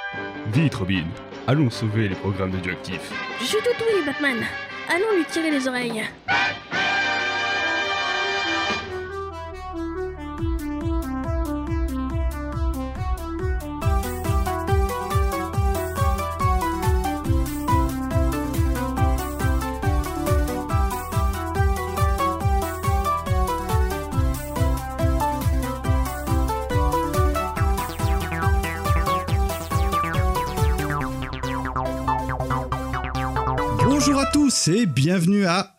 Vite Robin, allons sauver les programmes radioactifs. Je suis tout oui, Batman. Allons lui tirer les oreilles. Bonjour à tous et bienvenue à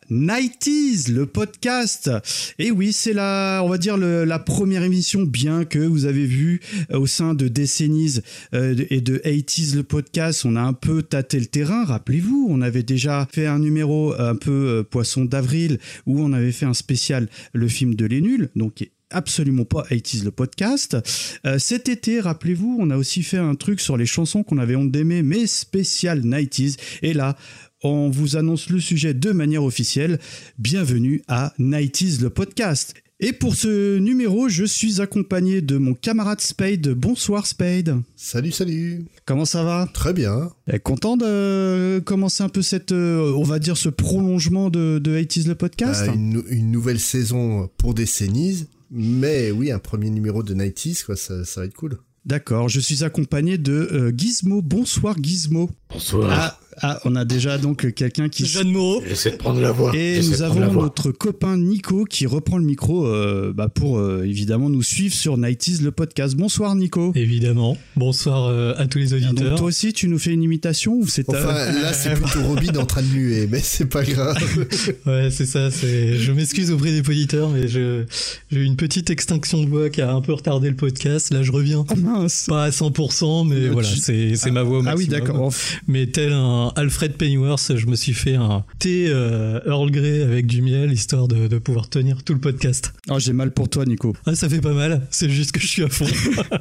90s, le podcast. Et oui, c'est la première émission, bien que vous avez vu au sein de Décennies et de 80s, le podcast, on a un peu tâté le terrain. Rappelez-vous, on avait déjà fait un numéro un peu poisson d'avril où on avait fait un spécial, le film de Les Nuls, donc absolument pas 80s le podcast. Cet été, rappelez-vous, on a aussi fait un truc sur les chansons qu'on avait honte d'aimer, mais spécial 90s. Et là, on vous annonce le sujet de manière officielle. Bienvenue à 90s le podcast. Et pour ce numéro, je suis accompagné de mon camarade Spade. Bonsoir Spade. Salut. Comment ça va ? Très bien. Content de commencer un peu on va dire ce prolongement de 80s le podcast. Une nouvelle saison pour Décennies, mais oui, un premier numéro de 90s, quoi, ça va être cool. D'accord, je suis accompagné de Gizmo. Bonsoir Gizmo. Bonsoir. On a déjà donc quelqu'un qui... Jeanne Moreau. J'essaie de prendre la voix. Et nous avons notre copain Nico qui reprend le micro pour évidemment nous suivre sur 90s le podcast. Bonsoir Nico. Évidemment. Bonsoir à tous les auditeurs. Donc toi aussi tu nous fais une imitation ou c'est là c'est plutôt Robin en train de muer, mais c'est pas grave. Ouais, c'est ça. Je m'excuse auprès des auditeurs, mais j'ai eu une petite extinction de voix qui a un peu retardé le podcast. Là je reviens. Oh mince. Pas à 100%, mais voilà, c'est ma voix au maximum. Ah oui, d'accord. Mais tel un Alfred Pennyworth, je me suis fait un thé Earl Grey avec du miel, histoire de pouvoir tenir tout le podcast. Oh, j'ai mal pour toi, Nico. Ah, ça fait pas mal, c'est juste que je suis à fond.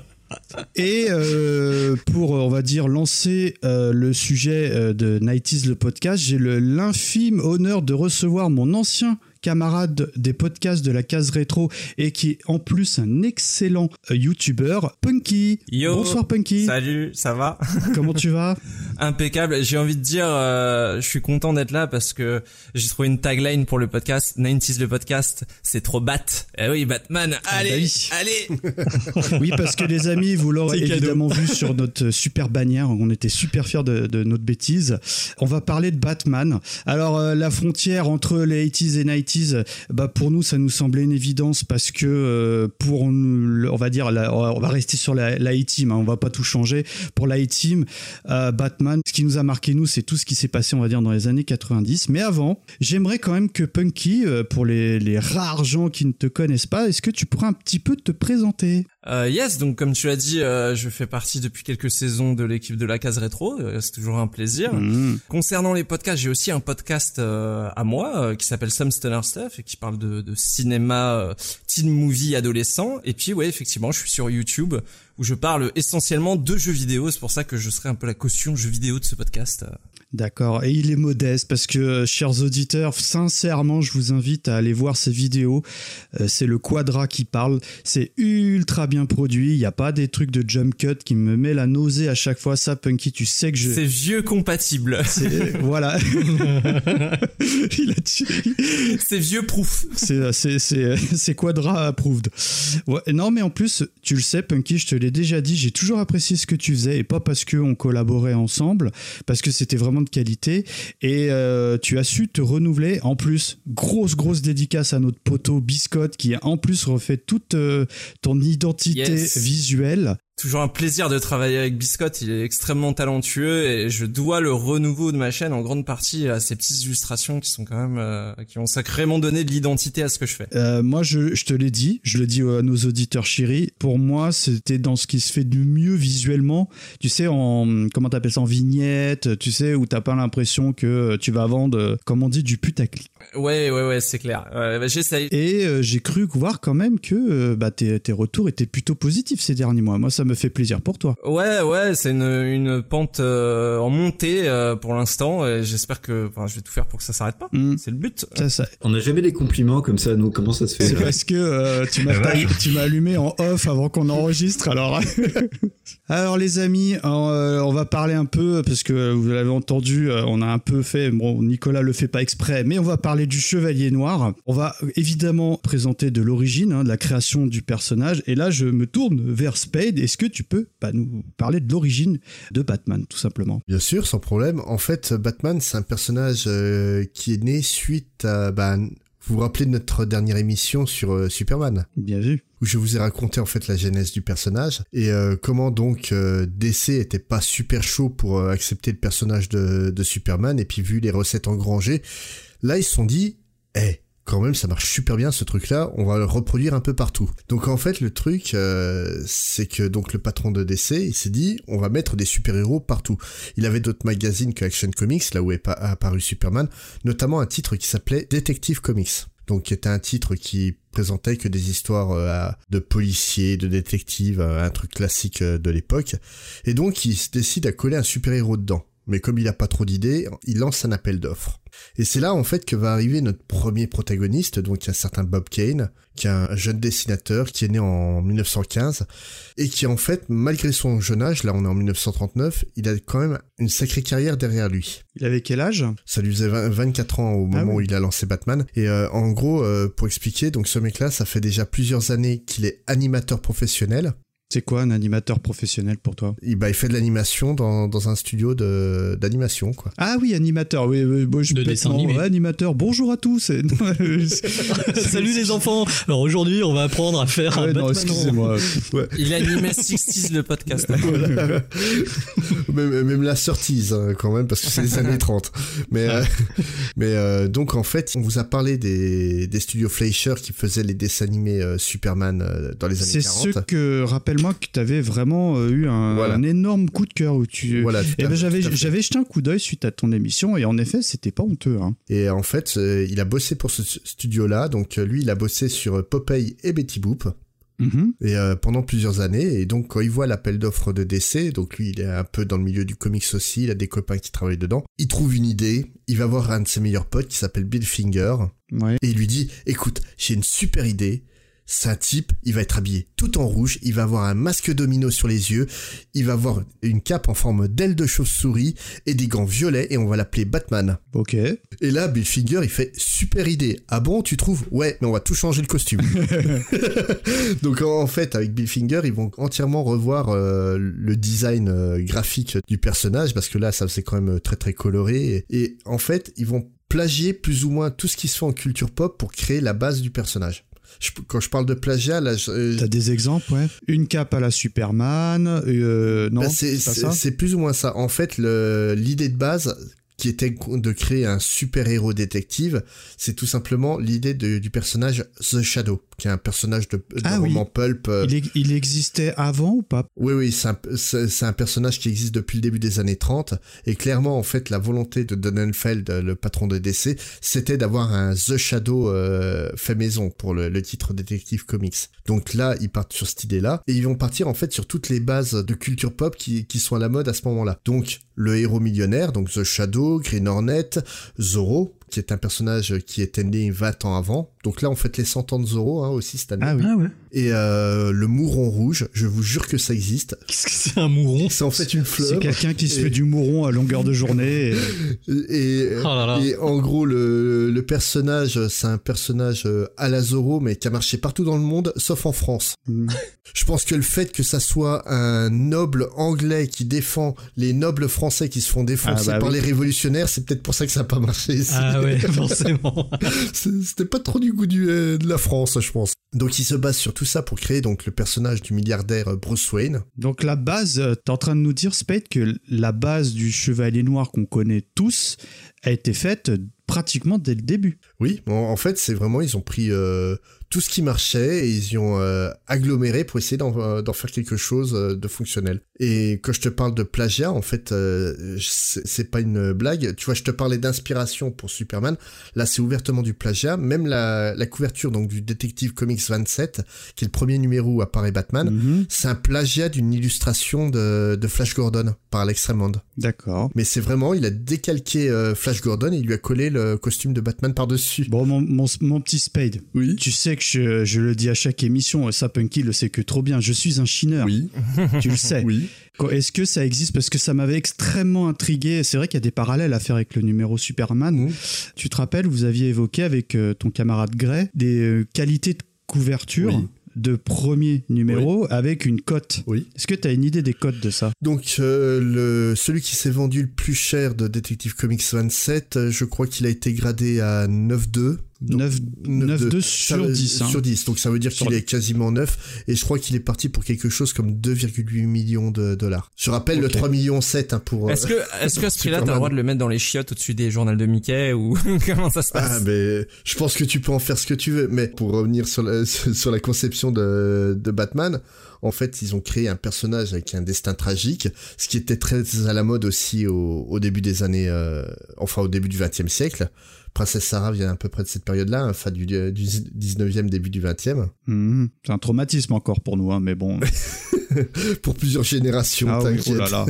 Et pour, on va dire, lancer le sujet de 90s le podcast, j'ai l'infime honneur de recevoir mon ancien camarade des podcasts de la case rétro et qui est en plus un excellent youtubeur, Punky. Yo, bonsoir Punky. Salut, ça va ? Comment tu vas ? Impeccable. J'ai envie de dire, je suis content d'être là parce que j'ai trouvé une tagline pour le podcast. 90s le podcast, c'est trop bat. Eh oui, Batman, allez, oui. allez. Oui, parce que les amis, vous l'aurez C'est évidemment vu sur notre super bannière, on était super fiers de notre bêtise. On va parler de Batman. Alors, la frontière entre les 80s et 90s, pour nous, ça nous semblait une évidence parce que on va dire, on va rester sur la A-Team, hein, on va pas tout changer. Pour la A-Team, Batman, ce qui nous a marqué, nous, c'est tout ce qui s'est passé, on va dire, dans les années 90. Mais avant, j'aimerais quand même que Punky, pour les rares gens qui ne te connaissent pas, est-ce que tu pourrais un petit peu te présenter ? Yes, donc comme tu l'as dit, je fais partie depuis quelques saisons de l'équipe de la case rétro, c'est toujours un plaisir. Concernant les podcasts, j'ai aussi un podcast à moi qui s'appelle Some Stoner Stuff et qui parle de cinéma, teen movie adolescent. Et puis ouais, effectivement, je suis sur YouTube où je parle essentiellement de jeux vidéo, c'est pour ça que je serai un peu la caution jeux vidéo de ce podcast. D'accord, et il est modeste parce que, chers auditeurs, sincèrement, je vous invite à aller voir ces vidéos. C'est le Quadra qui parle, c'est ultra bien produit, il n'y a pas des trucs de jump cut qui me met la nausée à chaque fois. Ça, Punky, tu sais que c'est vieux compatible. Voilà. C'est vieux proof. C'est Quadra approved. Ouais, non, mais en plus, tu le sais, Punky, je te l'ai déjà dit, j'ai toujours apprécié ce que tu faisais, et pas parce qu'on collaborait ensemble, parce que c'était vraiment de qualité, et tu as su te renouveler. En plus, grosse dédicace à notre poteau Biscotte qui en plus refait toute ton identité visuelle. Toujours un plaisir de travailler avec Biscotte, il est extrêmement talentueux et je dois le renouveau de ma chaîne en grande partie à ces petites illustrations qui sont quand même qui ont sacrément donné de l'identité à ce que je fais. Moi je te l'ai dit, je le dis à nos auditeurs chéris, pour moi c'était dans ce qui se fait du mieux visuellement, tu sais, en comment t'appelles ça, en vignette, tu sais, où t'as pas l'impression que tu vas vendre, comme on dit, du putaclic. Ouais, c'est clair. J'essaye. Et j'ai cru voir quand même que tes retours étaient plutôt positifs ces derniers mois. Moi ça me fait plaisir pour toi. Ouais, c'est une pente en montée pour l'instant. Et j'espère que, je vais tout faire pour que ça s'arrête pas. C'est le but. Ça. On n'a jamais des compliments comme ça, nous. Comment ça se fait? C'est parce que tu m'as allumé en off avant qu'on enregistre, alors. Alors les amis, on va parler un peu, parce que vous l'avez entendu, on a un peu fait, bon Nicolas le fait pas exprès, mais on va parler du Chevalier Noir. On va évidemment présenter de l'origine, de la création du personnage, et là je me tourne vers Spade. Est-ce que tu peux nous parler de l'origine de Batman, tout simplement? Bien sûr, sans problème. En fait, Batman, c'est un personnage qui est né suite à... vous vous rappelez de notre dernière émission sur Superman? Bien vu. Où je vous ai raconté en fait la genèse du personnage et comment donc DC était pas super chaud pour accepter le personnage de Superman, et puis vu les recettes engrangées, là ils se sont dit quand même ça marche super bien ce truc là, on va le reproduire un peu partout. Donc en fait le truc c'est que donc le patron de DC il s'est dit on va mettre des super-héros partout. Il avait d'autres magazines que Action Comics, là où est apparu Superman, notamment un titre qui s'appelait Detective Comics. Donc qui était un titre qui présentait que des histoires de policiers, de détectives, un truc classique de l'époque. Et donc il se décide à coller un super-héros dedans. Mais comme il a pas trop d'idées, il lance un appel d'offres. Et c'est là en fait que va arriver notre premier protagoniste, donc un certain Bob Kane, qui est un jeune dessinateur qui est né en 1915 et qui en fait, malgré son jeune âge, là on est en 1939, il a quand même une sacrée carrière derrière lui. Il avait quel âge? Ça lui faisait 24 ans au moment où il a lancé Batman. Et en gros, pour expliquer, donc ce mec-là, ça fait déjà plusieurs années qu'il est animateur professionnel. C'est quoi un animateur professionnel pour toi? Il fait de l'animation dans un studio d'animation, quoi. Ah oui, animateur, oui bon, de dessin animé. Animateur, bonjour à tous. Salut les enfants. Alors aujourd'hui, on va apprendre à faire un Batman. Non, excusez-moi. Ouais. Il animait 60s le podcast. Voilà. même la sortise, quand même, parce que c'est les années 30. Mais donc, en fait, on vous a parlé des studios Fleischer qui faisaient les dessins animés Superman dans les années 40. C'est ceux que, rappelle-moi que tu avais vraiment eu un énorme coup de cœur où tu... Voilà, j'avais jeté un coup d'œil suite à ton émission et en effet c'était pas honteux. Et en fait il a bossé pour ce studio-là, donc lui il a bossé sur Popeye et Betty Boop. Et pendant plusieurs années, et donc quand il voit l'appel d'offres de DC, donc lui il est un peu dans le milieu du comics aussi, il a des copains qui travaillent dedans, il trouve une idée, il va voir un de ses meilleurs potes qui s'appelle Bill Finger, et il lui dit écoute, j'ai une super idée. C'est un type, il va être habillé tout en rouge, il va avoir un masque domino sur les yeux, il va avoir une cape en forme d'aile de chauve-souris et des gants violets, et on va l'appeler Batman. Ok. Et là, Bill Finger, il fait super idée. Ah bon, tu trouves? Ouais, mais on va tout changer le costume. Donc en fait, avec Bill Finger, ils vont entièrement revoir le design graphique du personnage, parce que là, ça c'est quand même très très coloré. Et en fait, ils vont plagier plus ou moins tout ce qui se fait en culture pop pour créer la base du personnage. Quand je parle de plagiat, là... T'as des exemples, ouais. Une cape à la Superman, non, c'est plus ou moins ça. En fait, l'idée de base, qui était de créer un super-héros détective, c'est tout simplement l'idée du personnage The Shadow, qui est un personnage de roman pulp. Il existait avant ou pas? Oui, c'est un personnage qui existe depuis le début des années 30, et clairement, en fait, la volonté de Donenfeld, le patron de DC, c'était d'avoir un The Shadow fait maison pour le titre Detective Comics. Donc là, ils partent sur cette idée-là, et ils vont partir, en fait, sur toutes les bases de culture pop qui sont à la mode à ce moment-là. Donc, le héros millionnaire, donc The Shadow, Green Hornet, Zorro, qui est un personnage qui était né 20 ans avant. Donc là, on fête les 100 ans de Zorro aussi cette année. Ah oui. Ah ouais. Et le mouron rouge, je vous jure que ça existe. Qu'est-ce que c'est un mouron? C'est en fait une fleur. C'est quelqu'un qui se fait du mouron à longueur de journée. Et en gros, le personnage, c'est un personnage à la Zorro, mais qui a marché partout dans le monde, sauf en France. Je pense que le fait que ça soit un noble anglais qui défend les nobles français qui se font défoncer par les révolutionnaires, c'est peut-être pour ça que ça n'a pas marché ici. Ah ouais, forcément. C'était pas trop du goût de la France, je pense. Donc il se base sur tout ça pour créer donc le personnage du milliardaire Bruce Wayne. Donc la base, t'es en train de nous dire, Spade, que la base du Chevalier Noir qu'on connaît tous a été faite pratiquement dès le début. Oui, en fait, c'est vraiment, ils ont pris tout ce qui marchait et ils y ont aggloméré pour essayer d'en faire quelque chose de fonctionnel. Et quand je te parle de plagiat, en fait, c'est pas une blague. Tu vois, je te parlais d'inspiration pour Superman. Là, c'est ouvertement du plagiat. Même la couverture donc du Detective Comics 27, qui est le premier numéro où apparaît Batman, c'est un plagiat d'une illustration de Flash Gordon par Alex Raymond. D'accord. Mais c'est vraiment, il a décalqué Flash Gordon et il lui a collé le costume de Batman par-dessus. Bon, mon petit Spade. Oui. Tu sais que je le dis à chaque émission, ça Punky le sait que trop bien, je suis un chineur. Oui. Tu le sais. Oui. Est-ce que ça existe? Parce que ça m'avait extrêmement intrigué. C'est vrai qu'il y a des parallèles à faire avec le numéro Superman. Tu te rappelles, vous aviez évoqué avec ton camarade Gray des qualités de couverture de premier numéro avec une cote. Oui. Est-ce que tu as une idée des cotes de ça? Donc celui qui s'est vendu le plus cher de Detective Comics 27, je crois qu'il a été gradé à 9,2. 9,2 sur 10. Sur 10, donc ça veut dire qu'il est quasiment 9, et je crois qu'il est parti pour quelque chose comme 2,8 millions de dollars. Je rappelle le 3,7 millions hein, pour... Est-ce que ce prix-là, t'as le droit de le mettre dans les chiottes au-dessus des journaux de Mickey, ou comment ça se passe? Ah, mais je pense que tu peux en faire ce que tu veux, mais pour revenir sur la conception de Batman, en fait, ils ont créé un personnage avec un destin tragique, ce qui était très à la mode aussi au début des années... au début du XXe siècle. Princesse Sarah vient à peu près de cette période-là, fin du 19e, début du 20e. C'est un traumatisme encore pour nous, hein, mais bon... Pour plusieurs générations, t'inquiète. Oui, oh là là.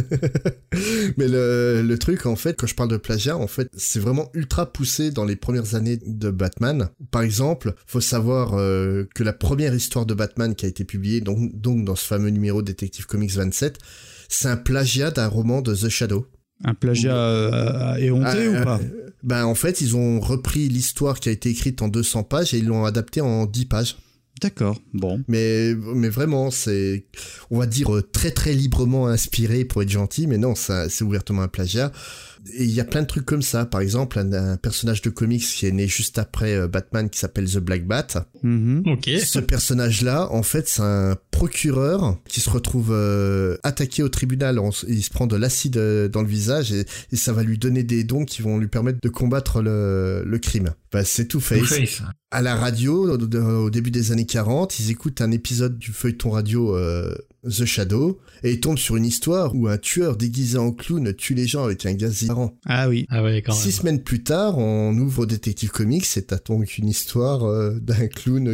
Mais le truc, en fait, quand je parle de plagiat, en fait, c'est vraiment ultra poussé dans les premières années de Batman. Par exemple, faut savoir que la première histoire de Batman qui a été publiée, donc dans ce fameux numéro Detective Comics 27, c'est un plagiat d'un roman de The Shadow. Un plagiat éhonté ou pas? Ben, en fait, ils ont repris l'histoire qui a été écrite en 200 pages et ils l'ont adaptée en 10 pages. D'accord, bon. Mais vraiment, c'est, on va dire, très très librement inspiré pour être gentil, mais non, c'est ouvertement un plagiat. Et il y a plein de trucs comme ça. Par exemple, un personnage de comics qui est né juste après Batman qui s'appelle The Black Bat. Ok. Ce personnage-là, en fait, c'est un procureur qui se retrouve attaqué au tribunal. Il se prend de l'acide dans le visage et ça va lui donner des dons qui vont lui permettre de combattre le crime. Bah, c'est Two-Face. À la radio, au début des années 40, ils écoutent un épisode du feuilleton radio The Shadow et ils tombent sur une histoire où un tueur déguisé en clown tue les gens avec un gaz hilarant. Ah oui. Ah ouais, quand même. 6 semaines plus tard, on ouvre Detective Comics et t'as donc une histoire d'un clown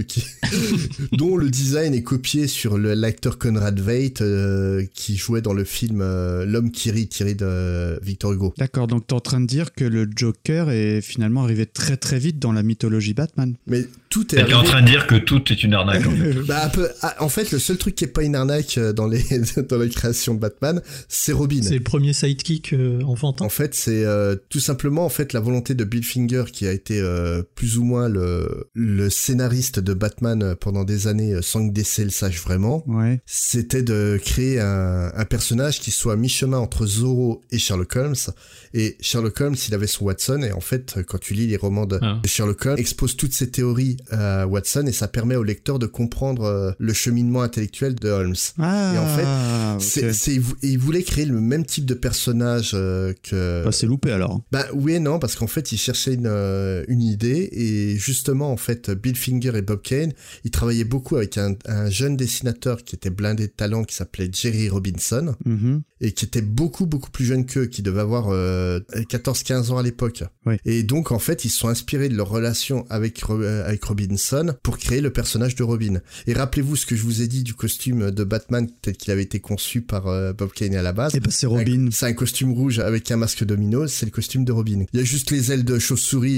dont le design est copié sur l'acteur Conrad Veidt qui jouait dans le film L'homme qui rit tiré de Victor Hugo. D'accord, donc t'es en train de dire que le Joker est finalement arrivé très très vite dans la mythologie Batman. Mais tout est arrivé... T'es en train de dire que tout est une arnaque, en fait. En fait, le seul truc qui est pas une arnaque dans la création de Batman, c'est Robin. C'est le premier sidekick enfantin. En fait, c'est tout simplement la volonté de Bill Finger, qui a été plus ou moins le scénariste de Batman pendant des années sans que DC le sache vraiment. Ouais. C'était de créer un personnage qui soit à mi-chemin entre Zorro et Sherlock Holmes. Et Sherlock Holmes, il avait son Watson, et en fait, quand tu lis les romans de Sherlock Holmes, expose toutes ses théories à Watson, et ça permet au lecteur de comprendre le cheminement intellectuel de Holmes. Ah, et en fait, il voulait créer le même type de personnage que... Bah, c'est loupé alors. Bah oui et non, parce qu'en fait, il cherchait une idée, et justement, en fait, Bill Finger et Bob Kane, ils travaillaient beaucoup avec un jeune dessinateur qui était blindé de talent, qui s'appelait Jerry Robinson, et qui était beaucoup plus jeune qu'eux, qui devait avoir 14-15 ans à l'époque. Oui. Et donc, en fait, ils se sont inspirés de leur relation avec Robinson pour créer le personnage de Robin. Et rappelez-vous ce que je vous ai dit du costume de Batman tel qu'il avait été conçu par Bob Kane à la base. Et bah c'est Robin. C'est un costume rouge avec un masque domino, c'est le costume de Robin. Il y a juste les ailes de chauve-souris,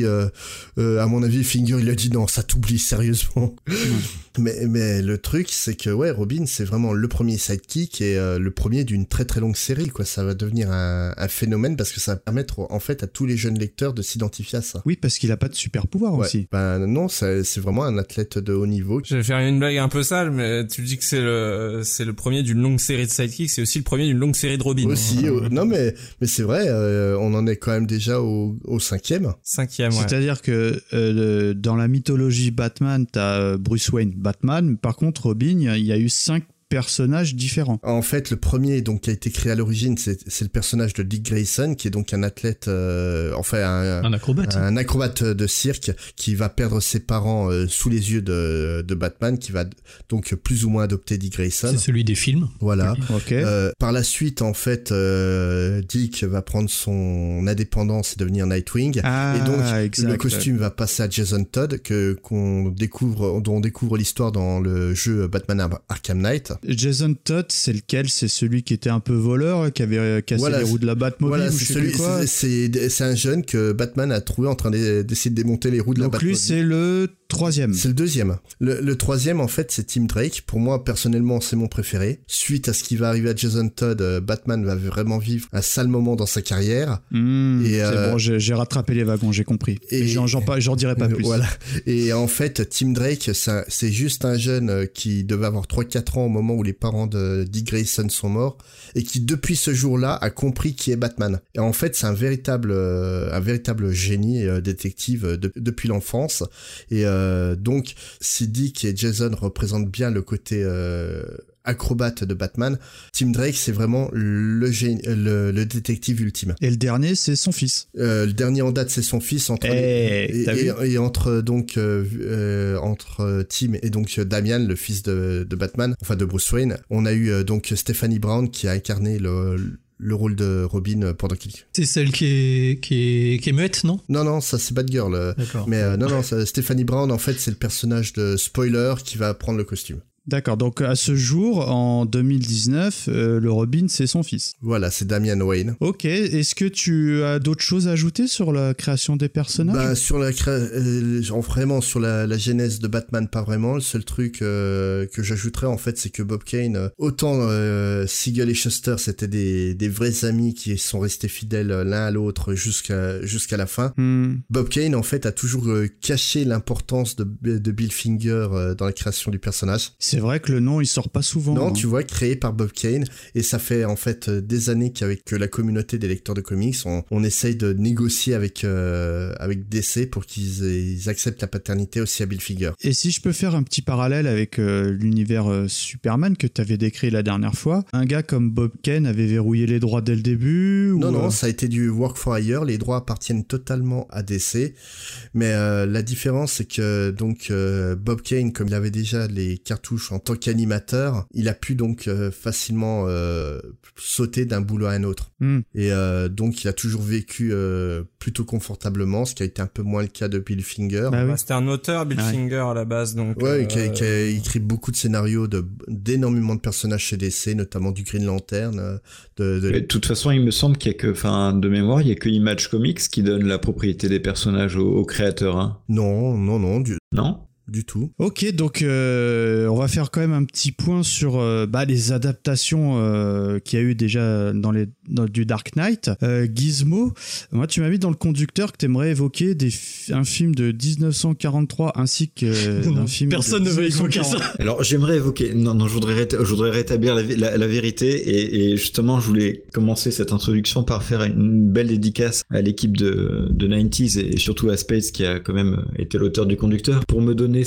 à mon avis, Finger, il a dit non, ça t'oublie sérieusement. Mais le truc, c'est que Robin, c'est vraiment le premier sidekick et le premier d'une très très longue série, quoi. Ça va devenir un phénomène parce que ça va permettre en fait à tous les jeunes lecteurs de s'identifier à ça. Oui, parce qu'il a pas de super pouvoir aussi. Ben non, c'est vraiment un athlète de haut niveau. Je vais faire une blague un peu sale, mais tu dis que c'est le premier d'une longue série de sidekicks, c'est aussi le premier d'une longue série de Robin. Aussi, non mais c'est vrai, on en est quand même déjà au 5e. 5e, ouais. C'est-à-dire que dans la mythologie Batman, t'as Bruce Wayne, Batman, par contre Robin, il y a eu 5 personnages différents. En fait, le premier donc qui a été créé à l'origine, c'est le personnage de Dick Grayson, qui est donc un athlète, un acrobate de cirque, qui va perdre ses parents sous les yeux de Batman, qui va donc plus ou moins adopter Dick Grayson. C'est celui des films. Voilà. Okay. Par la suite, en fait, Dick va prendre son indépendance et devenir Nightwing, et donc le costume va passer à Jason Todd, dont on découvre l'histoire dans le jeu Batman Arkham Knight. Jason Todd, c'est lequel? C'est celui qui était un peu voleur, qui avait cassé les roues de la Batmobile, voilà, ou je sais plus quoi. C'est un jeune que Batman a trouvé en train d'essayer de démonter les roues de la Batmobile. Donc lui, c'est le troisième. C'est le deuxième. Le troisième, en fait, c'est Tim Drake. Pour moi, personnellement, c'est mon préféré. Suite à ce qui va arriver à Jason Todd, Batman va vraiment vivre un sale moment dans sa carrière. C'est bon, j'ai rattrapé les wagons, j'ai compris. Et j'en dirai pas plus. Voilà. Et en fait, Tim Drake, c'est juste un jeune qui devait avoir 3-4 ans au moment où les parents de Dick Grayson sont morts, et qui, depuis ce jour-là, a compris qui est Batman. Et en fait, c'est un véritable génie détective depuis l'enfance. Et donc, si Dick et Jason représentent bien le côté acrobate de Batman, Tim Drake, c'est vraiment le détective ultime. Et le dernier, c'est son fils. Le dernier en date, c'est son fils. Entre Tim et donc Damian, le fils de Batman, enfin de Bruce Wayne, on a eu donc Stephanie Brown qui a incarné le rôle de Robin pendant qu'il... C'est celle qui est muette, non? Non, ça c'est Batgirl. D'accord. Mais Stephanie Brown, en fait, c'est le personnage de Spoiler qui va prendre le costume. D'accord, donc à ce jour, en 2019, le Robin, c'est son fils. Voilà, c'est Damian Wayne. Ok, est-ce que tu as d'autres choses à ajouter sur la création des personnages? Sur vraiment sur la genèse de Batman, pas vraiment. Le seul truc que j'ajouterais, en fait, c'est que Bob Kane, autant Siegel et Shuster, c'était des vrais amis qui sont restés fidèles l'un à l'autre jusqu'à la fin. Bob Kane, en fait, a toujours caché l'importance de Bill Finger dans la création du personnage. C'est vrai que le nom, il sort pas souvent. Non, tu vois, créé par Bob Kane, et ça fait en fait des années qu'avec la communauté des lecteurs de comics, on essaye de négocier avec DC pour qu'ils acceptent la paternité aussi à Bill Finger. Et si je peux faire un petit parallèle avec l'univers Superman que tu avais décrit la dernière fois, un gars comme Bob Kane avait verrouillé les droits dès le début? Non, ça a été du work for hire, les droits appartiennent totalement à DC, mais la différence c'est que donc Bob Kane, comme il avait déjà les cartouches en tant qu'animateur, il a pu donc facilement sauter d'un boulot à un autre. Et donc il a toujours vécu plutôt confortablement, ce qui a été un peu moins le cas de Bill Finger. C'était un auteur, Bill Finger, à la base, donc qui a écrit beaucoup de scénarios d'énormément de personnages chez DC, notamment du Green Lantern. De toute façon, il me semble qu'il y a que, de mémoire, il y a que Image Comics qui donne la propriété des personnages aux créateurs. Hein. Non. Non. Du tout. Ok, donc on va faire quand même un petit point sur les adaptations qu'il y a eu déjà dans du Dark Knight. Gizmo, moi tu m'as mis dans le conducteur que t'aimerais évoquer un film de 1943 ainsi qu'un film personne ne veut évoquer ça. Alors j'aimerais évoquer, non, je voudrais rétablir la vérité, et justement je voulais commencer cette introduction par faire une belle dédicace à l'équipe de 90s et surtout à Space qui a quand même été l'auteur du conducteur pour me donner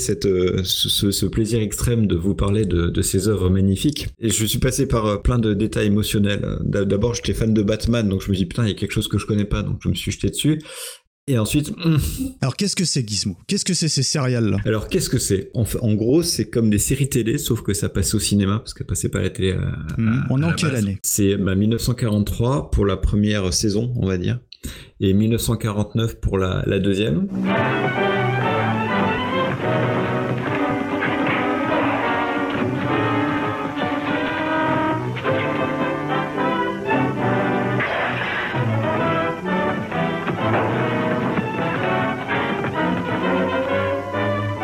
ce plaisir extrême de vous parler de ces œuvres magnifiques. Et je suis passé par plein de détails émotionnels. D'abord, j'étais fan de Batman, donc je me dis putain, il y a quelque chose que je connais pas, donc je me suis jeté dessus. Et ensuite... Alors qu'est-ce que c'est Gizmo? Qu'est-ce que c'est ces céréales-là? Alors qu'est-ce que c'est? En gros, c'est comme des séries télé, sauf que ça passait au cinéma, parce qu'elle passait pas à la télé. On est en quelle année? C'est 1943 pour la première saison, on va dire, et 1949 pour la deuxième.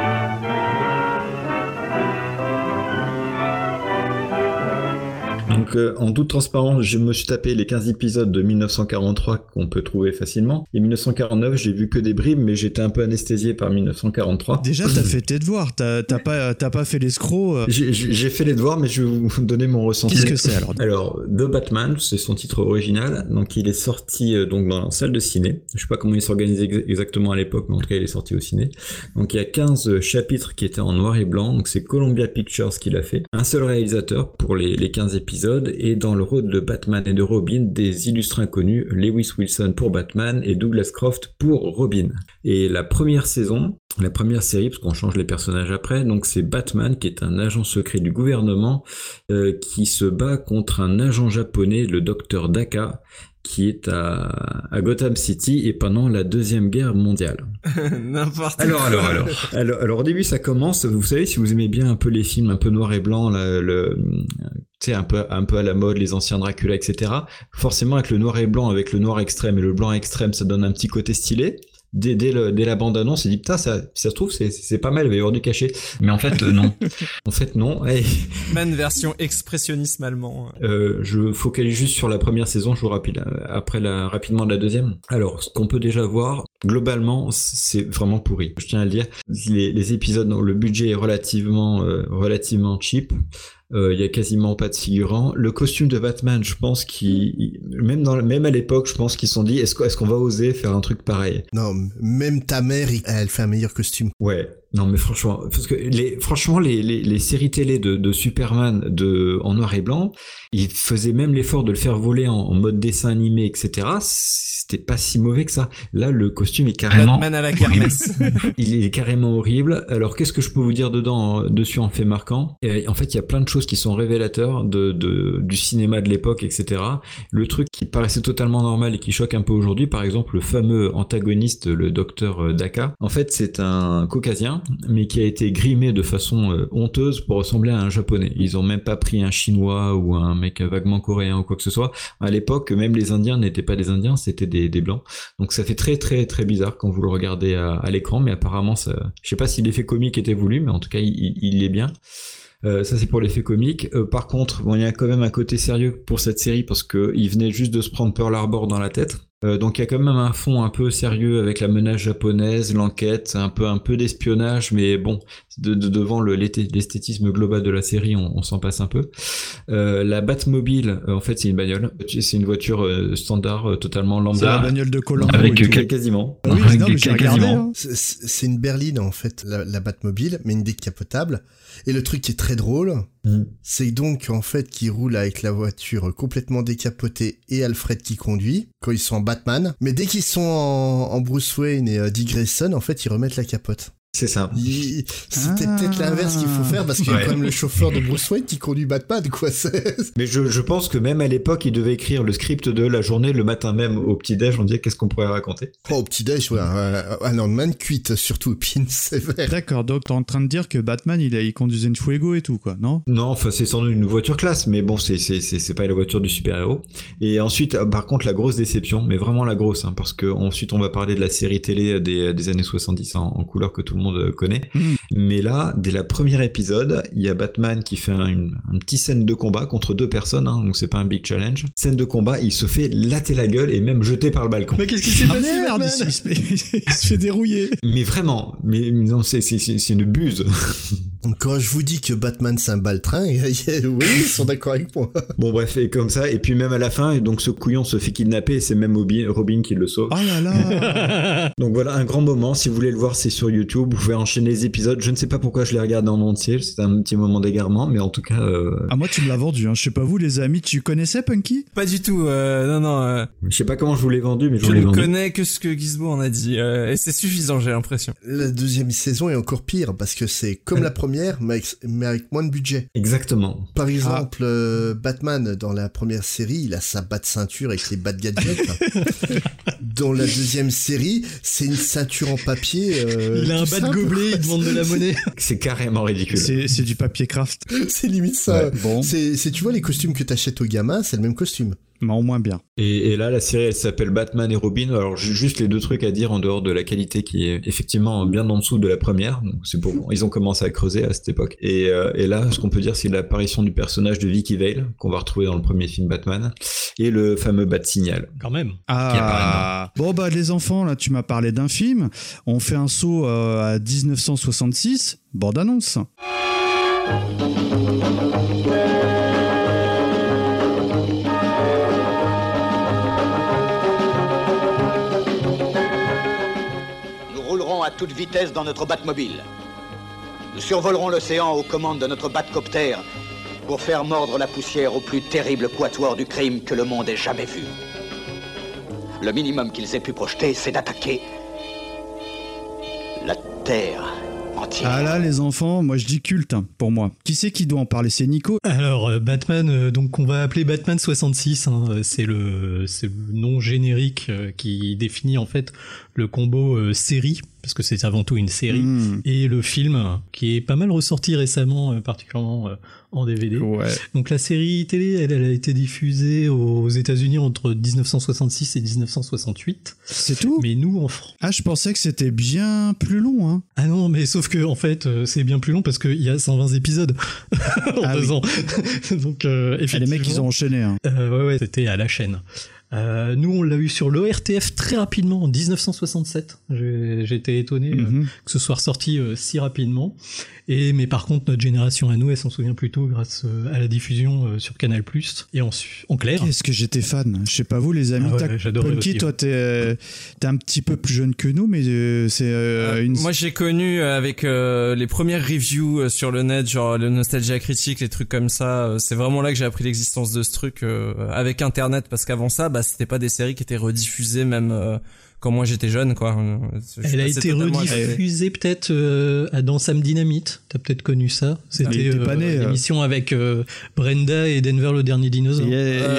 Donc Donc en toute transparence, je me suis tapé les 15 épisodes de 1943 qu'on peut trouver facilement. Et 1949, j'ai vu que des bribes, mais j'étais un peu anesthésié par 1943. Déjà, t'as fait tes devoirs, t'as pas fait l'escroc. J'ai fait les devoirs, mais je vais vous donner mon ressenti. Qu'est-ce que c'est alors? Alors, The Batman, c'est son titre original. Donc il est sorti donc dans la salle de ciné. Je sais pas comment il s'organisait exactement à l'époque, mais en tout cas il est sorti au ciné. Donc il y a 15 chapitres qui étaient en noir et blanc. Donc c'est Columbia Pictures qui l'a fait. Un seul réalisateur pour les 15 épisodes. Et dans le rôle de Batman et de Robin, des illustres inconnus, Lewis Wilson pour Batman et Douglas Croft pour Robin. Et la première saison, la première série, parce qu'on change les personnages après, donc c'est Batman qui est un agent secret du gouvernement qui se bat contre un agent japonais, le docteur Daka, qui est à Gotham City et pendant la Deuxième Guerre mondiale. N'importe quoi. Alors au début ça commence, vous savez, si vous aimez bien un peu les films un peu noir et blanc, tu sais, un peu à la mode, les anciens Dracula, etc. Forcément avec le noir et blanc, avec le noir extrême et le blanc extrême, ça donne un petit côté stylé. Dès la bande-annonce, il dit putain, ça se trouve, c'est pas mal, il va y avoir du cachet. Mais en fait, non. En fait, non. Hey. Man version expressionnisme allemand. Je focalise juste sur la première saison, je vous rappelle rapidement de la deuxième. Alors, ce qu'on peut déjà voir, globalement, c'est vraiment pourri. Je tiens à le dire. Les épisodes, le budget est relativement cheap. Il y a quasiment pas de figurants. Le costume de Batman, je pense même à l'époque, je pense qu'ils se sont dit est-ce qu'on va oser faire un truc pareil? Non, même ta mère, elle fait un meilleur costume. Ouais. Non mais franchement, parce que les séries télé de Superman en noir et blanc, ils faisaient même l'effort de le faire voler en mode dessin animé, etc. C'était pas si mauvais que ça. Là, le costume est carrément Batman à la kermesse. Il est carrément horrible. Alors, qu'est-ce que je peux vous dire dessus en fait marquant? En fait, il y a plein de choses qui sont révélateurs du cinéma de l'époque, etc. Le truc qui paraissait totalement normal et qui choque un peu aujourd'hui, par exemple, le fameux antagoniste, le docteur Daka. En fait, c'est un caucasien, mais qui a été grimé de façon honteuse pour ressembler à un japonais. Ils ont même pas pris un chinois ou un mec vaguement coréen ou quoi que ce soit. À l'époque, même les Indiens n'étaient pas des Indiens, c'était des blancs. Donc ça fait très très très bizarre quand vous le regardez à l'écran, mais apparemment ça, je sais pas si l'effet comique était voulu, mais en tout cas il est bien. Ça c'est pour l'effet comique. Par contre, il y a quand même un côté sérieux pour cette série parce que il venait juste de se prendre Pearl Harbor dans la tête. Donc il y a quand même un fond un peu sérieux avec la menace japonaise, l'enquête, un peu d'espionnage, mais bon, devant l'esthétisme global de la série, on s'en passe un peu. La Batmobile, en fait, c'est une bagnole, c'est une voiture standard, totalement lambda. C'est la bagnole de Colombo. Avec quasiment. Oui, non, mais j'ai regardé, hein. C'est une berline en fait, la Batmobile, mais une décapotable. Et le truc qui est très drôle, c'est donc en fait qu'ils roulent avec la voiture complètement décapotée et Alfred qui conduit quand ils sont en Batman. Mais dès qu'ils sont en Bruce Wayne et Dick Grayson, en fait, ils remettent la capote. C'est ça. C'était peut-être l'inverse qu'il faut faire parce qu'il y a quand même le chauffeur de Bruce Wayne qui conduit Batman, quoi. Mais je pense que même à l'époque, il devait écrire le script de la journée le matin même au petit-déj. On disait qu'est-ce qu'on pourrait raconter. Oh, au petit-déj, ouais. Un lendemain de cuite, surtout Pin sévère. D'accord, donc t'es en train de dire que Batman, il conduisait une Fuego et tout, quoi, non? Non, enfin, c'est sans doute une voiture classe, mais bon, c'est pas la voiture du super-héros. Et ensuite, par contre, la grosse déception, mais vraiment la grosse, hein, parce que ensuite, on va parler de la série télé des années 70 en couleur que tout le monde connaît. Mais là, dès le premier épisode, il y a Batman qui fait une petite scène de combat contre deux personnes, hein, donc c'est pas un big challenge. Scène de combat, il se fait latter la gueule et même jeter par le balcon. Mais qu'est-ce qui s'est passé, merde, il se fait dérouiller. Mais vraiment, mais non, c'est une buse. Quand je vous dis que Batman c'est un baltrin, oui, ils sont d'accord avec moi. Bon bref, et comme ça, et puis même à la fin, donc ce couillon se fait kidnapper et c'est même Robin qui le sauve. Oh là là. Donc voilà, un grand moment, si vous voulez le voir, c'est sur YouTube, vous pouvez enchaîner les épisodes, je ne sais pas pourquoi je les regarde en entier, c'est un petit moment d'égarement, mais en tout cas... Ah moi tu me l'as vendu, hein. Je sais pas vous les amis, tu connaissais Punky? Pas du tout, non. Je sais pas comment je vous l'ai vendu, mais je ne connais que ce que Gizmo en a dit, et c'est suffisant, j'ai l'impression. La deuxième saison est encore pire, parce que c'est comme la première, mais avec moins de budget. Exactement. Par exemple, Batman, dans la première série, il a sa batte-ceinture avec les batte-gadgets. Dans la deuxième série, c'est une ceinture en papier. Il a un batte-gobelet, il demande de la monnaie. C'est carrément ridicule. C'est du papier craft. C'est limite ça. Ouais, bon. Tu vois, les costumes que t'achètes aux gamins, c'est le même costume. mais en moins bien. Et là, la série, elle s'appelle Batman et Robin. Alors, juste les deux trucs à dire en dehors de la qualité qui est effectivement bien en dessous de la première. Donc, c'est pour ils ont commencé à creuser à cette époque. Et là, ce qu'on peut dire, c'est l'apparition du personnage de Vicky Vale qu'on va retrouver dans le premier film Batman et le fameux Bat-Signal. Quand même. Ah. Bon bah les enfants, là, tu m'as parlé d'un film. On fait un saut à 1966. Bande annonce. À toute vitesse dans notre Batmobile. Nous survolerons l'océan aux commandes de notre Batcopter pour faire mordre la poussière au plus terrible quatuor du crime que le monde ait jamais vu. Le minimum qu'ils aient pu projeter, c'est d'attaquer la Terre entière. Ah là, les enfants, moi je dis culte pour moi. Qui c'est qui doit en parler? C'est Nico. Alors Batman, donc on va appeler Batman 66. C'est le nom générique qui définit en fait le combo série, parce que c'est avant tout une série, et le film qui est pas mal ressorti récemment, particulièrement en DVD. Ouais. Donc la série télé, elle a été diffusée aux États-Unis entre 1966 et 1968. C'est tout? Mais nous en France. Ah, je pensais que c'était bien plus long, hein. Ah non, mais sauf que en fait, c'est bien plus long parce qu'il y a 120 épisodes en 2 ans. Donc effectivement. Les mecs, ils ont enchaîné. Hein. Ouais, c'était à la chaîne. Nous, on l'a eu sur l'ORTF très rapidement en 1967. J'ai été étonné que ce soit ressorti si rapidement. Mais par contre, notre génération à nous, elle s'en souvient plutôt grâce à la diffusion sur Canal+. Et en clair. Qu'est-ce que j'étais fan. Je sais pas vous, les amis. J'adorais Punky, aussi. Toi, t'es un petit peu plus jeune que nous, mais c'est une... Moi, j'ai connu avec les premières reviews sur le net, genre le Nostalgia Critique, les trucs comme ça. C'est vraiment là que j'ai appris l'existence de ce truc avec Internet, parce qu'avant ça, c'était pas des séries qui étaient rediffusées même quand moi j'étais jeune, quoi. Elle a été rediffusée peut-être dans Sam Dynamite. T'as peut-être connu ça. C'était l'émission avec Brenda et Denver le dernier dinosaure.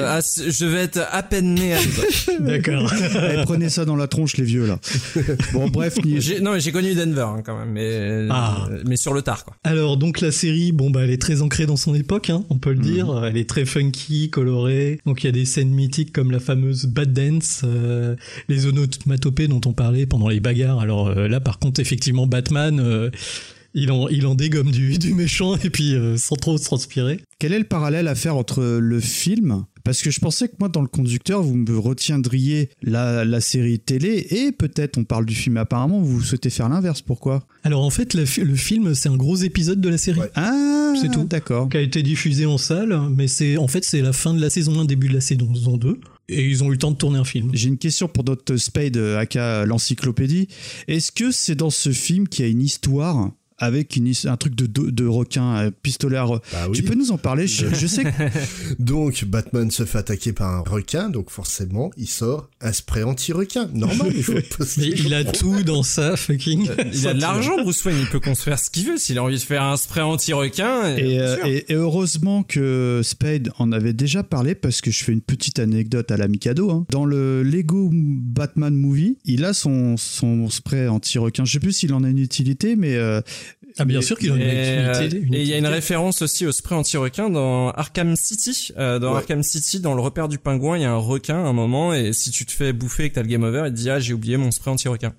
Je vais être à peine né à l'époque. D'accord. Prenez ça dans la tronche, les vieux, là. Bon, bref. J'ai connu Denver quand même, mais sur le tard, quoi. Alors donc la série, elle est très ancrée dans son époque, on peut le dire. Elle est très funky, colorée. Donc il y a des scènes mythiques comme la fameuse Bat Dance, les onomatopées dont on parlait pendant les bagarres. Alors là, par contre, effectivement, Batman, il en dégomme du méchant et puis sans trop se transpirer. Quel est le parallèle à faire entre le film? Parce que je pensais que moi, dans le conducteur, vous me retiendriez la série télé et peut-être on parle du film. Apparemment, vous souhaitez faire l'inverse. Pourquoi? Alors en fait, le film, c'est un gros épisode de la série. Ouais. Ah, c'est tout. D'accord. Qui a été diffusé en salle, mais c'est la fin de la saison 1, début de la saison 2. Et ils ont eu le temps de tourner un film. J'ai une question pour notre Spade, aka l'encyclopédie. Est-ce que c'est dans ce film qu'il y a une histoire avec un truc de requin, un pistolet à oui. Tu peux nous en parler? Je sais que... Donc, Batman se fait attaquer par un requin, donc forcément, il sort un spray anti-requin. Normal, il faut Mais il a tout dans ça, fucking... Il a de l'argent, Bruce Wayne, il peut construire ce qu'il veut. S'il a envie de faire un spray anti-requin... Et heureusement que Spade en avait déjà parlé, parce que je fais une petite anecdote à la Mikado. Dans le Lego Batman Movie, il a son spray anti-requin. Je sais plus s'il en a une utilité, mais... Ah bien sûr qu'il a une utilité. Et il y a une référence aussi au spray anti-requin dans Arkham City. Arkham City, dans le repère du pingouin, il y a un requin à un moment, et si tu te fais bouffer et que t'as le game over, il te dit j'ai oublié mon spray anti-requin.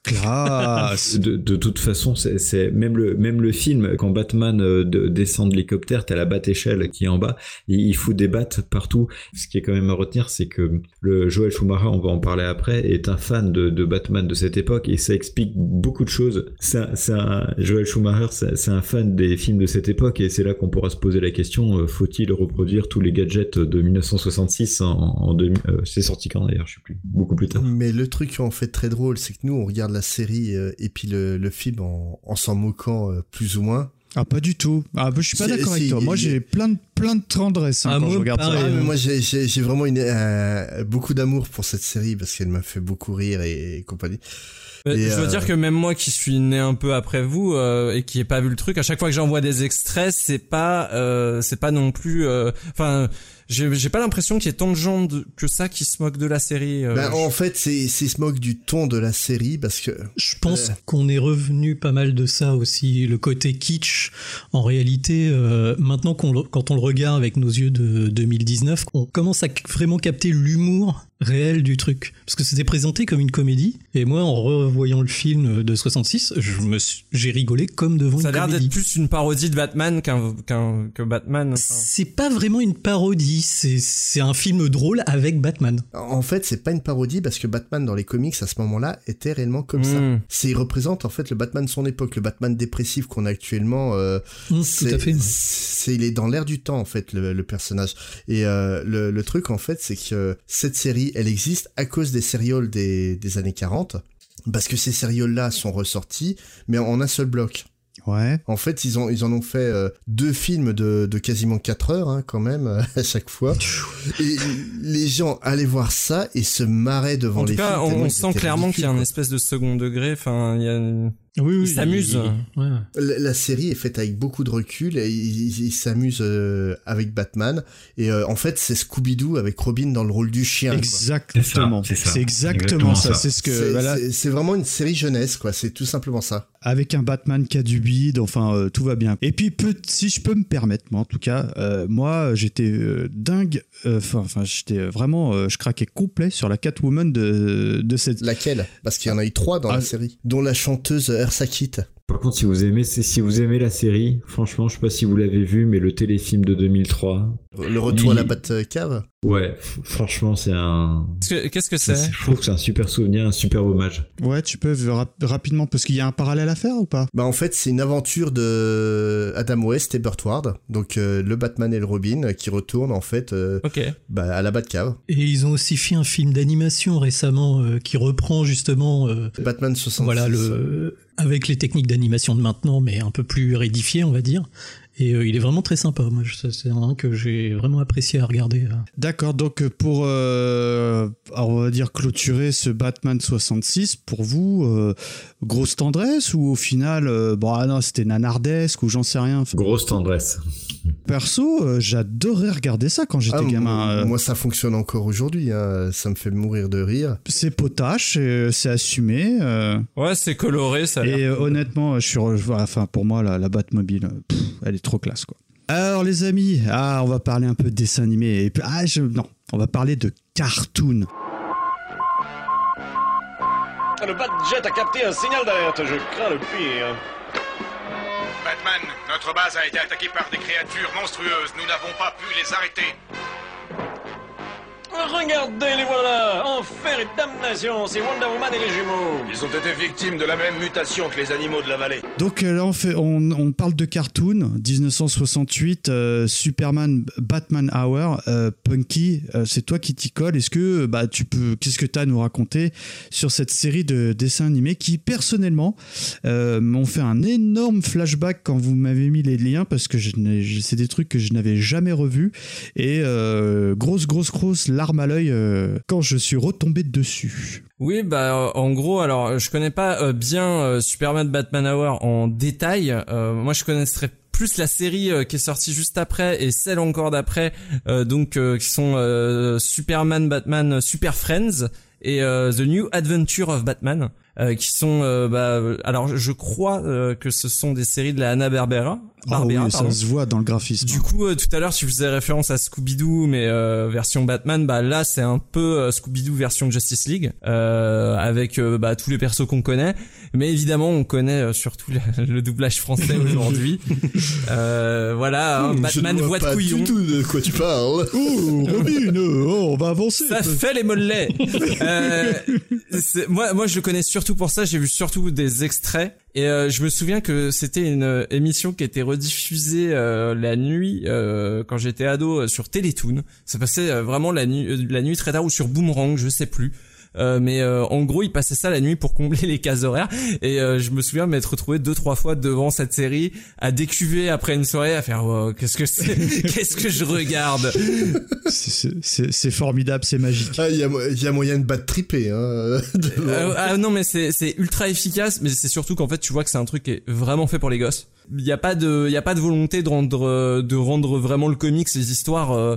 Classe. De toute façon, c'est même le film, quand Batman descend de l'hélicoptère, t'as la batte-échelle qui est en bas, il fout des battes partout. Ce qui est quand même à retenir, c'est que le Joel Schumacher, on va en parler après, est un fan de Batman de cette époque, et ça explique beaucoup de choses. Joel Schumacher, c'est un fan des films de cette époque, et c'est là qu'on pourra se poser la question, faut-il reproduire tous les gadgets de 1966 en 2000, c'est sorti quand d'ailleurs, je sais plus, beaucoup plus tard. Mais le truc en fait très drôle, c'est que nous on regarde la série et puis le film en s'en moquant plus ou moins. Ah, pas du tout. Ah, je suis pas d'accord avec toi. Moi, j'ai plein de tendresse quand je regarde ça. Mais moi, j'ai vraiment beaucoup d'amour pour cette série parce qu'elle m'a fait beaucoup rire et compagnie. Je veux dire que même moi qui suis né un peu après vous et qui ai pas vu le truc, à chaque fois que j'envoie des extraits, c'est pas non plus j'ai pas l'impression qu'il y ait tant de gens que ça qui se moquent de la série. En fait, c'est se moque du ton de la série parce que je pense qu'on est revenu pas mal de ça aussi, le côté kitsch. En réalité, maintenant quand on le regarde avec nos yeux de 2019, on commence à vraiment capter l'humour réel du truc, parce que c'était présenté comme une comédie, et moi en revoyant le film de 66, j'ai rigolé comme devant une comédie. Ça a l'air d'être plus une parodie de Batman que Batman. Enfin. C'est pas vraiment une parodie, c'est un film drôle avec Batman. En fait, c'est pas une parodie parce que Batman dans les comics à ce moment-là était réellement comme ça. Il représente en fait le Batman de son époque, le Batman dépressif qu'on a actuellement. Tout à fait. Il est dans l'air du temps en fait le personnage. Et le truc en fait, c'est que cette série, elle existe à cause des sérioles des années 40, parce que ces sérioles-là sont ressorties, mais en un seul bloc. Ouais. En fait, ils en ont fait 2 films de quasiment 4 heures, hein, quand même, à chaque fois. Et les gens allaient voir ça et se marraient devant les films. En tout cas, on sent clairement qu'il y a un espèce de second degré. Enfin, il y a Oui, il s'amuse. Ouais. La série est faite avec beaucoup de recul et il s'amuse avec Batman. Et en fait, c'est Scooby-Doo avec Robin dans le rôle du chien. Exactement. C'est exactement ça. C'est ce que. Voilà. C'est vraiment une série jeunesse, quoi. C'est tout simplement ça. Avec un Batman qui a du bide, enfin, tout va bien. Et puis, si je peux me permettre, moi, en tout cas, moi, j'étais dingue. Enfin, j'étais vraiment. Je craquais complet sur la Catwoman de cette. Laquelle ? Parce qu'il y en a eu 3 dans la série, dont la chanteuse Eartha Kitt. Par contre, si vous aimez la série, franchement, je sais pas si vous l'avez vu, mais le téléfilm de 2003. Le retour à la Batcave. Ouais, franchement, c'est un. Qu'est-ce que c'est ? Je trouve que c'est un super souvenir, un super hommage. Ouais, tu peux rapidement, parce qu'il y a un parallèle à faire ou pas ? Bah en fait, c'est une aventure de Adam West et Burt Ward, donc le Batman et le Robin qui retournent en fait à la Batcave. Et ils ont aussi fait un film d'animation récemment qui reprend justement Batman 66. Voilà avec les techniques d'animation de maintenant, mais un peu plus rédifiées, on va dire. Et il est vraiment très sympa. Moi, c'est un que j'ai vraiment apprécié à regarder. D'accord, donc pour, on va dire, clôturer ce Batman 66, pour vous, grosse tendresse ou au final, non, c'était nanardesque ou j'en sais rien. Grosse tendresse. Perso, j'adorais regarder ça quand j'étais gamin. Moi, ça fonctionne encore aujourd'hui. Hein. Ça me fait mourir de rire. C'est potache, c'est assumé. Ouais, c'est coloré, ça. Et honnêtement, pour moi, la Batmobile, elle est trop classe, quoi. Alors, les amis, on va parler un peu de dessin animé. On va parler de cartoon. Le Batjet a capté un signal d'alerte. Je crains le pire. Batman, notre base a été attaquée par des créatures monstrueuses. Nous n'avons pas pu les arrêter. Regardez, les voilà! Enfer et damnation, c'est Wonder Woman et les jumeaux! Ils ont été victimes de la même mutation que les animaux de la vallée. Donc là, on parle de cartoon, 1968, Superman, Batman Hour, Punky, c'est toi qui t'y colle. Est-ce que qu'est-ce que tu as à nous raconter sur cette série de dessins animés qui, personnellement, m'ont fait un énorme flashback quand vous m'avez mis les liens, parce que c'est des trucs que je n'avais jamais revus, et grosse larme à l'œil quand je suis retombé dessus. Oui, en gros, alors je connais pas bien Superman Batman Hour en détail. Moi, je connaîtrais plus la série qui est sortie juste après et celle encore d'après, qui sont Superman, Batman, Super Friends et The New Adventure of Batman, qui sont alors je crois que ce sont des séries de la Hanna-Barbera. Oui, ça se voit dans le graphisme. Du coup, tout à l'heure, tu faisais référence à Scooby-Doo, mais version Batman, là, c'est un peu Scooby-Doo version Justice League, avec tous les persos qu'on connaît. Mais évidemment, on connaît surtout le doublage français aujourd'hui. Batman voix de couillon. Je ne vois pas du tout de quoi tu parles. Oh, Robin, on va avancer. Ça fait les mollets. Moi, je le connais surtout pour ça. J'ai vu surtout des extraits. Et je me souviens que c'était une émission qui était rediffusée la nuit quand j'étais ado sur Télétoon. Ça passait vraiment la nuit très tard, ou sur Boomerang, je sais plus. Mais en gros, il passait ça la nuit pour combler les cases horaires. Et je me souviens m'être retrouvé 2-3 fois devant cette série à décuver après une soirée, à faire qu'est-ce que c'est, qu'est-ce que je regarde. C'est formidable, c'est magique. Il y a moyen de battre triper. Non, mais c'est ultra efficace. Mais c'est surtout qu'en fait, tu vois que c'est un truc qui est vraiment fait pour les gosses. Il y a pas de volonté de rendre vraiment le comics, les histoires.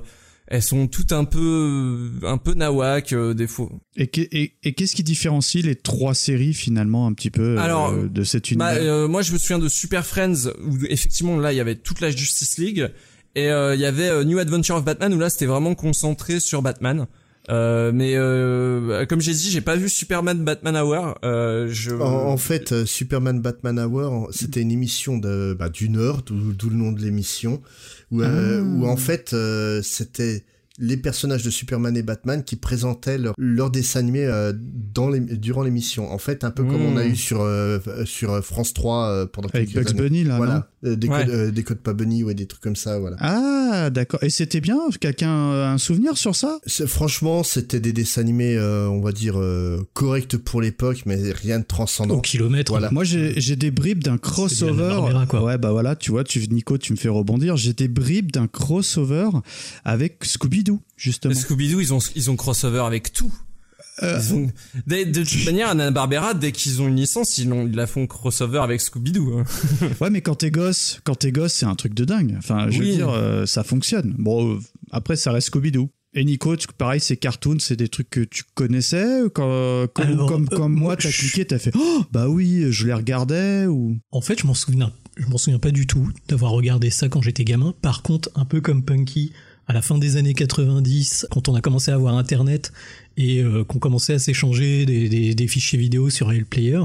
elles sont toutes un peu nawak des fois. Et qu'est-ce qui différencie les 3 séries finalement un petit peu de cet univers? Moi je me souviens de Super Friends où effectivement là il y avait toute la Justice League et il y avait New Adventure of Batman où là c'était vraiment concentré sur Batman. Mais comme j'ai dit, j'ai pas vu Superman Batman Hour. En fait, Superman Batman Hour, c'était une émission d'une heure, d'où le nom de l'émission, où en fait c'était les personnages de Superman et Batman qui présentaient leur dessin animé durant l'émission. En fait, un peu comme on a eu sur France 3 pendant quelques années. Avec Bugs Bunny, là, voilà. Décode pas Bunny, des trucs comme ça, voilà. Ah, d'accord. Et c'était bien? Quelqu'un a un souvenir sur ça? Franchement, c'était des dessins animés, on va dire, corrects pour l'époque, mais rien de transcendant. Au kilomètre. Voilà. Moi, j'ai des bribes d'un crossover. Ouais, bah voilà, tu vois, Nico, tu me fais rebondir. J'ai des bribes d'un crossover avec Scooby-Doo, justement. Scooby-Doo, ils ont crossover avec tout. De toute manière, Hanna-Barbera, dès qu'ils ont une licence, ils la font crossover avec Scooby-Doo. Hein. Ouais, mais quand t'es gosse, c'est un truc de dingue. Enfin, je veux dire, ça fonctionne. Bon, après, ça reste Scooby-Doo. Et Nico, pareil, ces cartoons, c'est des trucs que tu connaissais comme moi, t'as cliqué, t'as fait oh, bah oui, je les regardais ou. En fait, je m'en souviens pas du tout d'avoir regardé ça quand j'étais gamin. Par contre, un peu comme Punky, à la fin des années 90, quand on a commencé à avoir Internet et qu'on commençait à s'échanger des fichiers vidéo sur Real Player.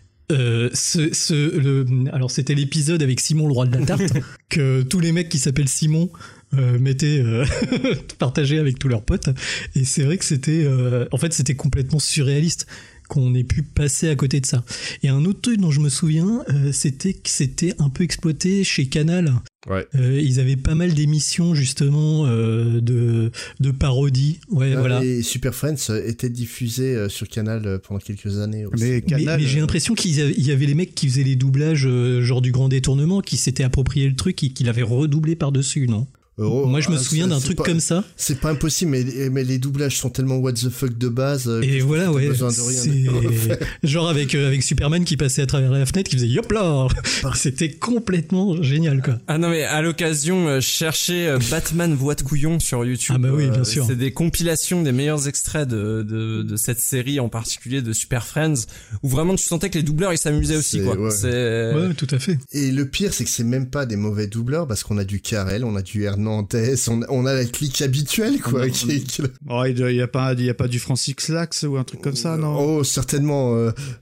Alors c'était l'épisode avec Simon le roi de la tarte que tous les mecs qui s'appellent Simon mettaient partagés avec tous leurs potes, et c'est vrai que c'était en fait c'était complètement surréaliste qu'on ait pu passer à côté de ça. Et un autre truc dont je me souviens, c'était que c'était un peu exploité chez Canal. Ouais. Ils avaient pas mal d'émissions justement de parodies. Ouais, voilà. Et Super Friends était diffusé sur Canal pendant quelques années aussi. Mais j'ai l'impression qu'il y avait les mecs qui faisaient les doublages genre du Grand Détournement qui s'étaient approprié le truc et qui l'avaient redoublé par-dessus, non? Moi je me souviens d'un truc comme ça. C'est pas impossible, mais les doublages sont tellement what the fuck de base. Et voilà, ouais. Besoin de rien. Genre avec Superman qui passait à travers la fenêtre, qui faisait yop là. C'était complètement génial, quoi. Ah non, mais à l'occasion, cherchez Batman voix de couillon sur YouTube. Ah bah oui, bien sûr. C'est des compilations des meilleurs extraits de cette série, en particulier de Super Friends, où vraiment tu sentais que les doubleurs ils s'amusaient aussi, quoi. Ouais, tout à fait. Et le pire, c'est que c'est même pas des mauvais doubleurs, parce qu'on a du Carrel, on a du Hernandez, on a la clique habituelle, quoi. Oh, il y a pas du Francis Lax ou un truc comme ça, non? Oh, certainement.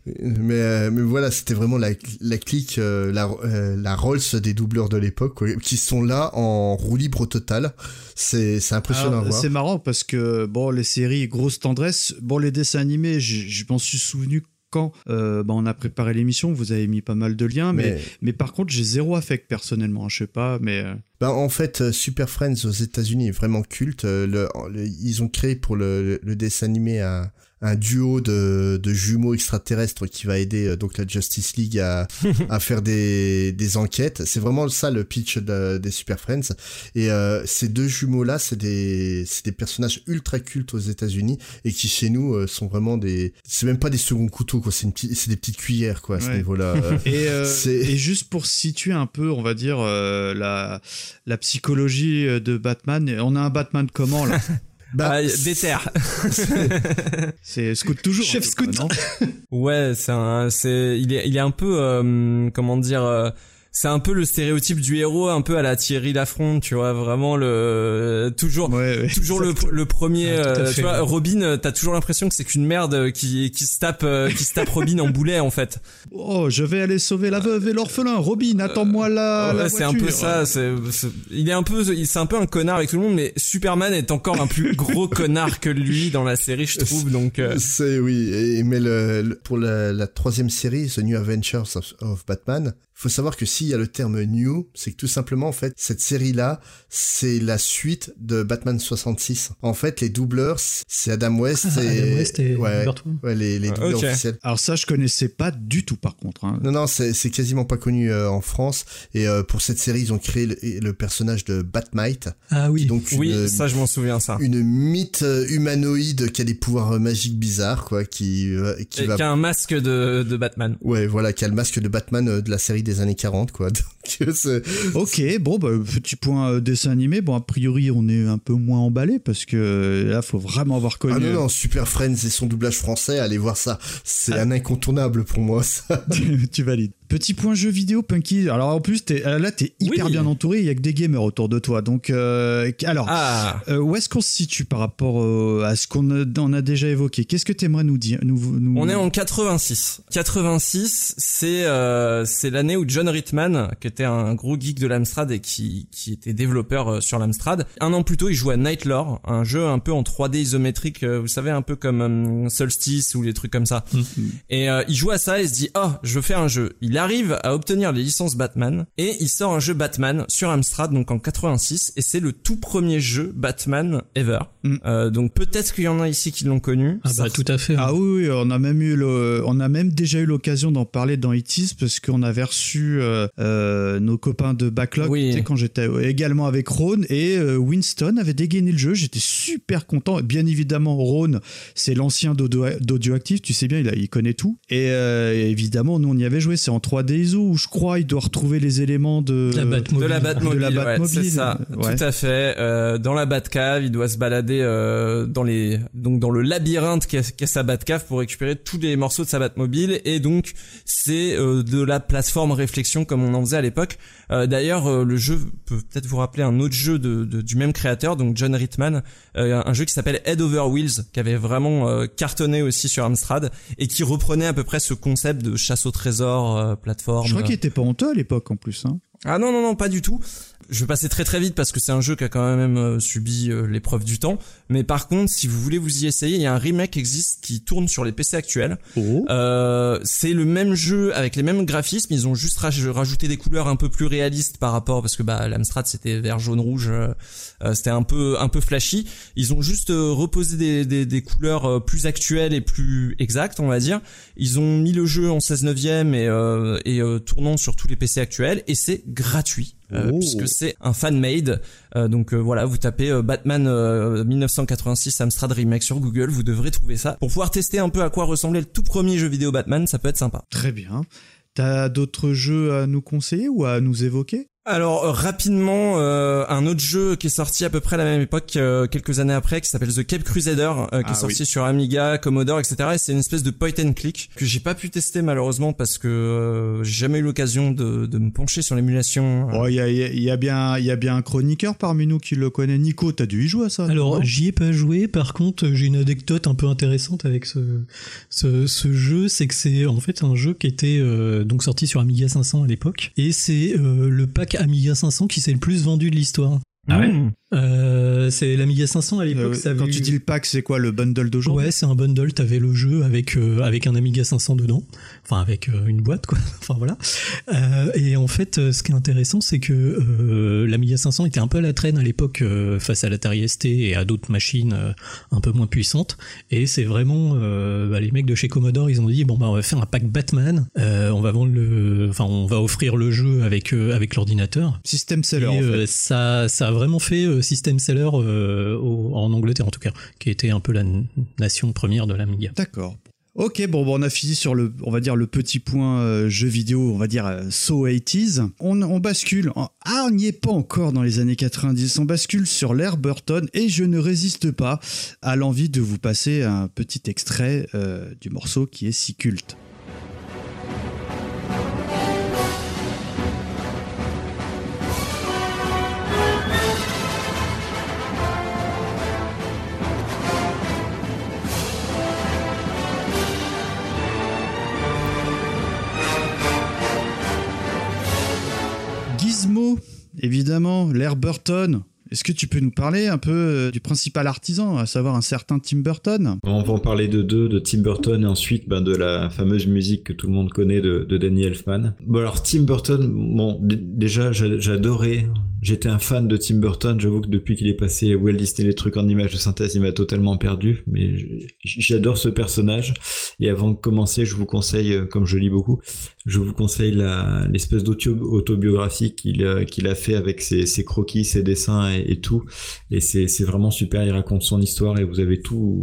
Mais voilà, c'était vraiment la clique, la Rolls des doubleurs de l'époque, quoi, qui sont là en roue libre totale. C'est impressionnant à voir. C'est marrant parce que bon, les séries grosse tendresse, bon, les dessins animés, je m'en suis souvenu quand on a préparé l'émission, vous avez mis pas mal de liens, mais par contre j'ai zéro affect personnellement, je sais pas, mais en fait, Super Friends aux États-Unis est vraiment culte. Ils ont créé pour le dessin animé un duo de jumeaux extraterrestres qui va aider donc la Justice League à faire des enquêtes. C'est vraiment ça le pitch des Super Friends. Et ces deux jumeaux là, c'est des personnages ultra cultes aux États-Unis et qui chez nous sont vraiment c'est même pas des seconds couteaux, quoi. C'est des petites cuillères, quoi, à ce niveau-là. Et juste pour situer un peu, on va dire la psychologie de Batman. On a un Batman comment là? Déter. C'est Scout toujours. Chef Scout. Ouais, il est un peu comment dire, c'est un peu le stéréotype du héros, un peu à la Thierry Lafronde, tu vois, vraiment toujours le premier, tu vois, Robin, t'as toujours l'impression que c'est qu'une merde qui se tape Robin en boulet, en fait. Oh, je vais aller sauver la veuve et l'orphelin. Robin, attends-moi là. Ouais, c'est un peu ça, c'est un peu un connard avec tout le monde, mais Superman est encore un plus gros connard que lui dans la série, je trouve, donc. Mais pour la troisième série, The New Adventures of Batman, faut savoir que s'il y a le terme new, c'est que tout simplement, en fait, cette série-là, c'est la suite de Batman 66. En fait, les doubleurs, c'est Adam West et Burton. Ouais, les doubleurs officiels. Alors ça, je connaissais pas du tout, par contre. Hein. Non, c'est quasiment pas connu en France. Et pour cette série, ils ont créé le personnage de Batmite. Ah oui. Donc ça, je m'en souviens, ça. Une mythe humanoïde qui a des pouvoirs magiques bizarres, quoi, qui a un masque de Batman. Ouais, voilà, qui a le masque de Batman de la série des années 40, quoi. Donc, Ok, bon, petit point dessin animé. Bon, a priori, on est un peu moins emballé parce que là, faut vraiment avoir connu. Ah non, Super Friends et son doublage français, allez voir ça. C'est un incontournable pour moi, ça. Tu valides. Petit point jeu vidéo, Punky. Alors en plus, t'es hyper bien entouré. Il y a que des gamers autour de toi. Donc, où est-ce qu'on se situe par rapport à ce qu'on a déjà évoqué? Qu'est-ce que t'aimerais nous dire? On est en 86. 86, c'est l'année où John Ritman, qui était un gros geek de l'Amstrad et qui était développeur sur l'Amstrad, un an plus tôt, il jouait à Nightlore, un jeu un peu en 3D isométrique, vous savez, un peu comme Solstice ou les trucs comme ça. Et il joue à ça et se dit, je veux faire un jeu. Il arrive à obtenir les licences Batman et il sort un jeu Batman sur Amstrad, donc en 86, et c'est le tout premier jeu Batman ever. Donc peut-être qu'il y en a ici qui l'ont connu. Tout à fait. Ah oui, on a même déjà eu l'occasion d'en parler dans Itis parce qu'on avait reçu nos copains de Backlog, tu sais, quand j'étais également avec Ron, et Winston avait dégainé le jeu. J'étais super content. Bien évidemment, Ron, c'est l'ancien d'Audioactive, tu sais bien, il connaît tout. Et évidemment, nous on y avait joué. C'est en 3D ISO où je crois il doit retrouver les éléments de la Batmobile. Ouais, c'est ça, tout à fait. Dans la Batcave, il doit se balader dans le labyrinthe qu'est sa Batcave pour récupérer tous les morceaux de sa Batmobile, et donc c'est de la plateforme réflexion comme on en faisait à l'époque. D'ailleurs, le jeu peut peut-être vous rappeler un autre jeu du même créateur, donc John Ritman, un jeu qui s'appelle Head Over Wheels, qui avait vraiment cartonné aussi sur Amstrad et qui reprenait à peu près ce concept de chasse au trésor, plateforme. Je crois qu'il était pas honteux à l'époque en plus, hein. Ah non, pas du tout. Je vais passer très très vite parce que c'est un jeu qui a quand même subi l'épreuve du temps. Mais par contre, si vous voulez vous y essayer, il y a un remake qui existe qui tourne sur les PC actuels. C'est le même jeu avec les mêmes graphismes. Ils ont juste rajouté des couleurs un peu plus réalistes par rapport, parce que l'Amstrad c'était vert, jaune, rouge. C'était un peu flashy. Ils ont juste reposé des couleurs plus actuelles et plus exactes, on va dire. Ils ont mis le jeu en 16/9 et tournant sur tous les PC actuels, et c'est gratuit. Puisque c'est un fan-made. Donc voilà, vous tapez Batman 1986 Amstrad Remake sur Google, vous devrez trouver ça. Pour pouvoir tester un peu à quoi ressemblait le tout premier jeu vidéo Batman, ça peut être sympa. Très bien. T'as d'autres jeux à nous conseiller ou à nous évoquer ? Alors rapidement, un autre jeu qui est sorti à peu près à la même époque, quelques années après, qui s'appelle The Cape Crusader, qui est sorti sur Amiga, Commodore, etc. Et c'est une espèce de point and click que j'ai pas pu tester malheureusement parce que j'ai jamais eu l'occasion de me pencher sur l'émulation. Il y a bien un chroniqueur parmi nous qui le connaît. Nico, t'as dû y jouer à ça? Alors j'y ai pas joué. Par contre, j'ai une anecdote un peu intéressante avec ce jeu, c'est que c'est en fait un jeu qui était donc sorti sur Amiga 500 à l'époque, et c'est le pack Amiga 500 qui s'est le plus vendu de l'histoire. Ah ouais. C'est l'Amiga 500 à l'époque. Quand tu dis le pack, c'est quoi, le bundle d'aujourd'hui? Ouais, c'est un bundle. T'avais le jeu avec un Amiga 500 dedans, enfin avec une boîte quoi. Enfin voilà. Et en fait, ce qui est intéressant, c'est que l'Amiga 500 était un peu à la traîne à l'époque face à l'Atari ST et à d'autres machines un peu moins puissantes. Et c'est vraiment les mecs de chez Commodore, ils ont dit on va faire un pack Batman. On va vendre on va offrir le jeu avec l'ordinateur. System seller. Et, en fait. ça a vraiment fait system seller en Angleterre en tout cas, qui était un peu la nation première de l'Amiga. D'accord. Ok, on a fini sur le petit point jeux vidéo, on va dire so 80s. On bascule, on n'y est pas encore dans les années 90, on bascule sur l'ère Burton, et je ne résiste pas à l'envie de vous passer un petit extrait du morceau qui est si culte. Gizmo, évidemment, l'ère Burton. Est-ce que tu peux nous parler un peu du principal artisan, à savoir un certain Tim Burton? On va en parler de Tim Burton et ensuite de la fameuse musique que tout le monde connaît de Danny Elfman. Bon alors Tim Burton, déjà j'adorais, j'étais un fan de Tim Burton, j'avoue que depuis qu'il est passé Walt Disney les trucs en images de synthèse, il m'a totalement perdu, mais j'adore ce personnage. Et avant de commencer, je vous conseille, comme je lis beaucoup, je vous conseille l'espèce d'autobiographie qu'il a fait avec ses croquis, ses dessins et tout. Et c'est vraiment super, il raconte son histoire et vous avez tout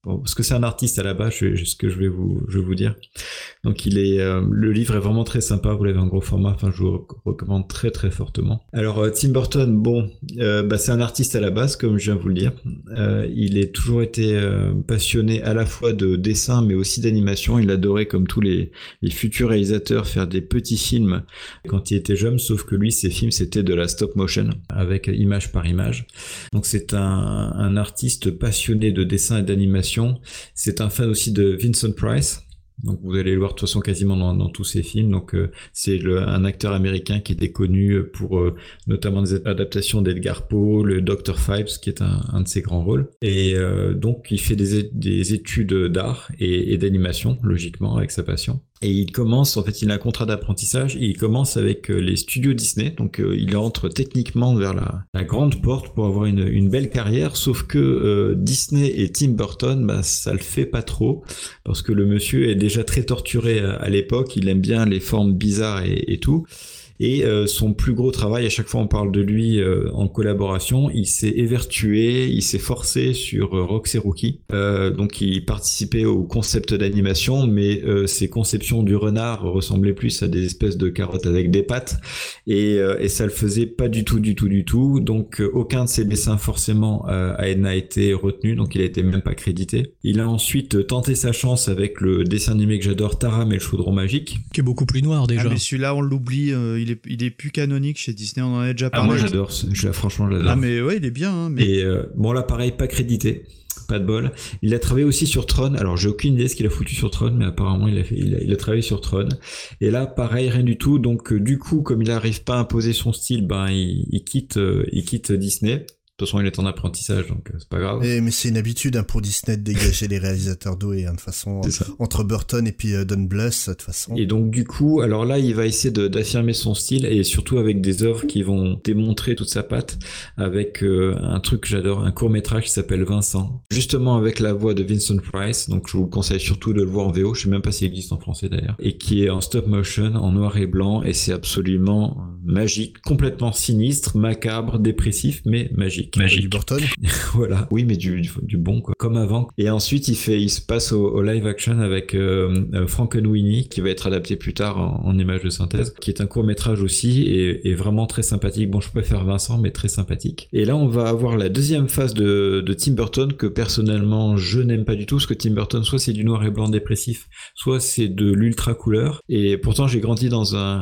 parce que c'est un artiste à la base, ce que je vais vous dire. Donc le livre est vraiment très sympa, vous l'avez en gros format, enfin je vous recommande très très fortement. Alors Tim Burton, c'est un artiste à la base, comme je viens de vous le dire. Il a toujours été passionné à la fois de dessin mais aussi d'animation. Il adorait, comme tous les futurs réalisateurs, faire des petits films quand il était jeune, sauf que lui, ses films, c'était de la stop motion, avec image par image. Donc c'est un artiste passionné de dessin et d'animation. C'est un fan aussi de Vincent Price. Donc vous allez le voir de toute façon quasiment dans tous ses films. Donc c'est un acteur américain qui était connu pour notamment des adaptations d'Edgar Poe, le Dr. Phibes, qui est un de ses grands rôles. Et donc il fait des études d'art et d'animation, logiquement, avec sa passion. Et il a un contrat d'apprentissage et il commence avec les studios Disney. Donc il entre techniquement vers la grande porte pour avoir une belle carrière, sauf que Disney et Tim Burton, ça le fait pas trop, parce que le monsieur est déjà très torturé à l'époque, il aime bien les formes bizarres et tout. Et son plus gros travail, à chaque fois on parle de lui en collaboration, il s'est évertué, il s'est forcé sur Rox et Rookie. Donc il participait au concept d'animation, mais ses conceptions du renard ressemblaient plus à des espèces de carottes avec des pattes, et ça le faisait pas du tout. Donc aucun de ses dessins forcément n'a été retenu, donc il a été même pas crédité. Il a ensuite tenté sa chance avec le dessin animé que j'adore, Taram et le chaudron magique, qui est beaucoup plus noir déjà. Ah, mais celui-là on l'oublie, il est plus canonique chez Disney, on en a déjà parlé. Moi j'adore, franchement j'adore. Ah mais ouais, il est bien. Hein, mais... Et là pareil, pas crédité, pas de bol. Il a travaillé aussi sur Tron. Alors j'ai aucune idée de ce qu'il a foutu sur Tron, mais apparemment il a travaillé sur Tron. Et là pareil, rien du tout. Donc du coup, comme il n'arrive pas à imposer son style, il quitte Disney. De toute façon, il est en apprentissage, donc c'est pas grave. Mais c'est une habitude pour Disney de dégager les réalisateurs doués, de toute façon, entre Burton et puis Don Bluth, de toute façon. Et donc du coup, alors là, il va essayer d'affirmer son style, et surtout avec des œuvres qui vont démontrer toute sa patte, avec un truc que j'adore, un court-métrage qui s'appelle Vincent, justement avec la voix de Vincent Price, donc je vous conseille surtout de le voir en VO, je sais même pas s'il existe en français d'ailleurs, et qui est en stop motion, en noir et blanc, et c'est absolument magique, complètement sinistre, macabre, dépressif, mais magique. Du Burton. Voilà. Oui, mais du bon, quoi. Comme avant. Et ensuite, il se passe au live action avec Frankenweenie, qui va être adapté plus tard en image de synthèse, qui est un court-métrage aussi, et vraiment très sympathique. Bon, je préfère Vincent, mais très sympathique. Et là, on va avoir la deuxième phase de Tim Burton, que personnellement, je n'aime pas du tout, parce que Tim Burton, soit c'est du noir et blanc dépressif, soit c'est de l'ultra couleur. Et pourtant, j'ai grandi dans un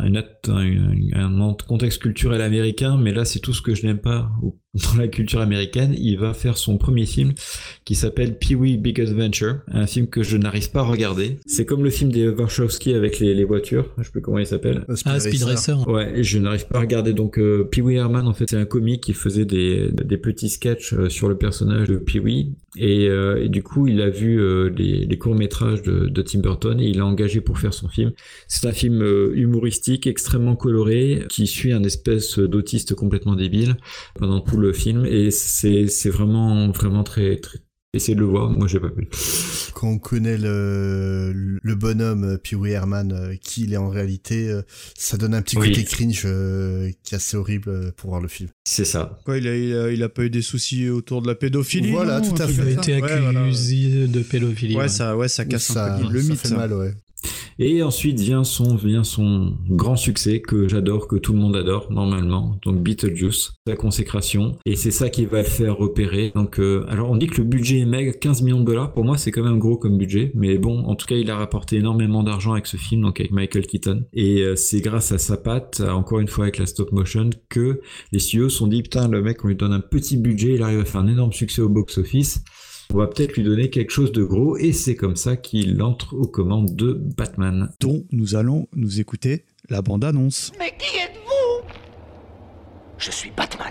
contexte culturel américain, mais là, c'est tout ce que je n'aime pas dans la culture américaine. Il va faire son premier film qui s'appelle Pee-wee Big Adventure, un film que je n'arrive pas à regarder. C'est comme le film des Wachowski avec les voitures, je sais plus comment il s'appelle. Speed Racer. Ouais, et je n'arrive pas à regarder. Donc Pee-wee Herman, en fait, c'est un comique qui faisait des petits sketchs sur le personnage de Pee-wee, et du coup il a vu les courts-métrages de Tim Burton, et il l'a engagé pour faire son film. C'est un film humoristique, extrêmement coloré, qui suit un espèce d'autiste complètement débile pendant tout le film, et c'est vraiment très très. Essayez de le voir, moi j'ai pas pu. Quand on connaît le bonhomme Pee-wee Herman, qui il est en réalité, ça donne un petit côté cringe qui est assez horrible pour voir le film. C'est ça. Quoi, il a pas eu des soucis autour de la pédophilie? Voilà, non, tout à fait. Il a été accusé de pédophilie. Ouais, ça casse un peu le mythe. Ça fait mal, ouais. Et ensuite vient son grand succès que j'adore, que tout le monde adore normalement, donc Beetlejuice, sa consécration, et c'est ça qui va le faire repérer. Donc alors on dit que le budget est maigre, 15 millions de dollars, pour moi c'est quand même gros comme budget, mais bon, en tout cas il a rapporté énormément d'argent avec ce film, donc avec Michael Keaton, et c'est grâce à sa patte, encore une fois avec la stop motion, que les studios se sont dit putain, le mec on lui donne un petit budget, il arrive à faire un énorme succès au box-office, on va peut-être lui donner quelque chose de gros, et c'est comme ça qu'il entre aux commandes de Batman, dont nous allons nous écouter la bande-annonce. Mais qui êtes-vous? Je suis Batman.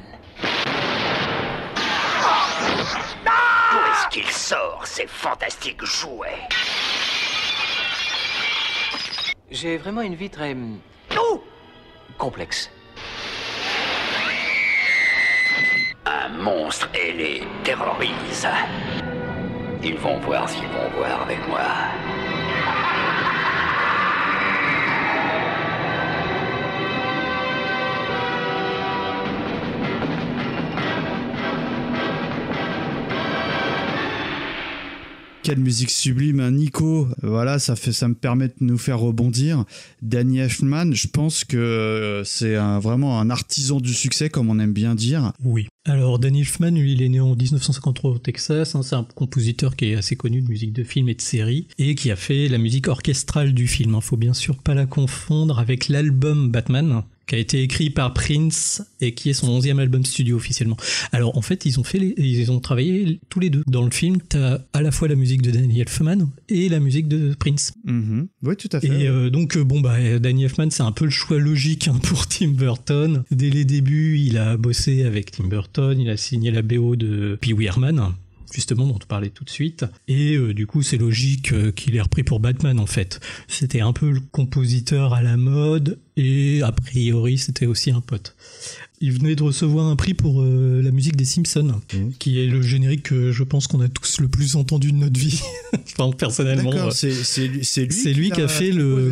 D'où est-ce qu'il sort, ces fantastiques jouets? J'ai vraiment une vie très... complexe. Un monstre ailé terrorise. Ils vont voir ce qu'ils vont voir avec moi. Quelle musique sublime, hein. Nico. Voilà, ça me permet de nous faire rebondir. Danny Elfman, je pense que c'est vraiment un artisan du succès, comme on aime bien dire. Oui. Alors, Danny Elfman, lui, il est né en 1953 au Texas. Hein, c'est un compositeur qui est assez connu de musique de film et de série et qui a fait la musique orchestrale du film. Hein. Faut bien sûr pas la confondre avec l'album Batman, qui a été écrit par Prince et qui est son 11e album studio officiellement. Alors en fait, ils ont travaillé tous les deux. Dans le film, t'as à la fois la musique de Danny Elfman et la musique de Prince. Mm-hmm. Oui, tout à fait. Et donc Danny Elfman, c'est un peu le choix logique pour Tim Burton. Dès les débuts, il a bossé avec Tim Burton, il a signé la BO de Pee Wee Herman, justement, dont on parlait tout de suite. Et du coup, c'est logique qu'il ait repris pour Batman, en fait. C'était un peu le compositeur à la mode, et a priori, c'était aussi un pote. Il venait de recevoir un prix pour la musique des Simpsons, qui est le générique que je pense qu'on a tous le plus entendu de notre vie. Enfin, personnellement. D'accord, c'est lui qui a fait le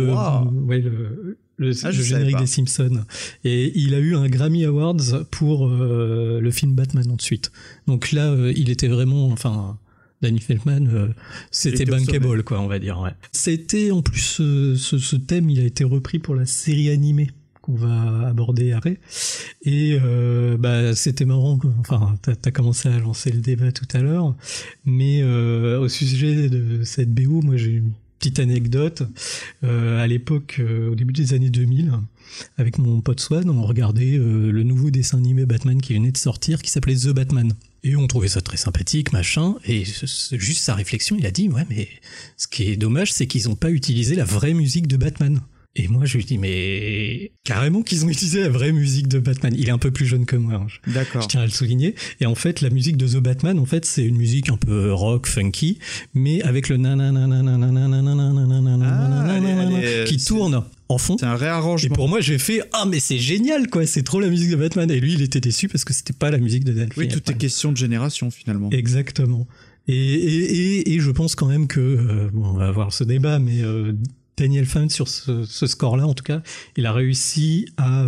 générique des Simpsons. Et il a eu un Grammy Awards pour le film Batman ensuite. Donc là, il était vraiment... Danny Elfman, c'était bankable, quoi, on va dire. Ouais. C'était, en plus, ce thème, il a été repris pour la série animée qu'on va aborder après. Et c'était marrant. T'as commencé à lancer le débat tout à l'heure. Mais au sujet de cette BO, moi, j'ai une petite anecdote. À l'époque, au début des années 2000, avec mon pote Swan, on regardait le nouveau dessin animé Batman qui venait de sortir, qui s'appelait The Batman. Et on trouvait ça très sympathique, machin, et juste sa réflexion, il a dit, ouais, mais ce qui est dommage, c'est qu'ils n'ont pas utilisé la vraie musique de Batman. Et moi, je lui dis, mais carrément qu'ils ont utilisé la vraie musique de Batman. Il est un peu plus jeune que moi, hein. D'accord. Je tiens à le souligner. Et en fait, la musique de The Batman, en fait, c'est une musique un peu rock, funky, mais avec le qui tourne en fond. C'est un réarrangement. Et pour moi, j'ai fait, mais c'est génial, quoi. C'est trop la musique de Batman. Et lui, il était déçu parce que c'était pas la musique de Danny Elfman. Oui, tout est question de génération, finalement. Exactement. Et je pense quand même que, on va avoir ce débat, mais Danny Elfman, sur ce score-là, en tout cas, il a réussi à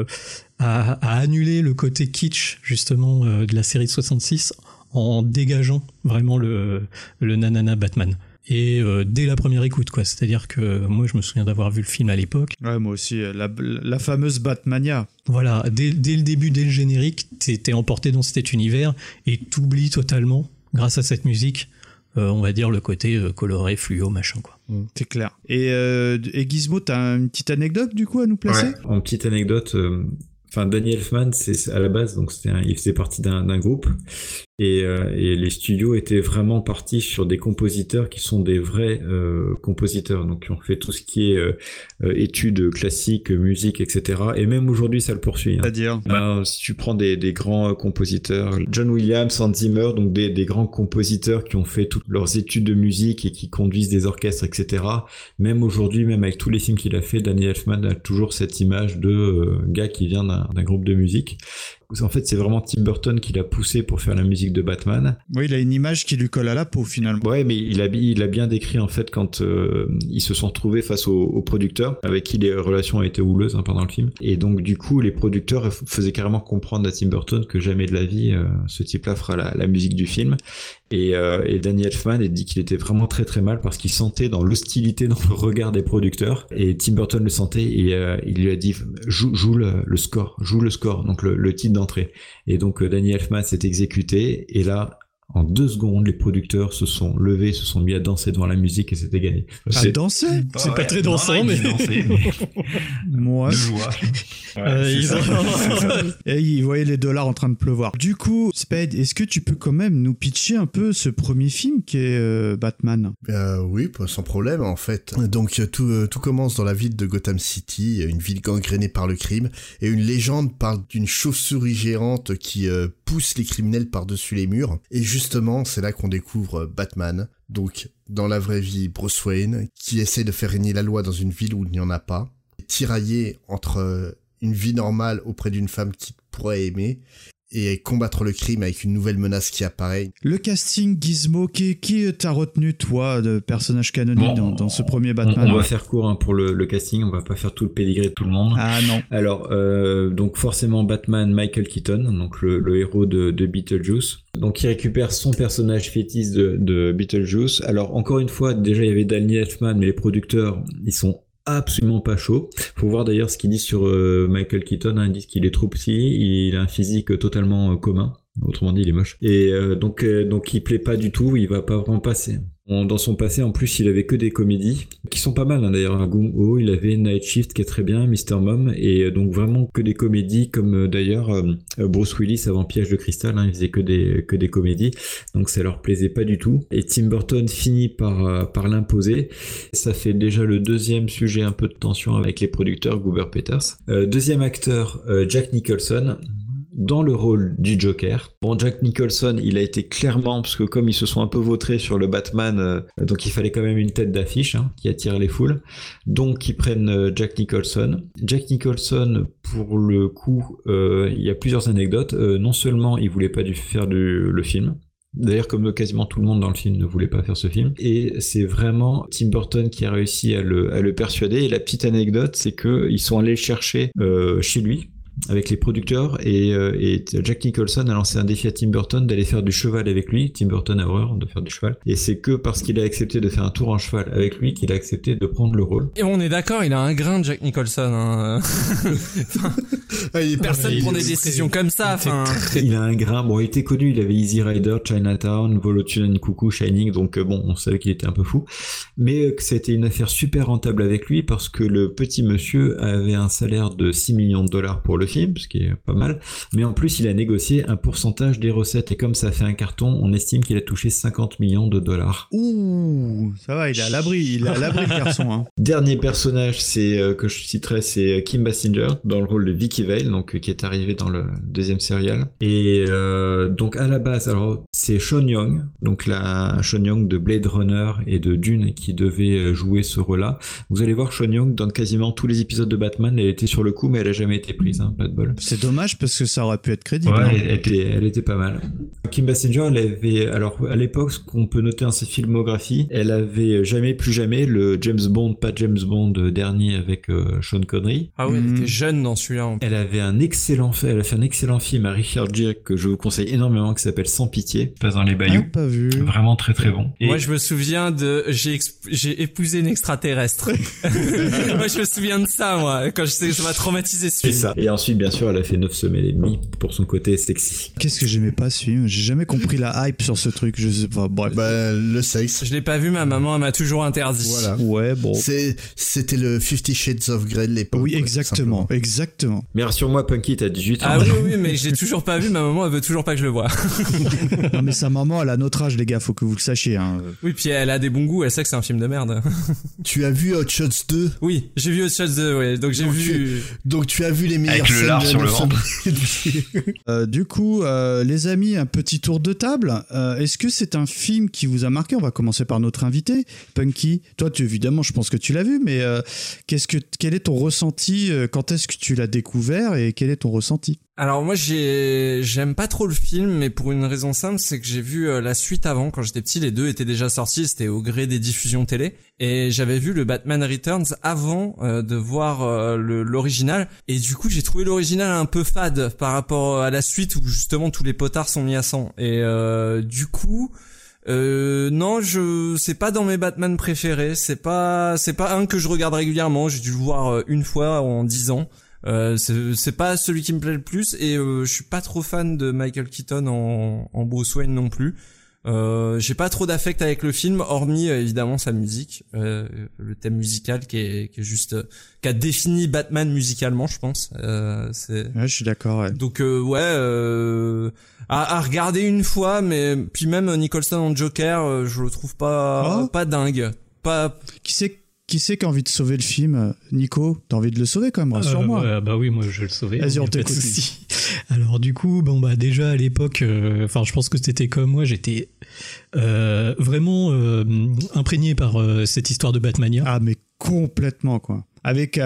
annuler le côté kitsch, justement, de la série de 66 en dégageant vraiment le nanana Batman. Et dès la première écoute, quoi. C'est-à-dire que moi, je me souviens d'avoir vu le film à l'époque. Ouais, moi aussi. La fameuse Batmania. Voilà. Dès le début, dès le générique, t'es emporté dans cet univers et t'oublies totalement, grâce à cette musique, on va dire le côté coloré, fluo, machin, quoi. C'est clair. Et Gizmo, t'as une petite anecdote, du coup, à nous placer ? Ouais, en petite anecdote... Danny Elfman, c'est à la base, donc il faisait partie d'un groupe et les studios étaient vraiment partis sur des compositeurs qui sont des vrais compositeurs, donc qui ont fait tout ce qui est études classiques, musique, etc. Et même aujourd'hui, ça le poursuit. Hein. C'est-à-dire si tu prends des grands compositeurs, John Williams, Hans Zimmer, donc des grands compositeurs qui ont fait toutes leurs études de musique et qui conduisent des orchestres, etc. Même aujourd'hui, même avec tous les films qu'il a fait, Danny Elfman a toujours cette image de gars qui vient d'un groupe de musique. En fait, c'est vraiment Tim Burton qui l'a poussé pour faire la musique de Batman. Oui, il a une image qui lui colle à la peau, finalement. Ouais, mais il a bien décrit, en fait, quand ils se sont retrouvés face aux producteurs, avec qui les relations ont été houleuses pendant le film. Et donc, du coup, les producteurs faisaient carrément comprendre à Tim Burton que jamais de la vie, ce type-là fera la musique du film. Et Danny Elfman a dit qu'il était vraiment très très mal parce qu'il sentait dans l'hostilité dans le regard des producteurs, et Tim Burton le sentait, et il lui a dit joue le score, donc le titre d'entrée. Et donc Danny Elfman s'est exécuté, et là en 2 secondes, les producteurs se sont levés, se sont mis à danser devant la musique, et c'était gagné. À danser ? C'est pas très dansant, mais... Moi, de joie. Et ils voyaient les dollars en train de pleuvoir. Du coup, Spade, est-ce que tu peux quand même nous pitcher un peu ce premier film qui est Batman ? Oui, sans problème, en fait. Donc, tout commence dans la ville de Gotham City, une ville gangrénée par le crime, et une légende parle d'une chauve-souris géante qui pousse les criminels par-dessus les murs. Et justement, c'est là qu'on découvre Batman, donc dans la vraie vie Bruce Wayne, qui essaie de faire régner la loi dans une ville où il n'y en a pas, tiraillé entre une vie normale auprès d'une femme qu'il pourrait aimer et combattre le crime avec une nouvelle menace qui apparaît. Le casting, Gizmo, qui t'as retenu, toi, de personnage canonique dans ce premier Batman? On va faire court pour le casting, on va pas faire tout le pédigré de tout le monde. Ah non. Alors, donc forcément Batman, Michael Keaton, donc le héros de Beetlejuice. Donc il récupère son personnage fétiche de Beetlejuice. Alors encore une fois, déjà il y avait Danny Elfman, mais les producteurs, ils sont absolument pas chaud. Faut voir d'ailleurs ce qu'ils disent sur Michael Keaton, hein. Ils disent qu'il est trop petit, il a un physique totalement commun. Autrement dit, il est moche. Et donc il plaît pas du tout, il va pas vraiment passer. Dans son passé, en plus, il avait que des comédies qui sont pas mal, hein, d'ailleurs. À Gung Ho, il avait Night Shift qui est très bien, Mr. Mom, et donc vraiment que des comédies, comme d'ailleurs Bruce Willis avant Piège de cristal, hein, il faisait que des comédies, donc ça leur plaisait pas du tout. Et Tim Burton finit par l'imposer. Ça fait déjà le deuxième sujet un peu de tension avec les producteurs, Goober Peters. Deuxième acteur, Jack Nicholson, dans le rôle du Joker. Bon, Jack Nicholson, il a été clairement, parce que comme ils se sont un peu vautrés sur le Batman, donc il fallait quand même une tête d'affiche, hein, qui attire les foules. Donc ils prennent Jack Nicholson. Jack Nicholson, pour le coup, il y a plusieurs anecdotes. Non seulement il voulait pas faire le film, d'ailleurs comme quasiment tout le monde dans le film ne voulait pas faire ce film, et c'est vraiment Tim Burton qui a réussi à le persuader. Et la petite anecdote, c'est que ils sont allés le chercher chez lui avec les producteurs, et Jack Nicholson a lancé un défi à Tim Burton d'aller faire du cheval avec lui. Tim Burton a horreur de faire du cheval, et c'est que parce qu'il a accepté de faire un tour en cheval avec lui qu'il a accepté de prendre le rôle. Et on est d'accord, il a un grain, Jack Nicholson, hein. Personne prend des décisions comme ça, enfin. Il a un grain. Bon, il était connu, il avait Easy Rider, Chinatown, Volotune & Cuckoo, Shining, donc bon, on savait qu'il était un peu fou, mais que ça a été une affaire super rentable avec lui, parce que le petit monsieur avait un salaire de $6 millions pour le film, ce qui est pas mal, mais en plus il a négocié un pourcentage des recettes, et comme ça a fait un carton, on estime qu'il a touché $50 millions. Ouh, ça va, il est à l'abri le garçon, hein. Dernier personnage, que je citerai, c'est Kim Basinger dans le rôle de Vicky Vale, donc qui est arrivé dans le deuxième serial. Et donc à la base, alors c'est Sean Young, donc Sean Young de Blade Runner et de Dune, qui devait jouer ce rôle-là. Vous allez voir Sean Young dans quasiment tous les épisodes de Batman, elle était sur le coup, mais elle a jamais été prise, hein, pas de bol. C'est dommage parce que ça aurait pu être crédible. Ouais, elle était pas mal. Kim Basinger, elle avait, alors à l'époque, ce qu'on peut noter dans sa filmographie, elle avait plus jamais le James Bond, pas James Bond dernier avec Sean Connery. Ah oui, elle était jeune dans celui-là. Elle a fait un excellent film à Richard Gere que je vous conseille énormément, qui s'appelle Sans pitié. Passe dans les bayous. Ah, pas vu. Vraiment très très bon. Et moi je me souviens de j'ai épousé une extraterrestre. Moi je me souviens de ça, moi, quand ça m'a traumatisé ce film. C'est ça. Et ensuite bien sûr elle a fait 9 semaines et demie pour son côté sexy. Qu'est-ce que j'aimais pas ce film, j'ai jamais compris la hype sur ce truc, je sais pas. Bref. Bah, le sexe. Je l'ai pas vu, ma maman elle m'a toujours interdit. Voilà. Ouais, bon. C'était le 50 Shades of Grey de l'époque. Oui, exactement. Mais rassure-moi, Punky, t'as 18 ans. Ah oui, mais j'ai toujours pas vu, ma maman elle veut toujours pas que je le voie. Non mais sa maman elle a notre âge, les gars, faut que vous le sachiez, hein. Oui, puis elle a des bons goûts, elle sait que c'est un film de merde. Tu as vu Hot Shots 2? Oui, j'ai vu Hot Shots 2, ouais. Donc donc tu as vu les meilleures scènes. Avec le lard sur le ventre. Du coup, les amis, un petit tour de table. Est-ce que c'est un film qui vous a marqué? On va commencer par notre invité, Punky. Toi, évidemment, je pense que tu l'as vu, mais quel est ton ressenti? Quand est-ce que tu l'as découvert et quel est ton ressenti? Alors moi j'aime pas trop le film, mais pour une raison simple, c'est que j'ai vu la suite avant. Quand j'étais petit, les deux étaient déjà sortis, c'était au gré des diffusions télé, et j'avais vu le Batman Returns avant de voir l'original, et du coup j'ai trouvé l'original un peu fade par rapport à la suite où justement tous les potards sont mis à 100, et du coup non, c'est pas dans mes Batman préférés, c'est pas un que je regarde régulièrement, j'ai dû le voir une fois en 10 ans. C'est pas celui qui me plaît le plus, et je suis pas trop fan de Michael Keaton en Bruce Wayne non plus. J'ai pas trop d'affect avec le film, hormis évidemment sa musique, le thème musical qui est juste qui a défini Batman musicalement, je pense. Ouais, je suis d'accord. Ouais. Donc à regarder une fois, mais puis même Nicholson en Joker, je le trouve pas dingue. Pas. Qui c'est qui a envie de sauver le film? Nico, t'as envie de le sauver quand même, rassure-moi. Bah oui, moi je vais le sauver. Vas-y, on t'écoute. Alors du coup, déjà à l'époque, je pense que c'était comme moi, j'étais vraiment imprégné par cette histoire de Batmania. Ah mais complètement quoi. avec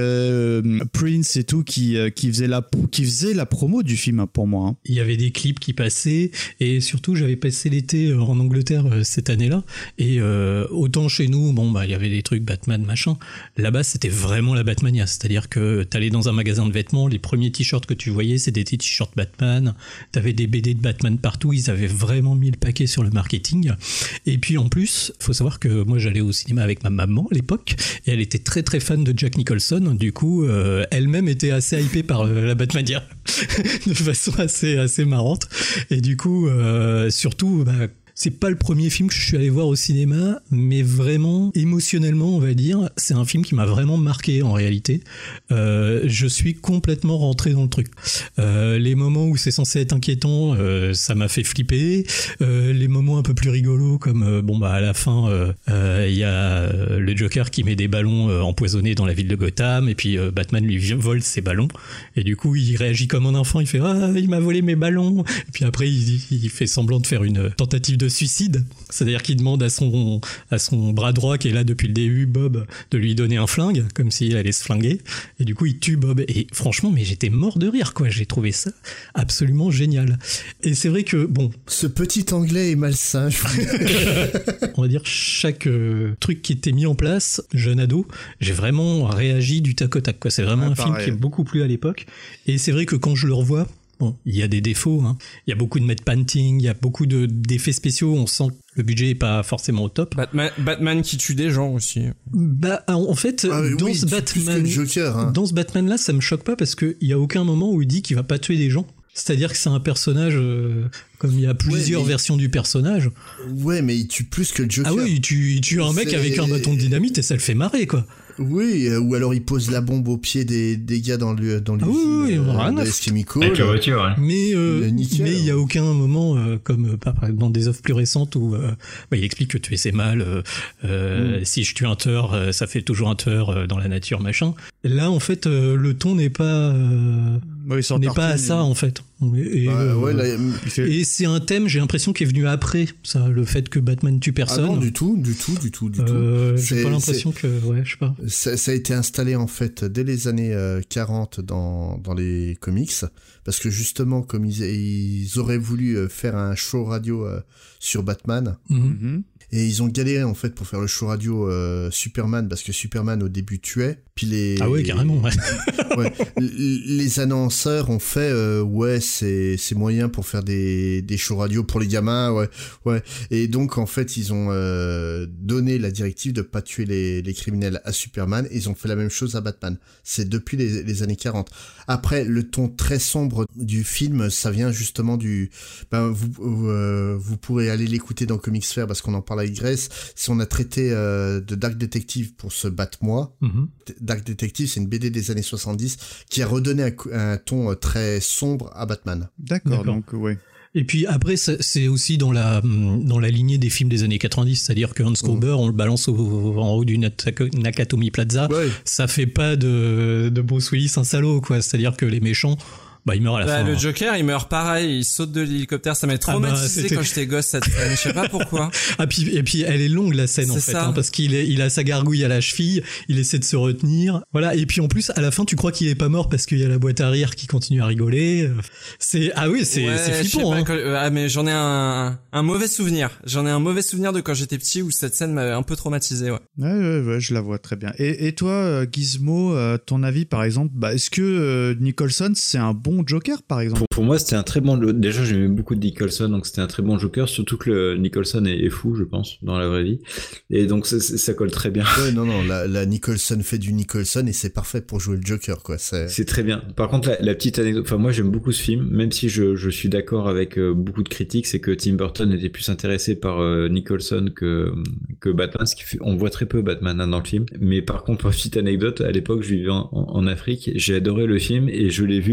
Prince et tout qui faisait la promo du film pour moi. Hein. Il y avait des clips qui passaient et surtout j'avais passé l'été en Angleterre cette année-là et autant chez nous il y avait des trucs Batman machin, là-bas c'était vraiment la Batmania, c'est-à-dire que t'allais dans un magasin de vêtements, les premiers t-shirts que tu voyais c'était des t-shirts Batman, t'avais des BD de Batman partout, ils avaient vraiment mis le paquet sur le marketing. Et puis en plus faut savoir que moi j'allais au cinéma avec ma maman à l'époque et elle était très très fan de Jack Nicholson, du coup elle-même était assez hypée par la Batmania de façon assez marrante et du coup surtout c'est pas le premier film que je suis allé voir au cinéma, mais vraiment émotionnellement, on va dire, c'est un film qui m'a vraiment marqué en réalité. Je suis complètement rentré dans le truc. Les moments où c'est censé être inquiétant, ça m'a fait flipper. Les moments un peu plus rigolos, comme à la fin, il y a le Joker qui met des ballons empoisonnés dans la ville de Gotham, et puis Batman lui vole ses ballons, et du coup il réagit comme un enfant, il fait il m'a volé mes ballons, et puis après il fait semblant de faire une tentative de suicide, c'est-à-dire qu'il demande à son bras droit qui est là depuis le début, Bob, de lui donner un flingue comme s'il allait se flinguer, et du coup il tue Bob, et franchement mais j'étais mort de rire quoi, j'ai trouvé ça absolument génial. Et c'est vrai que ce petit anglais est malsain. On va dire chaque truc qui était mis en place, jeune ado, j'ai vraiment réagi du tac au tac quoi. C'est vraiment un film qui est beaucoup plu à l'époque, et c'est vrai que quand je le revois, il y a des défauts, hein. Il y a beaucoup de matte painting, il y a beaucoup d'effets spéciaux, on sent que le budget est pas forcément au top. Batman qui tue des gens aussi. En fait, dans ce Batman-là, ça me choque pas parce qu'il y a aucun moment où il dit qu'il va pas tuer des gens. C'est-à-dire que c'est un personnage, comme il y a plusieurs versions du personnage. Ouais, mais il tue plus que le Joker. Ah oui, il tue un mec avec un bâton de dynamite et ça le fait marrer, quoi. Oui, ou alors il pose la bombe au pied des gars dans l'usine de Chemical. Avec la voiture, ouais. Mais il y a aucun moment, comme dans des offres plus récentes où il explique que tuer c'est mal, si je tue un tueur, ça fait toujours un tueur dans la nature, machin. Là, en fait, le ton n'est pas à ça, en fait. Et c'est un thème, j'ai l'impression, qui est venu après ça, le fait que Batman tue personne. Ah non, du tout. J'ai pas l'impression que, je sais pas. Ça a été installé en fait dès les années 40 dans les comics, parce que justement, comme ils auraient voulu faire un show radio sur Batman. Mm-hmm. Et ils ont galéré en fait pour faire le show radio Superman, parce que Superman au début tuait, puis carrément, ouais. Les annonceurs ont fait c'est moyen pour faire des shows radio pour les gamins, ouais. Et donc en fait ils ont donné la directive de pas tuer les criminels à Superman, et ils ont fait la même chose à Batman. C'est depuis les années 40. Après, le ton très sombre du film, ça vient justement vous pourrez aller l'écouter dans Comics Fair, parce qu'on en parle avec Grace. Si on a traité de Dark Detective pour ce Bat-moi, Dark Detective, c'est une BD des années 70 qui a redonné un ton très sombre à Batman. D'accord. Donc ouais. Et puis après, c'est aussi dans la lignée des films des années 90, c'est-à-dire que Hans Gruber, on le balance en haut du Nakatomi Plaza, ça fait pas de Bruce Willis un salaud, quoi. C'est-à-dire que les méchants, il meurt à la fin. Le Joker, il meurt pareil, il saute de l'hélicoptère, ça m'a traumatisé quand j'étais gosse, cette scène, je sais pas pourquoi. Et puis elle est longue, la scène, en fait, parce qu'il a sa gargouille à la cheville, il essaie de se retenir, voilà, et puis en plus, à la fin, tu crois qu'il est pas mort parce qu'il y a la boîte à rire qui continue à rigoler. C'est flippant, hein. Mais j'en ai un mauvais souvenir. J'en ai un mauvais souvenir de quand j'étais petit où cette scène m'avait un peu traumatisé, ouais. Ouais, je la vois très bien. Et toi, Gizmo, ton avis, par exemple, est-ce que Nicholson, c'est un bon Joker, par exemple? Pour moi, c'était un très bon... Déjà, j'aimais beaucoup de Nicholson, donc c'était un très bon Joker, surtout que le Nicholson est fou, je pense, dans la vraie vie. Et donc, ça colle très bien. Ouais, non, la Nicholson fait du Nicholson et c'est parfait pour jouer le Joker, quoi. C'est très bien. Par contre, la petite anecdote... Enfin, moi, j'aime beaucoup ce film, même si je suis d'accord avec beaucoup de critiques, c'est que Tim Burton était plus intéressé par Nicholson que Batman, ce qui fait... On voit très peu Batman dans le film. Mais par contre, pour une petite anecdote, à l'époque, je vivais en Afrique, j'ai adoré le film et je l'ai vu pour la première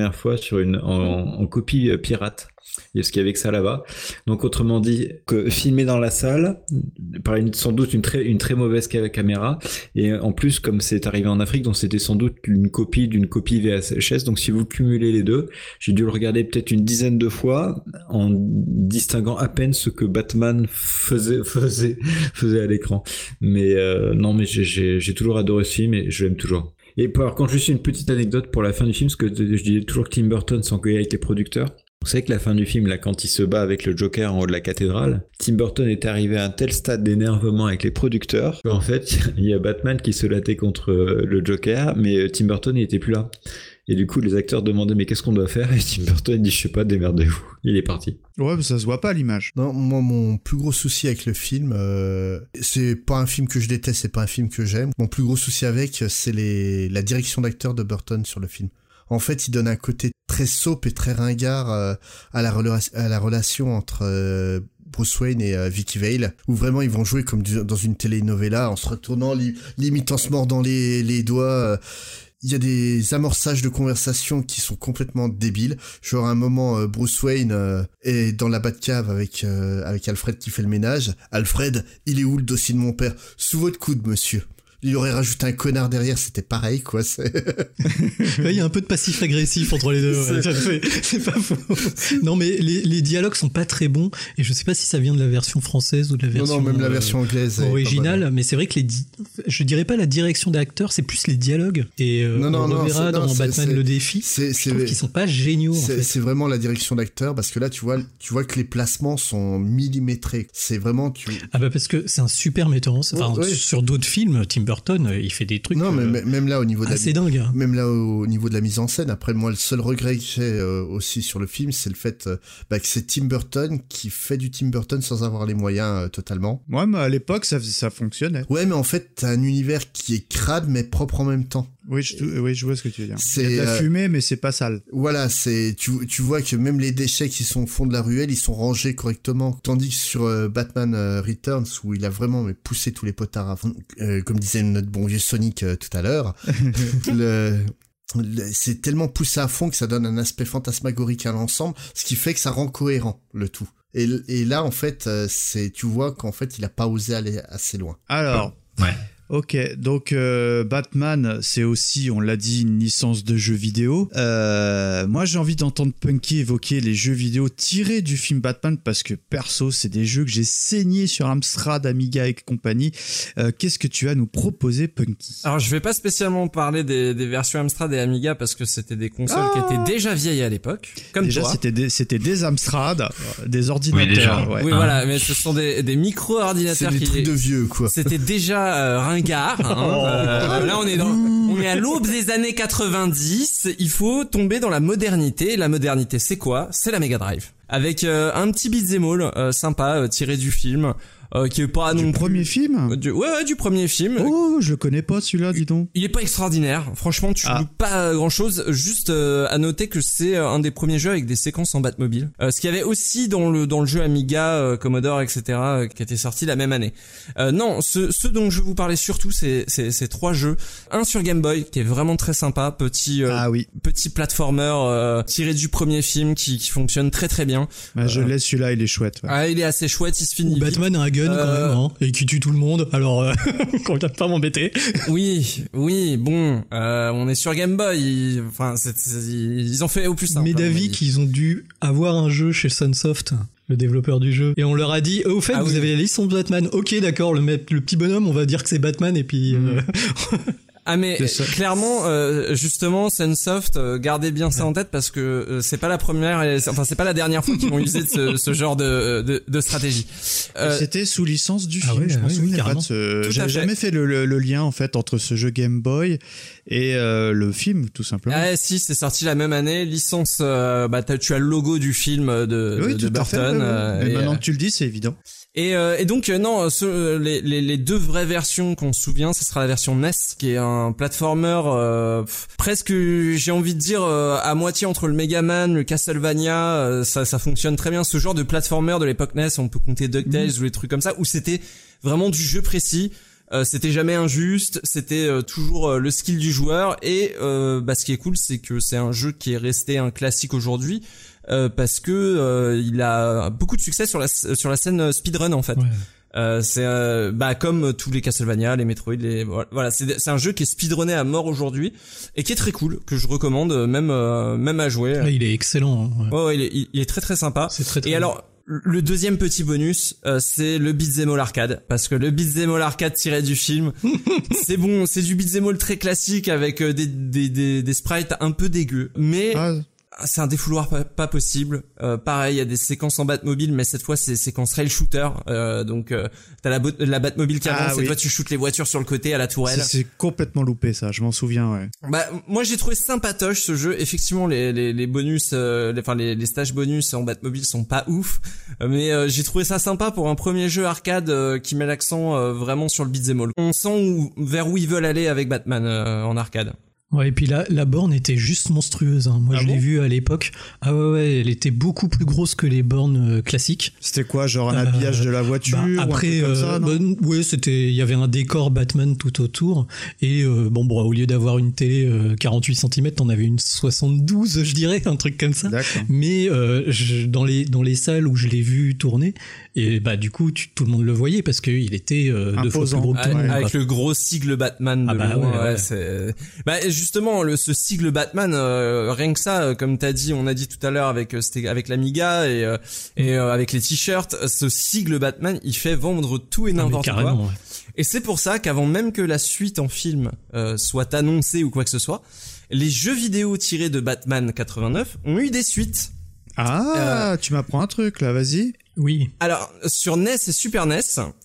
première fois en copie pirate. Parce qu'il y avait que ça là-bas. Donc autrement dit, que filmé dans la salle par sans doute une très mauvaise caméra, et en plus comme c'est arrivé en Afrique, donc c'était sans doute une copie d'une copie VHS. Donc si vous cumulez les deux, j'ai dû le regarder peut-être une dizaine de fois en distinguant à peine ce que Batman faisait à l'écran. Mais non, mais j'ai toujours adoré ce film et je l'aime toujours. Et par contre, juste une petite anecdote pour la fin du film, parce que je disais toujours que Tim Burton s'engueulait avec les producteurs. Vous savez que la fin du film, là, quand il se bat avec le Joker en haut de la cathédrale, Tim Burton est arrivé à un tel stade d'énervement avec les producteurs qu'en fait, il y a Batman qui se lattait contre le Joker, mais Tim Burton il était plus là. Et du coup, les acteurs demandaient mais qu'est-ce qu'on doit faire ? Et Tim Burton dit je sais pas, démerdez-vous. Il est parti. Ouais, mais ça se voit pas à l'image. Non, moi, mon plus gros souci avec le film, c'est pas un film que je déteste, c'est pas un film que j'aime. Mon plus gros souci avec, c'est la direction d'acteur de Burton sur le film. En fait, il donne un côté très soap et très ringard à la relation entre Bruce Wayne et Vicky Vale, où vraiment ils vont jouer comme dans une telenovela en se retournant, limite en se mordant les doigts. Il y a des amorçages de conversation qui sont complètement débiles. Genre à un moment, Bruce Wayne est dans la Batcave avec Alfred qui fait le ménage. Alfred, il est où le dossier de mon père ? Sous votre coude, monsieur. Il aurait rajouté un connard derrière, c'était pareil, quoi. Il y a un peu de passif-agressif entre les deux. Ouais. C'est pas faux. Non, mais les dialogues sont pas très bons, et je sais pas si ça vient de la version française ou de la version. Non, même la version anglaise. Originale, mais c'est vrai que je dirais pas la direction d'acteurs, c'est plus les dialogues. Et on verra dans Batman le défi. Je trouve qu'ils sont pas géniaux. C'est vraiment la direction d'acteurs, parce que là, tu vois que les placements sont millimétrés. C'est vraiment Ah bah parce que c'est un super metteur en scène. Enfin, sur d'autres films, Tim Burton, il fait des trucs. Non, mais même là au niveau de assez dingue. Même là au niveau de la mise en scène. Après, moi, le seul regret que j'ai aussi sur le film, c'est le fait que c'est Tim Burton qui fait du Tim Burton sans avoir les moyens totalement. Ouais, mais à l'époque, ça fonctionnait. Ouais, mais en fait, t'as un univers qui est crade mais propre en même temps. Oui, je vois ce que tu veux dire. Il y a de la fumée, mais c'est pas sale. Voilà, tu vois que même les déchets qui sont au fond de la ruelle, ils sont rangés correctement. Tandis que sur Batman Returns, où il a vraiment poussé tous les potards à fond, comme disait notre bon vieux Sonic tout à l'heure, c'est tellement poussé à fond que ça donne un aspect fantasmagorique à l'ensemble, ce qui fait que ça rend cohérent le tout. Et là, en fait, tu vois qu'en fait, il a pas osé aller assez loin. Alors... Ouais. Ok, donc Batman, c'est aussi, on l'a dit, une licence de jeux vidéo. Moi, j'ai envie d'entendre Punky évoquer les jeux vidéo tirés du film Batman, parce que perso, c'est des jeux que j'ai saignés sur Amstrad, Amiga et compagnie. Qu'est-ce que tu as à nous proposer, Punky ? Alors, je vais pas spécialement parler des versions Amstrad et Amiga, parce que c'était des consoles qui étaient déjà vieilles à l'époque, comme déjà, toi. C'était des Amstrad, des ordinateurs. Oui, déjà. Ouais. Oui, voilà, mais ce sont des micro-ordinateurs c'est des trucs de vieux, quoi. C'était déjà ringard. Là, on est à l'aube des années 90. Il faut tomber dans la modernité. Et la modernité, c'est quoi ? C'est la Mega Drive. Avec un petit beat'em all sympa tiré du film. Qui est pas du premier film du premier film. Oh, je le connais pas celui-là, dis donc. Il est pas extraordinaire. Franchement, tu loupes pas grand-chose. Juste à noter que c'est un des premiers jeux avec des séquences en Batmobile. Ce qu'il y avait aussi dans le jeu Amiga, Commodore, etc., qui était sorti la même année. Non, ce dont je vais vous parler surtout, c'est trois jeux. Un sur Game Boy, qui est vraiment très sympa, petit platformer tiré du premier film, qui fonctionne très très bien. Je laisse celui-là, il est chouette. Ouais. Il est assez chouette, il se finit. Batman a un gun quand même, hein, et qui tue tout le monde. Alors, qu'on vient pas m'embêter. Oui, bon, on est sur Game Boy. Ils ont fait au plus simple. Mais d'avis qu'ils ont dû avoir un jeu chez Sunsoft, le développeur du jeu, et on leur a dit au fait vous avez la licence Batman. Ok, d'accord, le petit bonhomme, on va dire que c'est Batman, et puis Ah mais clairement justement Sunsoft, gardez bien ça en tête, parce que c'est pas la première c'est pas la dernière fois qu'ils vont user de ce genre de stratégie. C'était sous licence du film, je m'en souviens pas de ce... J'avais jamais fait le lien en fait entre ce jeu Game Boy et le film, tout simplement. Ah si, c'est sorti la même année, licence tu as le logo du film de Burton. Mais maintenant que tu le dis, c'est évident. Et donc non, les deux vraies versions qu'on se souvient, ce sera la version NES, qui est un platformer presque, j'ai envie de dire, à moitié entre le Mega Man, le Castlevania. Ça fonctionne très bien, ce genre de platformer de l'époque NES. On peut compter DuckTales ou les trucs comme ça, où c'était vraiment du jeu précis. C'était jamais injuste, c'était toujours le skill du joueur et ce qui est cool c'est que c'est un jeu qui est resté un classique aujourd'hui parce que il a beaucoup de succès sur la scène speedrun en fait. Ouais. C'est comme tous les Castlevania, les Metroid, voilà, c'est un jeu qui est speedrunné à mort aujourd'hui et qui est très cool, que je recommande même à jouer. Là, il est excellent. Hein, ouais, il est très très sympa. C'est très, très et alors le deuxième petit bonus, c'est le beat'em all arcade, parce que le beat'em all arcade tiré du film, c'est bon, c'est du beat'em all très classique avec des sprites un peu dégueux, mais c'est un défouloir pas possible. Pareil, il y a des séquences en Batmobile, mais cette fois c'est séquence rail shooter. Donc t'as la Batmobile qui avance et toi tu shootes les voitures sur le côté à la tourelle. C'est complètement loupé ça, je m'en souviens. Ouais. Moi j'ai trouvé sympatoche ce jeu. Effectivement les bonus, les stages bonus en Batmobile sont pas ouf, mais j'ai trouvé ça sympa pour un premier jeu arcade qui met l'accent vraiment sur le beat'em all. On sent vers où ils veulent aller avec Batman en arcade. Ouais, et puis la borne était juste monstrueuse. Hein. Moi, je l'ai vue à l'époque. Ah ouais, elle était beaucoup plus grosse que les bornes classiques. C'était quoi, genre un habillage de la voiture après, ou un truc comme ça, ouais, il y avait un décor Batman tout autour. Et au lieu d'avoir une télé 48 cm, t'en avais une 72, je dirais, un truc comme ça. D'accord. Mais dans les salles où je l'ai vu tourner, et du coup, tout le monde le voyait parce qu'il était 2 fois plus gros que tout le monde. Avec le gros sigle Batman de loin, c'est... justement, ce sigle Batman, rien que ça, comme t'as dit, on a dit tout à l'heure avec l'Amiga et avec les t-shirts, ce sigle Batman, il fait vendre tout et n'importe quoi. Ouais. Et c'est pour ça qu'avant même que la suite en film soit annoncée ou quoi que ce soit, les jeux vidéo tirés de Batman 89 ont eu des suites. Tu m'apprends un truc là, vas-y. Oui. Alors sur NES et Super NES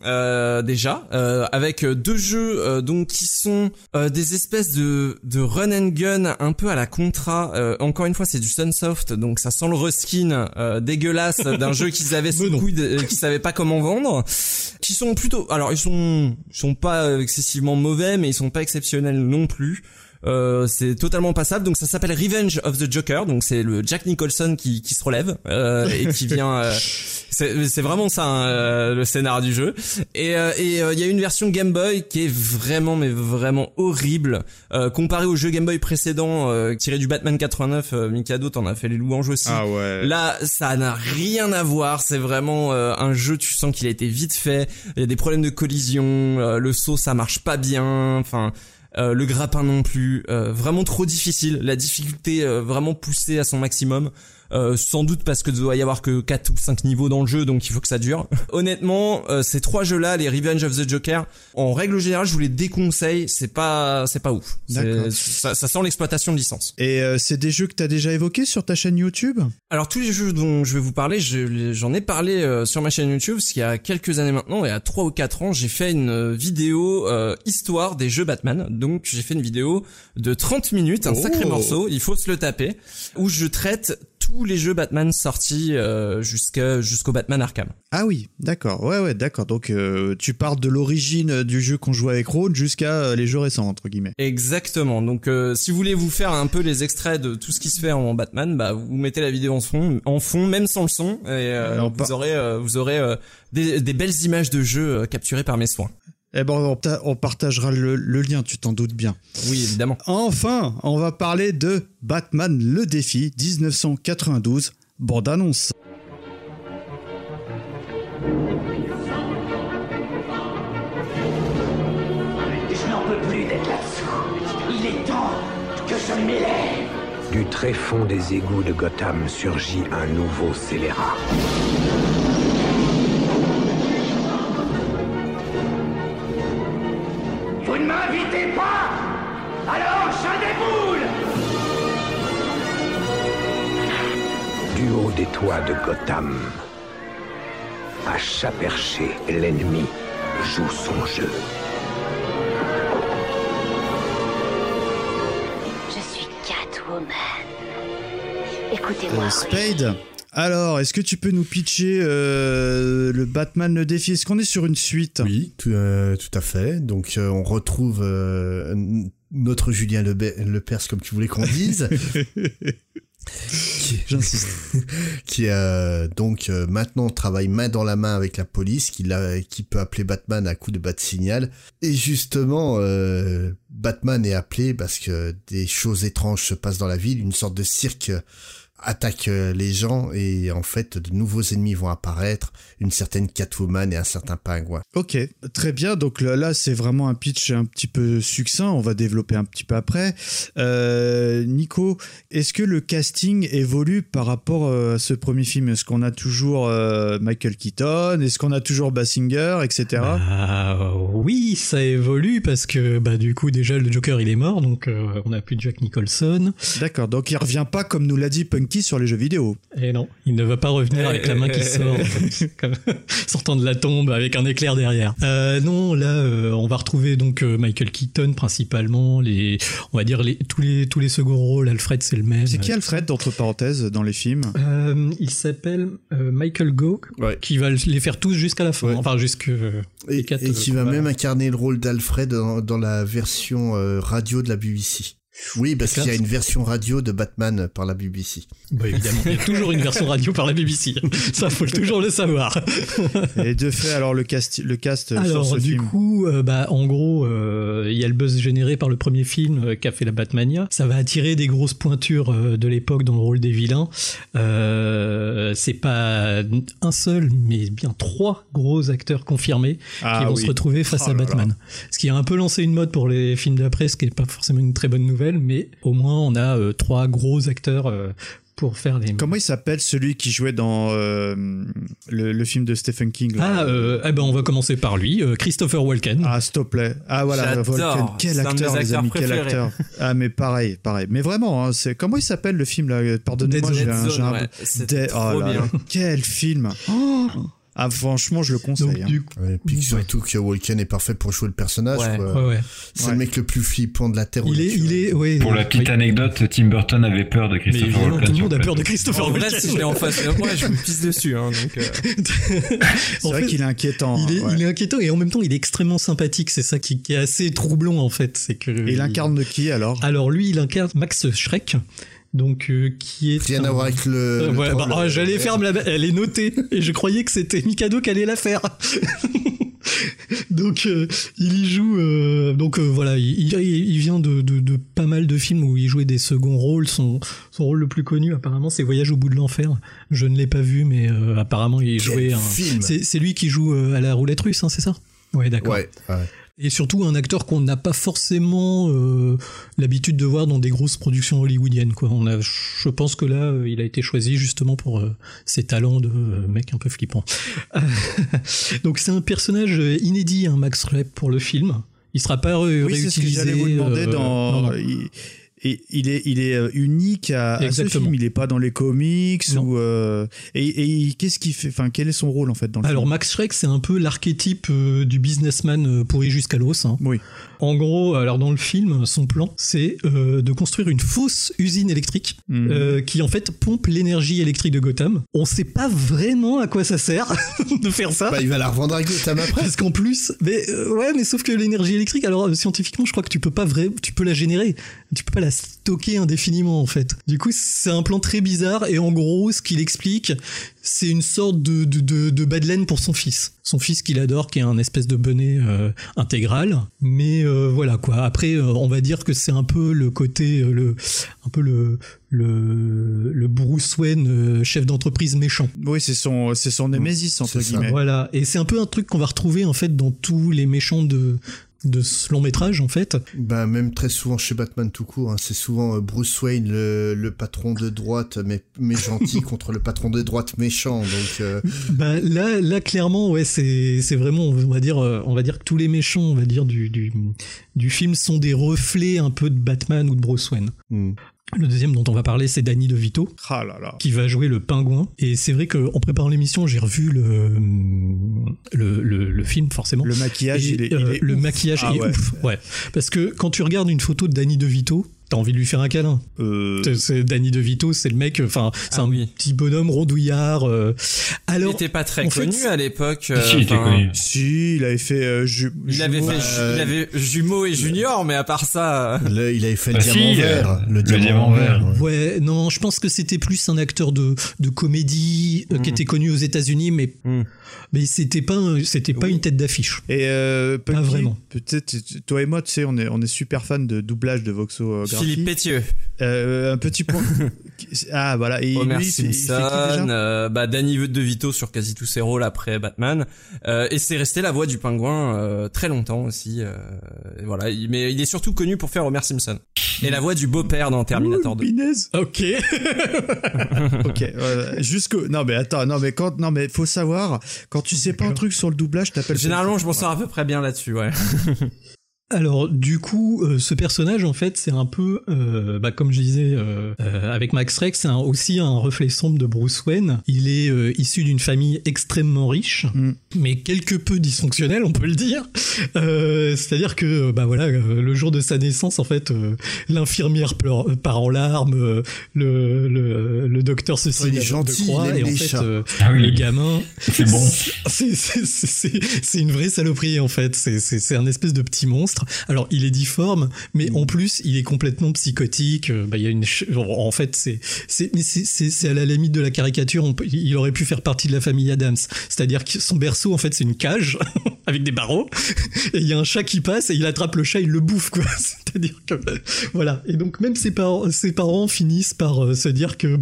déjà avec 2 jeux donc qui sont des espèces de run and gun un peu à la Contra. Encore une fois, c'est du Sunsoft, donc ça sent le reskin dégueulasse d'un jeu qu'ils avaient sous le coude, qui savaient pas comment vendre. Qui sont plutôt, alors ils sont pas excessivement mauvais, mais ils sont pas exceptionnels non plus. C'est totalement passable, donc ça s'appelle Revenge of the Joker, donc c'est le Jack Nicholson qui se relève et qui vient c'est vraiment ça le scénar du jeu et il y a une version Game Boy qui est vraiment mais vraiment horrible comparé au jeu Game Boy précédent tiré du Batman 89. Mikado t'en as fait les louanges aussi. Ah ouais. Là ça n'a rien à voir, c'est vraiment un jeu, tu sens qu'il a été vite fait, il y a des problèmes de collision, le saut ça marche pas bien, enfin le grappin non plus, vraiment trop difficile, la difficulté vraiment poussée à son maximum, sans doute parce que doit y avoir que 4 ou 5 niveaux dans le jeu, donc il faut que ça dure. Honnêtement, ces 3 jeux-là, les Revenge of the Joker, en règle générale, je vous les déconseille, c'est pas ouf. Ça sent l'exploitation de licence. Et c'est des jeux que t'as déjà évoqués sur ta chaîne YouTube ? Alors tous les jeux dont je vais vous parler, j'en ai parlé sur ma chaîne YouTube, parce qu'il y a quelques années maintenant, et à 3 ou 4 ans, j'ai fait une vidéo histoire des jeux Batman. Donc j'ai fait une vidéo de 30 minutes, un sacré morceau, il faut se le taper, où je traite tous les jeux Batman sortis jusqu'au Batman Arkham. Ah oui, d'accord. Ouais, d'accord. Donc tu parles de l'origine du jeu qu'on jouait avec Rhodes jusqu'à les jeux récents, entre guillemets. Exactement. Donc si vous voulez vous faire un peu les extraits de tout ce qui se fait en Batman, vous mettez la vidéo en fond, même sans le son, et vous aurez des belles images de jeux capturées par mes soins. Eh ben, on partagera le lien, tu t'en doutes bien. Oui, évidemment. Enfin, on va parler de Batman le défi 1992, bande-annonce. Je n'en peux plus d'être là-dessous. Il est temps que je m'élève. Du tréfonds des égouts de Gotham surgit un nouveau scélérat. Vous ne m'invitez pas, alors je déboule. Du haut des toits de Gotham, à chat perché, l'ennemi joue son jeu. Je suis Catwoman. Écoutez-moi. Spade. Alors, est-ce que tu peux nous pitcher le Batman le défi ? Est-ce qu'on est sur une suite ? Oui, tout à fait. Donc, on retrouve notre Julien Lepers, comme tu voulais qu'on dise. J'insiste. Qui donc maintenant travaille main dans la main avec la police, qui peut appeler Batman à coup de bat signal. Et justement, Batman est appelé parce que des choses étranges se passent dans la ville, une sorte de cirque attaque les gens et en fait de nouveaux ennemis vont apparaître, une certaine Catwoman et un certain Pingouin. Ok, très bien, donc là c'est vraiment un pitch un petit peu succinct, on va développer un petit peu après. Nico, est-ce que le casting évolue par rapport à ce premier film? Est-ce qu'on a toujours Michael Keaton? Est-ce qu'on a toujours Basinger, etc. Oui, ça évolue parce que du coup déjà le Joker il est mort, donc on n'a plus de Jack Nicholson. D'accord, donc il revient pas comme nous l'a dit Punky sur les jeux vidéo. Et non, il ne va pas revenir avec la main qui sort, comme sortant de la tombe avec un éclair derrière. Non, là, on va retrouver donc Michael Keaton principalement, on va dire tous les seconds rôles. Alfred, c'est le même. C'est qui Alfred, entre parenthèses, dans les films? Il s'appelle Michael Gough, qui va les faire tous jusqu'à la fin, enfin jusque et qui va même incarner le rôle d'Alfred dans la version radio de la BBC. Oui, parce qu'il y a une version radio de Batman par la BBC. Bah évidemment, il y a toujours une version radio par la BBC. Ça, faut toujours le savoir. Et de fait, alors le cast alors, sur ce film. Du coup, en gros, il y a le buzz généré par le premier film qu'a fait la Batmania. Ça va attirer des grosses pointures de l'époque dans le rôle des vilains. C'est pas un seul, mais bien 3 gros acteurs confirmés qui vont se retrouver face à Batman. Ce qui a un peu lancé une mode pour les films d'après, ce qui n'est pas forcément une très bonne nouvelle. Mais au moins on a 3 gros acteurs pour faire les... Comment il s'appelle celui qui jouait dans le film de Stephen King là, on va commencer par lui, Christopher Walken. Ah, s'il te plaît. Ah voilà, Walken. Quel acteur, les amis, quel acteur. Ah mais pareil. Mais vraiment, c'est... Comment il s'appelle le film là? Pardonnez-moi, C'était trop bien. Quel film. Ah, franchement, je le conseille. Donc, puis surtout que Walken est parfait pour jouer le personnage. C'est le mec le plus flippant de la Terre. Pour la petite anecdote, Tim Burton avait peur de Christopher Walken. Tout le monde a peur de Christopher Walken. Là, si je l'ai en face de moi, je me pisse dessus. C'est vrai qu'il est inquiétant. Il est inquiétant et en même temps, il est extrêmement sympathique. C'est ça qui est assez troublant en fait. C'est que. Et il incarne de qui alors? Alors lui, il incarne Max Schreck. Donc qui est rien à voir avec le j'allais faire elle est notée et je croyais que c'était Mikado qui allait la faire. Donc il y joue voilà, il vient de pas mal de films où il jouait des seconds rôles. Son rôle le plus connu apparemment c'est Voyage au bout de l'enfer. Je ne l'ai pas vu mais apparemment il jouait c'est lui qui joue à la roulette russe, hein, c'est ça? Ouais, d'accord. Ouais. Et surtout un acteur qu'on n'a pas forcément l'habitude de voir dans des grosses productions hollywoodiennes, quoi. Je pense que là, il a été choisi justement pour ses talents de mec un peu flippant. Donc c'est un personnage inédit, hein, Max Schreck, pour le film. Il sera pas réutilisé. C'est ce que j'allais vous demander dans... Et il est unique à ce film. Il est pas dans les comics ou et qu'est-ce qu'il fait? Enfin, quel est son rôle en fait dans le film? Alors Max Schreck, c'est un peu l'archétype du businessman pourri jusqu'à l'os. Hein. Oui. En gros, alors dans le film, son plan, c'est de construire une fausse usine électrique qui en fait pompe l'énergie électrique de Gotham. On sait pas vraiment à quoi ça sert de faire ça. Il va la revendre à Gotham après. Parce qu'en plus, mais sauf que l'énergie électrique, alors scientifiquement, je crois que tu peux la générer, tu peux pas la stocker indéfiniment en fait. Du coup, c'est un plan très bizarre et en gros, ce qu'il explique, c'est une sorte de bas de laine pour son fils. Son fils qu'il adore, qui est un espèce de bonnet intégral. Mais voilà quoi. Après, on va dire que c'est un peu le côté, le Bruce Wayne, chef d'entreprise méchant. Oui, c'est son némésis entre guillemets. Voilà. Et c'est un peu un truc qu'on va retrouver en fait dans tous les méchants de ce long métrage en fait. Même très souvent chez Batman tout court, hein, c'est souvent Bruce Wayne le patron de droite mais gentil contre le patron de droite méchant, donc là clairement c'est vraiment on va dire que tous les méchants on va dire du film sont des reflets un peu de Batman ou de Bruce Wayne. Le deuxième dont on va parler, c'est Danny DeVito, qui va jouer le Pingouin. Et c'est vrai qu'en préparant l'émission, j'ai revu le film, forcément. Le maquillage, le maquillage est ouf. Ouais. Parce que quand tu regardes une photo de Danny DeVito, t'as envie de lui faire un câlin. C'est Danny DeVito, c'est le mec, enfin, c'est petit bonhomme rondouillard. Alors, il était pas très connu à l'époque. Si, il était connu. Si, il avait fait. Il avait Jumeaux et Junior, mais à part ça. Il avait fait le diamant vert. Le diamant vert. Ouais, non, je pense que c'était plus un acteur de comédie qui était connu aux États-Unis, mais c'était pas une tête d'affiche. Et pas vraiment. Peut-être toi et moi, tu sais, on est super fan de doublage de voxographie. Philippe Pétieux. Un petit point. Ah voilà. Et Homer lui, Simpson, Danny DeVito sur quasi tous ses rôles après Batman. Et c'est resté la voix du pingouin très longtemps aussi. Voilà. Mais il est surtout connu pour faire Homer Simpson. Et la voix du beau-père dans Terminator 2. Ok. Ok. Non mais faut savoir, quand tu sais pas un truc sur le doublage, t'appelles. Généralement, je m'en sors à peu près bien là-dessus, ouais. Alors du coup, ce personnage en fait, c'est un peu, comme je disais avec Max Rex, c'est aussi un reflet sombre de Bruce Wayne. Il est issu d'une famille extrêmement riche, mais quelque peu dysfonctionnelle, on peut le dire. C'est-à-dire que le jour de sa naissance, en fait, l'infirmière part en larmes, le docteur se signe de croix, et en fait, le gamin, c'est bon. C'est une vraie saloperie en fait. C'est un espèce de petit monstre. Alors il est difforme, mais en plus il est complètement psychotique. Il y a en fait c'est à la limite de la caricature. Il aurait pu faire partie de la famille Addams. C'est-à-dire que son berceau en fait c'est une cage avec des barreaux et il y a un chat qui passe et il attrape le chat, il le bouffe quoi. C'est-à-dire que voilà. Et donc même ses parents finissent par se dire que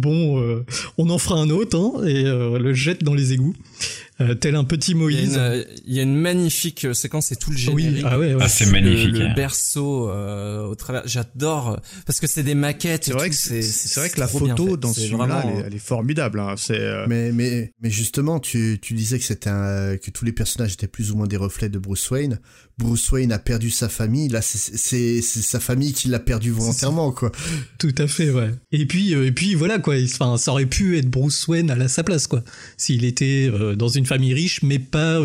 on en fera un autre et le jettent dans les égouts. Tel un petit Moïse. Il y a une magnifique séquence, c'est tout le générique. Oui. C'est magnifique. Le berceau au travers. J'adore parce que c'est des maquettes. C'est vrai que la photo dans ce film-là, elle est formidable. Hein. Mais justement, tu disais que que tous les personnages étaient plus ou moins des reflets de Bruce Wayne. Bruce Wayne a perdu sa famille. Là, c'est sa famille qui l'a perdu volontairement, quoi. Tout à fait, ouais. Et puis voilà, quoi. Enfin, ça aurait pu être Bruce Wayne à sa place, quoi. S'il était dans une famille riche, mais pas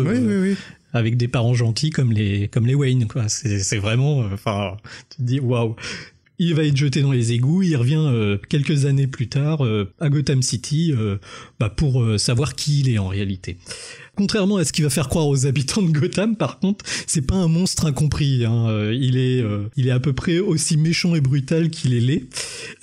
avec des parents gentils comme les Wayne, quoi. C'est vraiment, tu te dis waouh. Il va être jeté dans les égouts, il revient quelques années plus tard à Gotham City pour savoir qui il est en réalité. Contrairement à ce qu'il va faire croire aux habitants de Gotham, par contre, c'est pas un monstre incompris. Hein. Il est à peu près aussi méchant et brutal qu'il est laid.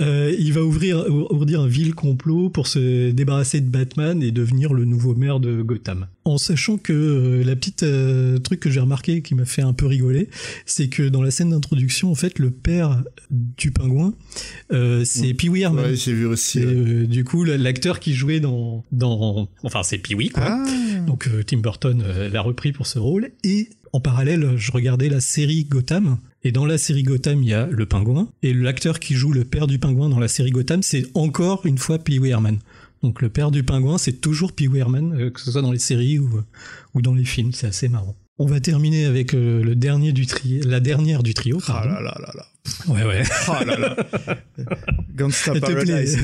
Il va ouvrir un vil complot pour se débarrasser de Batman et devenir le nouveau maire de Gotham. En sachant que la petite truc que j'ai remarqué qui m'a fait un peu rigoler, c'est que dans la scène d'introduction, en fait, le père du pingouin, c'est Pee-wee Herman. Ouais, j'ai vu aussi. Du coup, l'acteur qui jouait enfin, c'est Pee-wee, quoi. Ah. Donc Tim Burton l'a repris pour ce rôle. Et en parallèle, je regardais la série Gotham. Et dans la série Gotham, il y a le pingouin. Et l'acteur qui joue le père du pingouin dans la série Gotham, c'est encore une fois Pee-wee Herman. Donc le père du pingouin, c'est toujours Pee-wee Herman, que ce soit dans les séries ou dans les films. C'est assez marrant. On va terminer avec la dernière du trio. Ah là là là là. Ouais. Oh là là. Gangsta Paradise.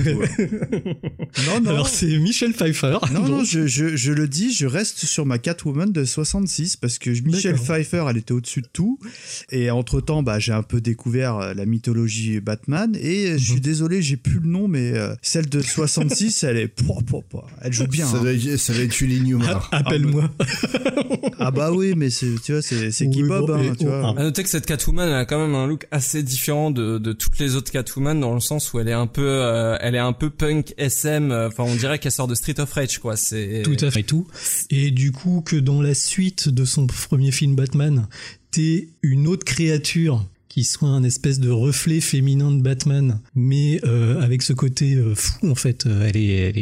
Non. Alors c'est Michelle Pfeiffer. Non, je le dis, je reste sur ma Catwoman de 66 parce que Michelle Pfeiffer, elle était au-dessus de tout. Et entre-temps, j'ai un peu découvert la mythologie Batman. Et je suis désolé, j'ai plus le nom, mais celle de 66, elle est... Elle joue bien. Ça doit être Julie Newmar. Appelle-moi. Ah bah oui, mais c'est Guy Bob. Tu vois. À noter que cette Catwoman elle a quand même un look assez différent de toutes les autres Catwoman dans le sens où elle est un peu punk SM. Enfin, on dirait qu'elle sort de Street of Rage, quoi. C'est tout à fait tout. Et du coup, que dans la suite de son premier film Batman, t'es une autre créature qui soit un espèce de reflet féminin de Batman, mais avec ce côté fou en fait. Elle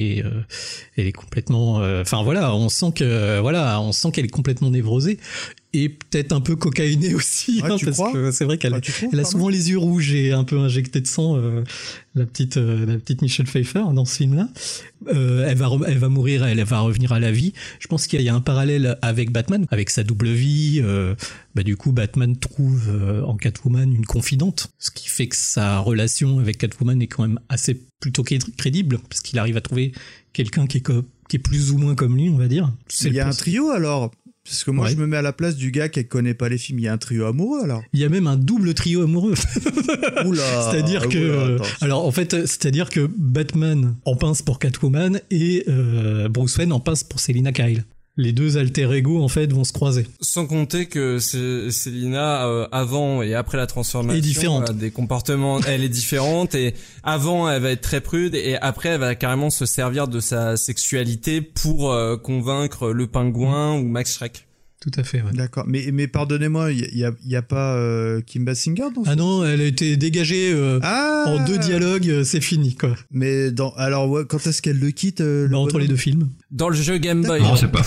est complètement. Enfin voilà, on sent qu'elle est complètement névrosée. Et peut-être un peu cocaïnée aussi, parce que c'est vrai qu'elle a souvent les yeux rouges et un peu injecté de sang, la petite Michelle Pfeiffer dans ce film-là. Elle va mourir, elle va revenir à la vie. Je pense qu'il y a un parallèle avec Batman, avec sa double vie. Du coup, Batman trouve en Catwoman une confidente, ce qui fait que sa relation avec Catwoman est quand même assez plutôt crédible, parce qu'il arrive à trouver quelqu'un qui est plus ou moins comme lui, on va dire. Il y a un trio alors. Parce que moi, je me mets à la place du gars qui connaît pas les films. Il y a un trio amoureux, alors. Il y a même un double trio amoureux. Oula. C'est-à-dire que, alors en fait, c'est-à-dire que Batman en pince pour Catwoman et Bruce Wayne en pince pour Selina Kyle. Les deux alter ego en fait vont se croiser. Sans compter que Selina avant et après la transformation est différente. A des comportements, elle est différente et avant elle va être très prude et après elle va carrément se servir de sa sexualité pour convaincre le Pingouin ou Max Schreck. Tout à fait, ouais. D'accord. Mais pardonnez-moi, il y a pas Kim Basinger dans ce... Ah non, elle a été dégagée en 2 dialogues, c'est fini, quoi. Mais alors, ouais, quand est-ce qu'elle le quitte entre les 2 films. Dans le jeu Game Boy. Non, c'est pas.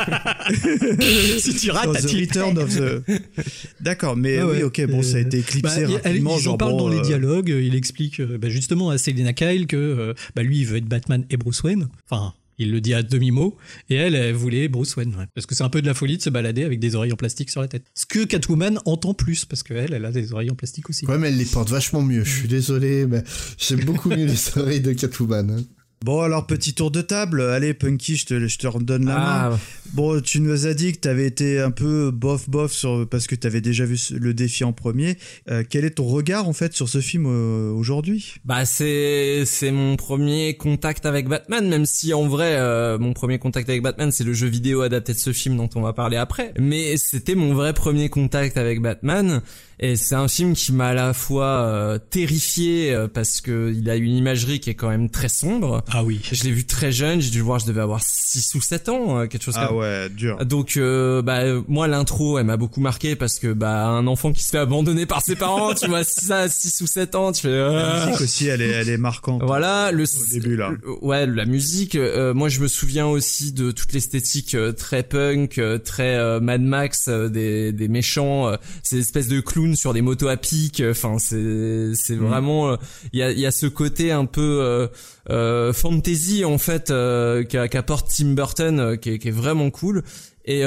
Si tu rates, The Return of the... D'accord, mais oui, ok, bon, ça a été éclipsé rapidement. Ils en parlent dans les dialogues, il explique justement à Selina Kyle que lui, il veut être Batman et Bruce Wayne. Enfin... Il le dit à demi-mot, et elle voulait Bruce Wayne. Ouais. Parce que c'est un peu de la folie de se balader avec des oreilles en plastique sur la tête. Ce que Catwoman entend plus, parce qu'elle a des oreilles en plastique aussi. Ouais, mais elle les porte vachement mieux. Je suis désolé, mais j'aime beaucoup mieux les oreilles de Catwoman. Hein. Bon, alors, petit tour de table. Allez, Punky, je te redonne la main. Bon, tu nous as dit que t'avais été un peu bof parce que t'avais déjà vu le défi en premier. Quel est ton regard, en fait, sur ce film aujourd'hui ? Bah, c'est mon premier contact avec Batman, même si, en vrai, mon premier contact avec Batman, c'est le jeu vidéo adapté de ce film dont on va parler après. Mais c'était mon vrai premier contact avec Batman. Et c'est un film qui m'a à la fois terrifié parce que il a une imagerie qui est quand même très sombre. Ah oui. Je l'ai vu très jeune, j'ai dû le voir, je devais avoir 6 ou 7 ans, quelque chose comme ça. Ah ouais, dur. Donc moi l'intro, elle m'a beaucoup marqué parce que un enfant qui se fait abandonner par ses parents, tu vois ça à 6 ou 7 ans, tu fais La musique aussi, elle est marquante. Voilà, au début là. La musique, moi je me souviens aussi de toute l'esthétique très punk, très Mad Max des méchants, ces espèces de clowns sur des motos à pic, enfin c'est vraiment il y a ce côté un peu fantasy en fait qu'apporte Tim Burton qui est vraiment cool. Et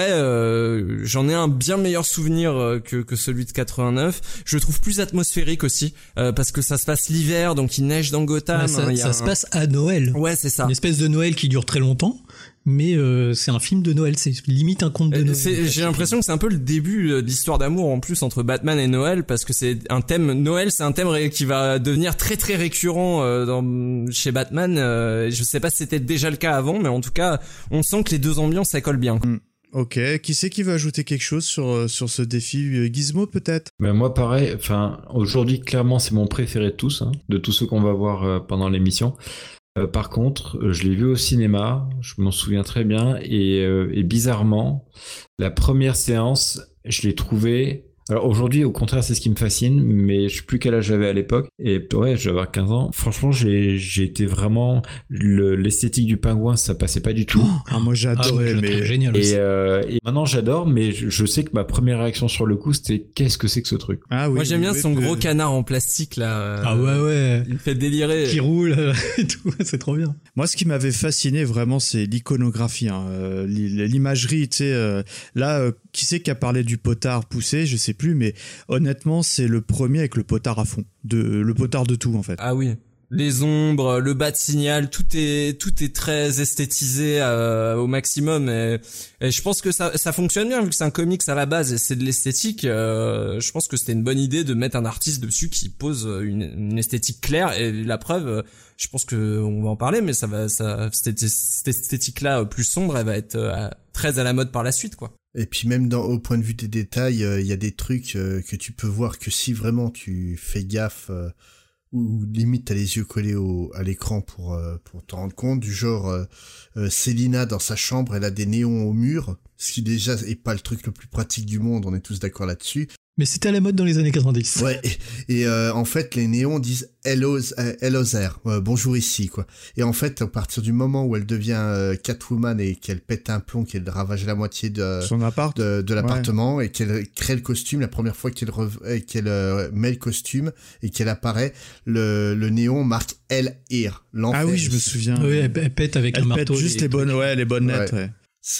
j'en ai un bien meilleur souvenir que celui de 89. Je le trouve plus atmosphérique aussi parce que ça se passe l'hiver, donc il neige dans Gotham. Ça se passe à Noël. Ouais, c'est ça. Une espèce de Noël qui dure très longtemps. Mais c'est un film de Noël, c'est limite un conte de Noël. J'ai l'impression que c'est un peu le début de l'histoire d'amour en plus entre Batman et Noël, parce que c'est un thème Noël, c'est un thème qui va devenir très très récurrent chez Batman. Je sais pas si c'était déjà le cas avant, mais en tout cas, on sent que les deux ambiances ça colle bien. Ok, qui c'est qui veut ajouter quelque chose sur ce défi? Gizmo peut-être? Ben moi pareil, aujourd'hui clairement c'est mon préféré de tous, de tous ceux qu'on va voir pendant l'émission. Par contre, je l'ai vu au cinéma, je m'en souviens très bien, et bizarrement, la première séance, je l'ai trouvée... Alors aujourd'hui, au contraire, c'est ce qui me fascine, mais je sais plus quel âge j'avais à l'époque, et ouais, j'avais 15 ans. Franchement, j'ai été vraiment... L'esthétique du Pingouin, ça passait pas du tout. Moi j'adorais, mais... Génial aussi. Et maintenant j'adore, mais je sais que ma première réaction sur le coup, c'était qu'est-ce que c'est que ce truc? Ah oui. Moi j'aime bien son gros canard en plastique là. Ah ouais. Il me fait délirer. Qui roule et tout, c'est trop bien. Moi, ce qui m'avait fasciné vraiment, c'est l'iconographie, l'imagerie. Tu sais, qui c'est qui a parlé du potard poussé? Je sais plus, mais honnêtement, c'est le premier avec le potard à fond, le potard de tout en fait. Ah oui. Les ombres, le bas de signal, tout est très esthétisé au maximum et je pense que ça fonctionne bien vu que c'est un comics à la base et c'est de l'esthétique. Je pense que c'était une bonne idée de mettre un artiste dessus qui pose une esthétique claire et la preuve, je pense que on va en parler, mais cette esthétique-là plus sombre, elle va être très à la mode par la suite, quoi. Et puis même au point de vue des détails, il y a des trucs que tu peux voir que si vraiment tu fais gaffe. Ou limite t'as les yeux collés à l'écran pour t'en rendre compte, du genre Selina dans sa chambre, elle a des néons au mur, ce qui déjà est pas le truc le plus pratique du monde, on est tous d'accord là-dessus. Mais c'était à la mode dans les années 90. Ouais, et en fait, les néons disent hello there, bonjour ici, quoi. Et en fait, à partir du moment où elle devient Catwoman et qu'elle pète un plomb, qu'elle ravage la moitié de son appart, de l'appartement, et qu'elle crée le costume, la première fois qu'elle met le costume et qu'elle apparaît, le néon marque Elle here, l'enfer. Ah oui, je me souviens. Oui, elle pète avec un marteau. Elle pète juste les bonnes lettres, ouais.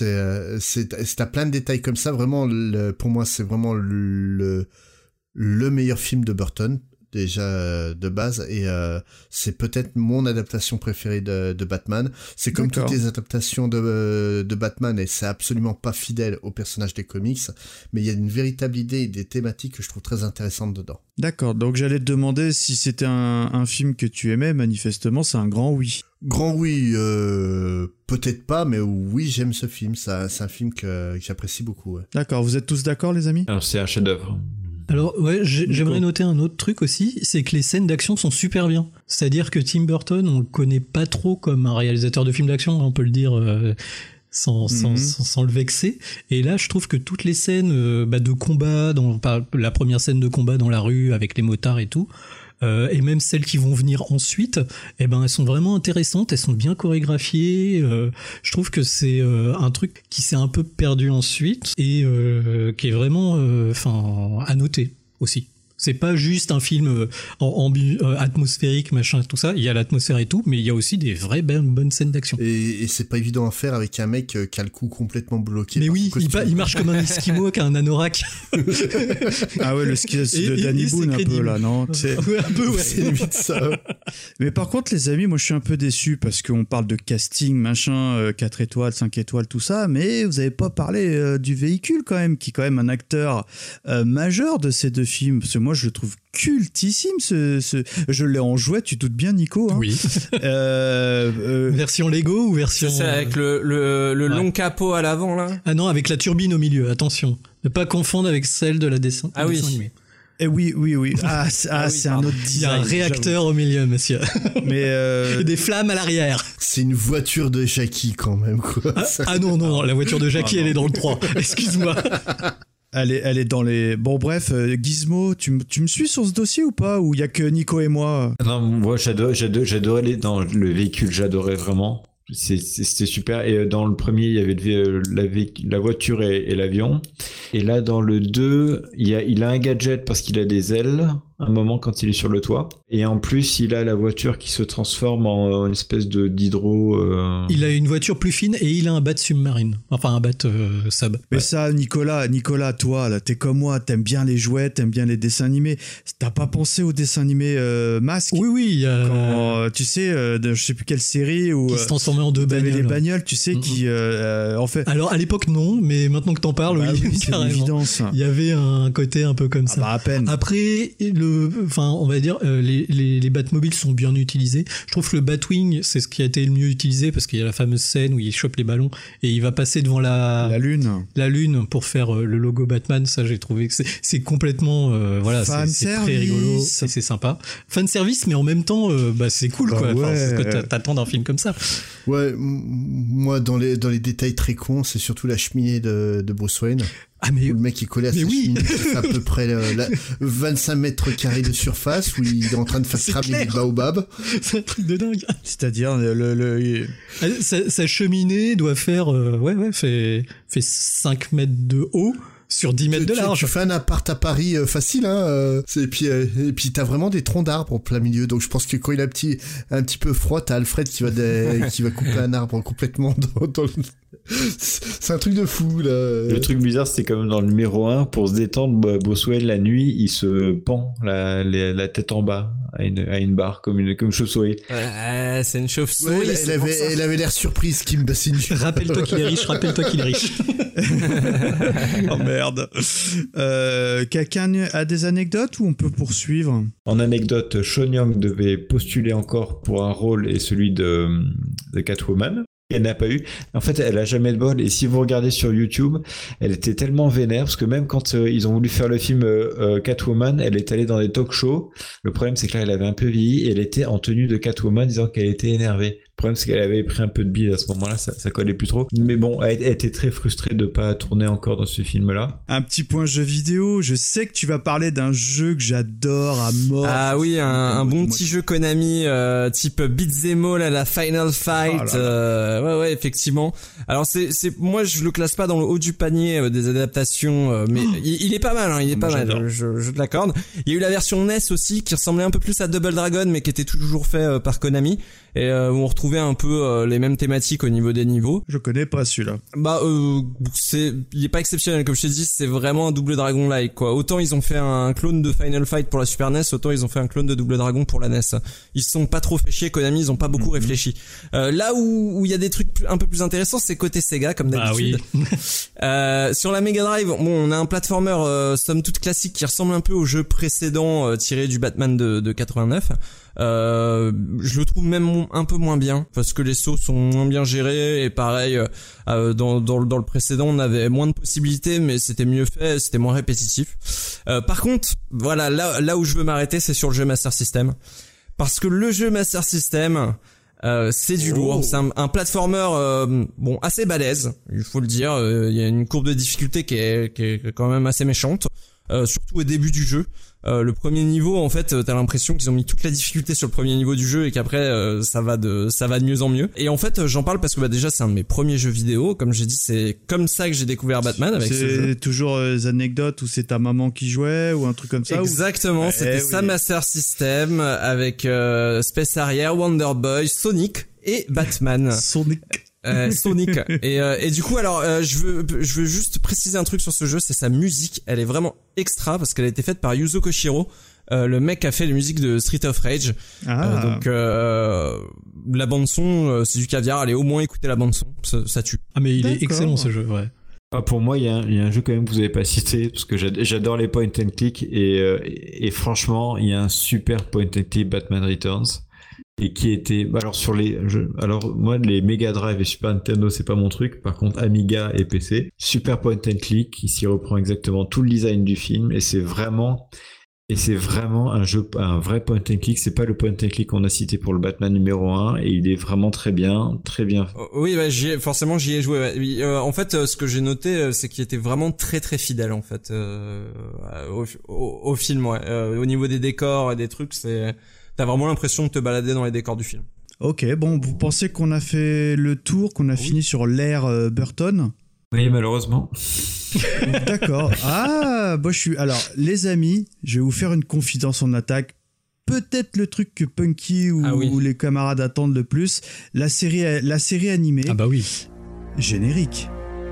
T'as plein de détails comme ça, vraiment, pour moi, c'est vraiment le meilleur film de Burton, déjà de base, et c'est peut-être mon adaptation préférée de Batman. C'est comme toutes les adaptations de Batman, et c'est absolument pas fidèle au personnage des comics, mais il y a une véritable idée et des thématiques que je trouve très intéressantes dedans. D'accord, donc j'allais te demander si c'était un film que tu aimais. Manifestement, c'est un grand oui. Grand oui, peut-être pas, mais oui, j'aime ce film. C'est un film que j'apprécie beaucoup. Ouais. D'accord, vous êtes tous d'accord, les amis ? Alors, c'est un chef-d'œuvre. Alors ouais, j'aimerais noter un autre truc aussi, c'est que les scènes d'action sont super bien. C'est-à-dire que Tim Burton, on le connaît pas trop comme un réalisateur de films d'action, on peut le dire sans le vexer. Et là, je trouve que toutes les scènes de combat, la première scène de combat dans la rue avec les motards et tout, et même celles qui vont venir ensuite, elles sont vraiment intéressantes, elles sont bien chorégraphiées. Je trouve que c'est un truc qui s'est un peu perdu ensuite et qui est vraiment à noter aussi. C'est pas juste un film atmosphérique, machin, tout ça. Il y a l'atmosphère et tout, mais il y a aussi des vraies bonnes scènes d'action. Et c'est pas évident à faire avec un mec qui a le cou complètement bloqué. Mais oui, il marche comme un esquimau qui a un anorak. Ah ouais, le ski de Danny Boone un peu là, non? Ouais, un peu, ouais. C'est limite ça. Mais par contre, les amis, moi je suis un peu déçu parce qu'on parle de casting, machin, 4 étoiles, 5 étoiles, tout ça, mais vous avez pas parlé du véhicule quand même, qui est quand même un acteur majeur de ces deux films. Parce que moi, je le trouve cultissime, je l'ai en jouet, tu doutes bien, Nico, hein. Oui. Version Lego ou version... C'est avec le long capot à l'avant, là? Ah non, avec la turbine au milieu, attention. Ne pas confondre avec celle de la dessin animé. Et oui. Ah, c'est un autre design. Il y a un réacteur au milieu, monsieur. Mais des flammes à l'arrière. C'est une voiture de Jackie quand même, quoi. Ah non, la voiture de Jackie, elle est dans le 3. Excuse-moi. Elle est dans les... Bon, bref, Gizmo, tu me suis sur ce dossier ou pas? Ou il y a que Nico et moi? Non, moi, j'adorais dans le véhicule, j'adorais vraiment. C'était super. Et dans le premier, il y avait la voiture et l'avion. Et là, dans le 2, il a un gadget parce qu'il a des ailes, un moment quand il est sur le toit. Et en plus, il a la voiture qui se transforme en une espèce d'hydro... Il a une voiture plus fine et il a un bat submarine. Enfin, un bat sub. Mais ça, Nicolas, toi, là, t'es comme moi, t'aimes bien les jouets, t'aimes bien les dessins animés. T'as pas pensé aux dessins animés Masque? Oui. Quand, tu sais, je sais plus quelle série où... Qui se transformait en deux bagnoles. Les bagnoles, tu sais, qui... en fait... Alors, à l'époque, non, mais maintenant que t'en parles, oui, c'est une évidence. Il y avait un côté un peu comme ça. À peine. Après, on va dire, les Batmobiles sont bien utilisés. Je trouve que le Batwing, c'est ce qui a été le mieux utilisé parce qu'il y a la fameuse scène où il chope les ballons et il va passer devant la lune pour faire le logo Batman. Ça, j'ai trouvé que c'est complètement, c'est très rigolo et c'est sympa. Fan service, mais en même temps, c'est cool, quoi. Ouais. C'est ce que t'attends d'un film comme ça. Ouais, moi, dans les détails très cons, c'est surtout la cheminée de Bruce Wayne. Ah, mais le mec il collait à sa cheminée, à peu près 25 mètres carrés de surface où il est en train de faire cramer des baobabs. C'est un truc de dingue. C'est-à-dire sa cheminée doit faire fait 5 mètres de haut sur 10 mètres de large. Tu fais un appart à Paris facile, hein. Et puis t'as vraiment des troncs d'arbres au plein milieu. Donc je pense que quand il a un petit peu froid, t'as Alfred qui va couper un arbre complètement dans le... C'est un truc de fou, là. Le truc bizarre, c'est quand même dans le numéro 1, pour se détendre, Bruce Wayne, la nuit, il se pend la tête en bas à une barre, comme une chauve-souris. C'est une chauve-souris. Ouais, elle avait l'air surprise, Kim Basinger. Rappelle-toi qu'il est riche. Oh merde. Quelqu'un a des anecdotes ou on peut poursuivre? En anecdote, Sean Young devait postuler encore pour un rôle et celui de Catwoman. Elle n'a pas eu. En fait, elle a jamais de bol. Et si vous regardez sur YouTube, elle était tellement vénère parce que même quand ils ont voulu faire le film Catwoman, elle est allée dans des talk shows. Le problème, c'est que là, elle avait un peu vieilli et elle était en tenue de Catwoman disant qu'elle était énervée. Le problème, c'est qu'elle avait pris un peu de bile à ce moment-là, ça collait plus trop. Mais bon, elle était très frustrée de pas tourner encore dans ce film-là. Un petit point jeu vidéo. Je sais que tu vas parler d'un jeu que j'adore à mort. Ah oui, un bon petit jeu Konami, type Beat'em All à la Final Fight. Ouais, effectivement. Alors moi, je le classe pas dans le haut du panier des adaptations, mais il est pas mal, hein, il est pas mal. Je te l'accorde. Il y a eu la version NES aussi, qui ressemblait un peu plus à Double Dragon, mais qui était toujours fait par Konami, et où on retrouvait retrouver un peu les mêmes thématiques au niveau des niveaux. Je connais pas celui-là. Bah il est pas exceptionnel, comme je t'ai dit, c'est vraiment un Double Dragon like quoi. Autant ils ont fait un clone de Final Fight pour la Super NES, autant ils ont fait un clone de Double Dragon pour la NES. Ils se sont pas trop fait chier, Konami, ils ont pas beaucoup réfléchi. Là où il y a des trucs un peu plus intéressants, c'est côté Sega comme d'habitude. Ah oui. Sur la Mega Drive, bon, on a un platformer somme toute classique qui ressemble un peu au jeu précédent tiré du Batman de 89. Je le trouve même un peu moins bien parce que les sauts sont moins bien gérés et pareil dans le précédent on avait moins de possibilités mais c'était mieux fait, c'était moins répétitif. Par contre, voilà, là où je veux m'arrêter, c'est sur le jeu Master System parce que le jeu Master System c'est du lourd, c'est un platformer bon assez balèze, il faut le dire, il y a une courbe de difficulté qui est quand même assez méchante, surtout au début du jeu. Le premier niveau, en fait, t'as l'impression qu'ils ont mis toute la difficulté sur le premier niveau du jeu et qu'après ça va de mieux en mieux. Et en fait, j'en parle parce que déjà c'est un de mes premiers jeux vidéo. Comme j'ai dit, c'est comme ça que j'ai découvert Batman avec ce jeu. C'est toujours les anecdotes où c'est ta maman qui jouait ou un truc comme ça. Exactement, c'était ça Master System avec Space Harrier, Wonder Boy, Sonic et Batman. Sonic. Et du coup alors je veux juste préciser un truc sur ce jeu, c'est sa musique, elle est vraiment extra parce qu'elle a été faite par Yuzo Koshiro, le mec qui a fait les musiques de Street of Rage. Donc la bande son c'est du caviar, allez au moins écouter la bande son, ça tue. Ah mais il est excellent ce jeu, ouais. Pour moi, il y a un jeu quand même que vous avez pas cité parce que j'adore les point and click et franchement, il y a un super point and click Batman Returns. Et qui était alors moi les Mega Drive et Super Nintendo c'est pas mon truc, par contre Amiga et PC super point and click qui s'y reprend exactement tout le design du film et c'est vraiment un jeu, un vrai point and click, c'est pas le point and click qu'on a cité pour le Batman numéro 1 et il est vraiment très bien. Oui, bah, j'y ai joué. Ouais. En fait, ce que j'ai noté, c'est qu'il était vraiment très très fidèle en fait au film. Ouais. Au niveau des décors et des trucs, t'as vraiment l'impression de te balader dans les décors du film. Ok, bon, vous pensez qu'on a fait le tour, qu'on a fini sur l'ère Burton ? Oui, malheureusement. D'accord. Alors, les amis, je vais vous faire une confidence en attaque. Peut-être le truc que Punky ou les camarades attendent le plus, la série animée. Ah bah oui. Générique.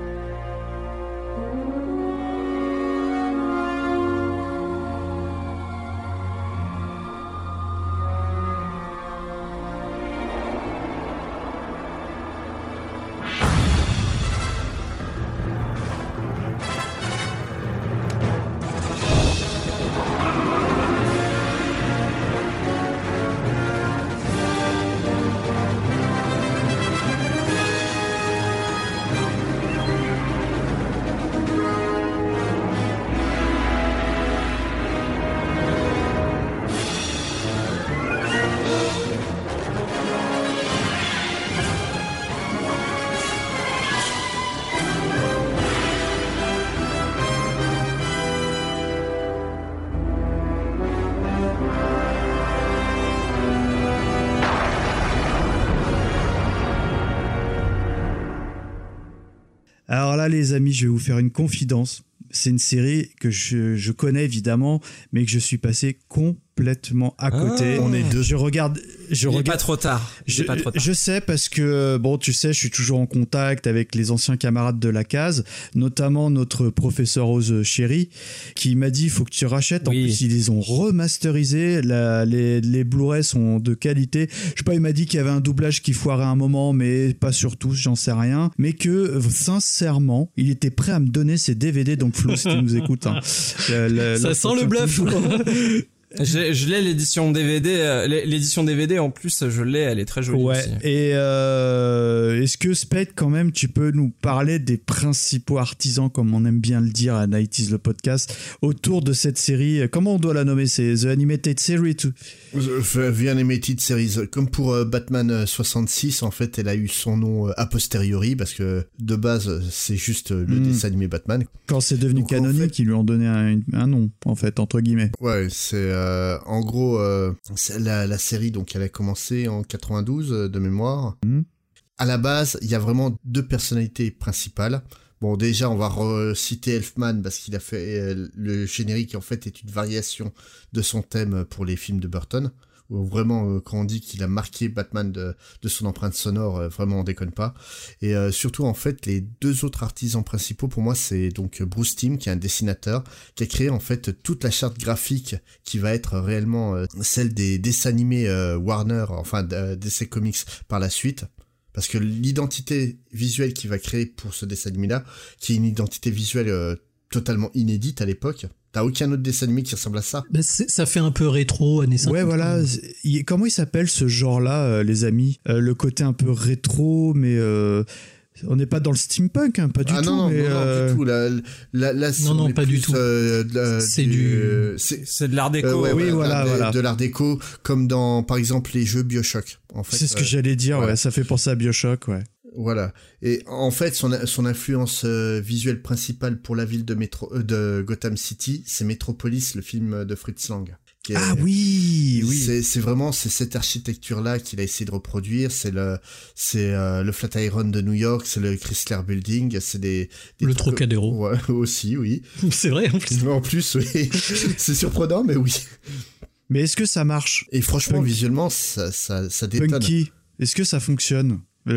Alors là, les amis, je vais vous faire une confidence. C'est une série que je connais évidemment, mais que je suis passé complètement à côté. On est deux. Je regarde. Pas trop tard. Je sais parce que bon, tu sais, je suis toujours en contact avec les anciens camarades de la case, notamment notre professeur Rose Chéri, qui m'a dit il faut que tu rachètes. En plus, ils les ont remasterisés. Les Blu-ray sont de qualité. Je sais pas, il m'a dit qu'il y avait un doublage qui foirait un moment, mais pas sur tous, j'en sais rien. Mais que sincèrement, il était prêt à me donner ses DVD. Donc Flo, si tu nous écoutes, hein, ça sent le bluff. Je l'ai l'édition DVD, l'édition DVD en plus je l'ai, elle est très jolie aussi. Et est-ce que Spade quand même tu peux nous parler des principaux artisans comme on aime bien le dire à 90s le podcast autour de cette série, comment on doit la nommer, c'est The Animated Series The Animated Series, comme pour Batman 66 en fait elle a eu son nom a posteriori parce que de base c'est juste le dessin animé Batman. Quand c'est devenu canonique en fait, ils lui ont donné un nom en fait entre guillemets. Ouais, c'est en gros, la série, donc, elle a commencé en 92 de mémoire. À la base, il y a vraiment deux personnalités principales. Bon, déjà, on va citer Elfman parce qu'il a fait le générique, en fait, est une variation de son thème pour les films de Burton, Vraiment, quand on dit qu'il a marqué Batman de son empreinte sonore, vraiment on déconne pas. Et surtout en fait, les deux autres artisans principaux pour moi, c'est donc Bruce Timm, qui est un dessinateur, qui a créé en fait toute la charte graphique qui va être réellement celle des dessins animés Warner, enfin DC Comics par la suite. Parce que l'identité visuelle qu'il va créer pour ce dessin animé-là, qui est une identité visuelle totalement inédite à l'époque. T'as aucun autre dessin animé qui ressemble à ça. Ça fait un peu rétro, années 50. Ouais, voilà. Comment il s'appelle ce genre-là, les amis? Le côté un peu rétro, mais... on n'est pas dans le steampunk, hein, pas du tout. Non, mais non, du tout. Là, non, pas du tout. C'est de l'art déco. Oui, voilà. De l'art déco, comme dans, par exemple, les jeux BioShock. En fait, c'est ce que j'allais dire, voilà. Ouais, ça fait penser à BioShock, ouais. Voilà. Et en fait, son influence visuelle principale pour la ville de Gotham City, c'est Metropolis, le film de Fritz Lang. Ah oui. C'est vraiment cette architecture-là qu'il a essayé de reproduire. C'est le Flatiron de New York, c'est le Chrysler Building, c'est le Trocadéro. Ouais, aussi, oui. C'est vrai, en plus. En plus, oui. C'est surprenant, mais oui. Mais est-ce que ça marche? Et franchement, visuellement, ça détonne. Punky, est-ce que ça fonctionne? Dès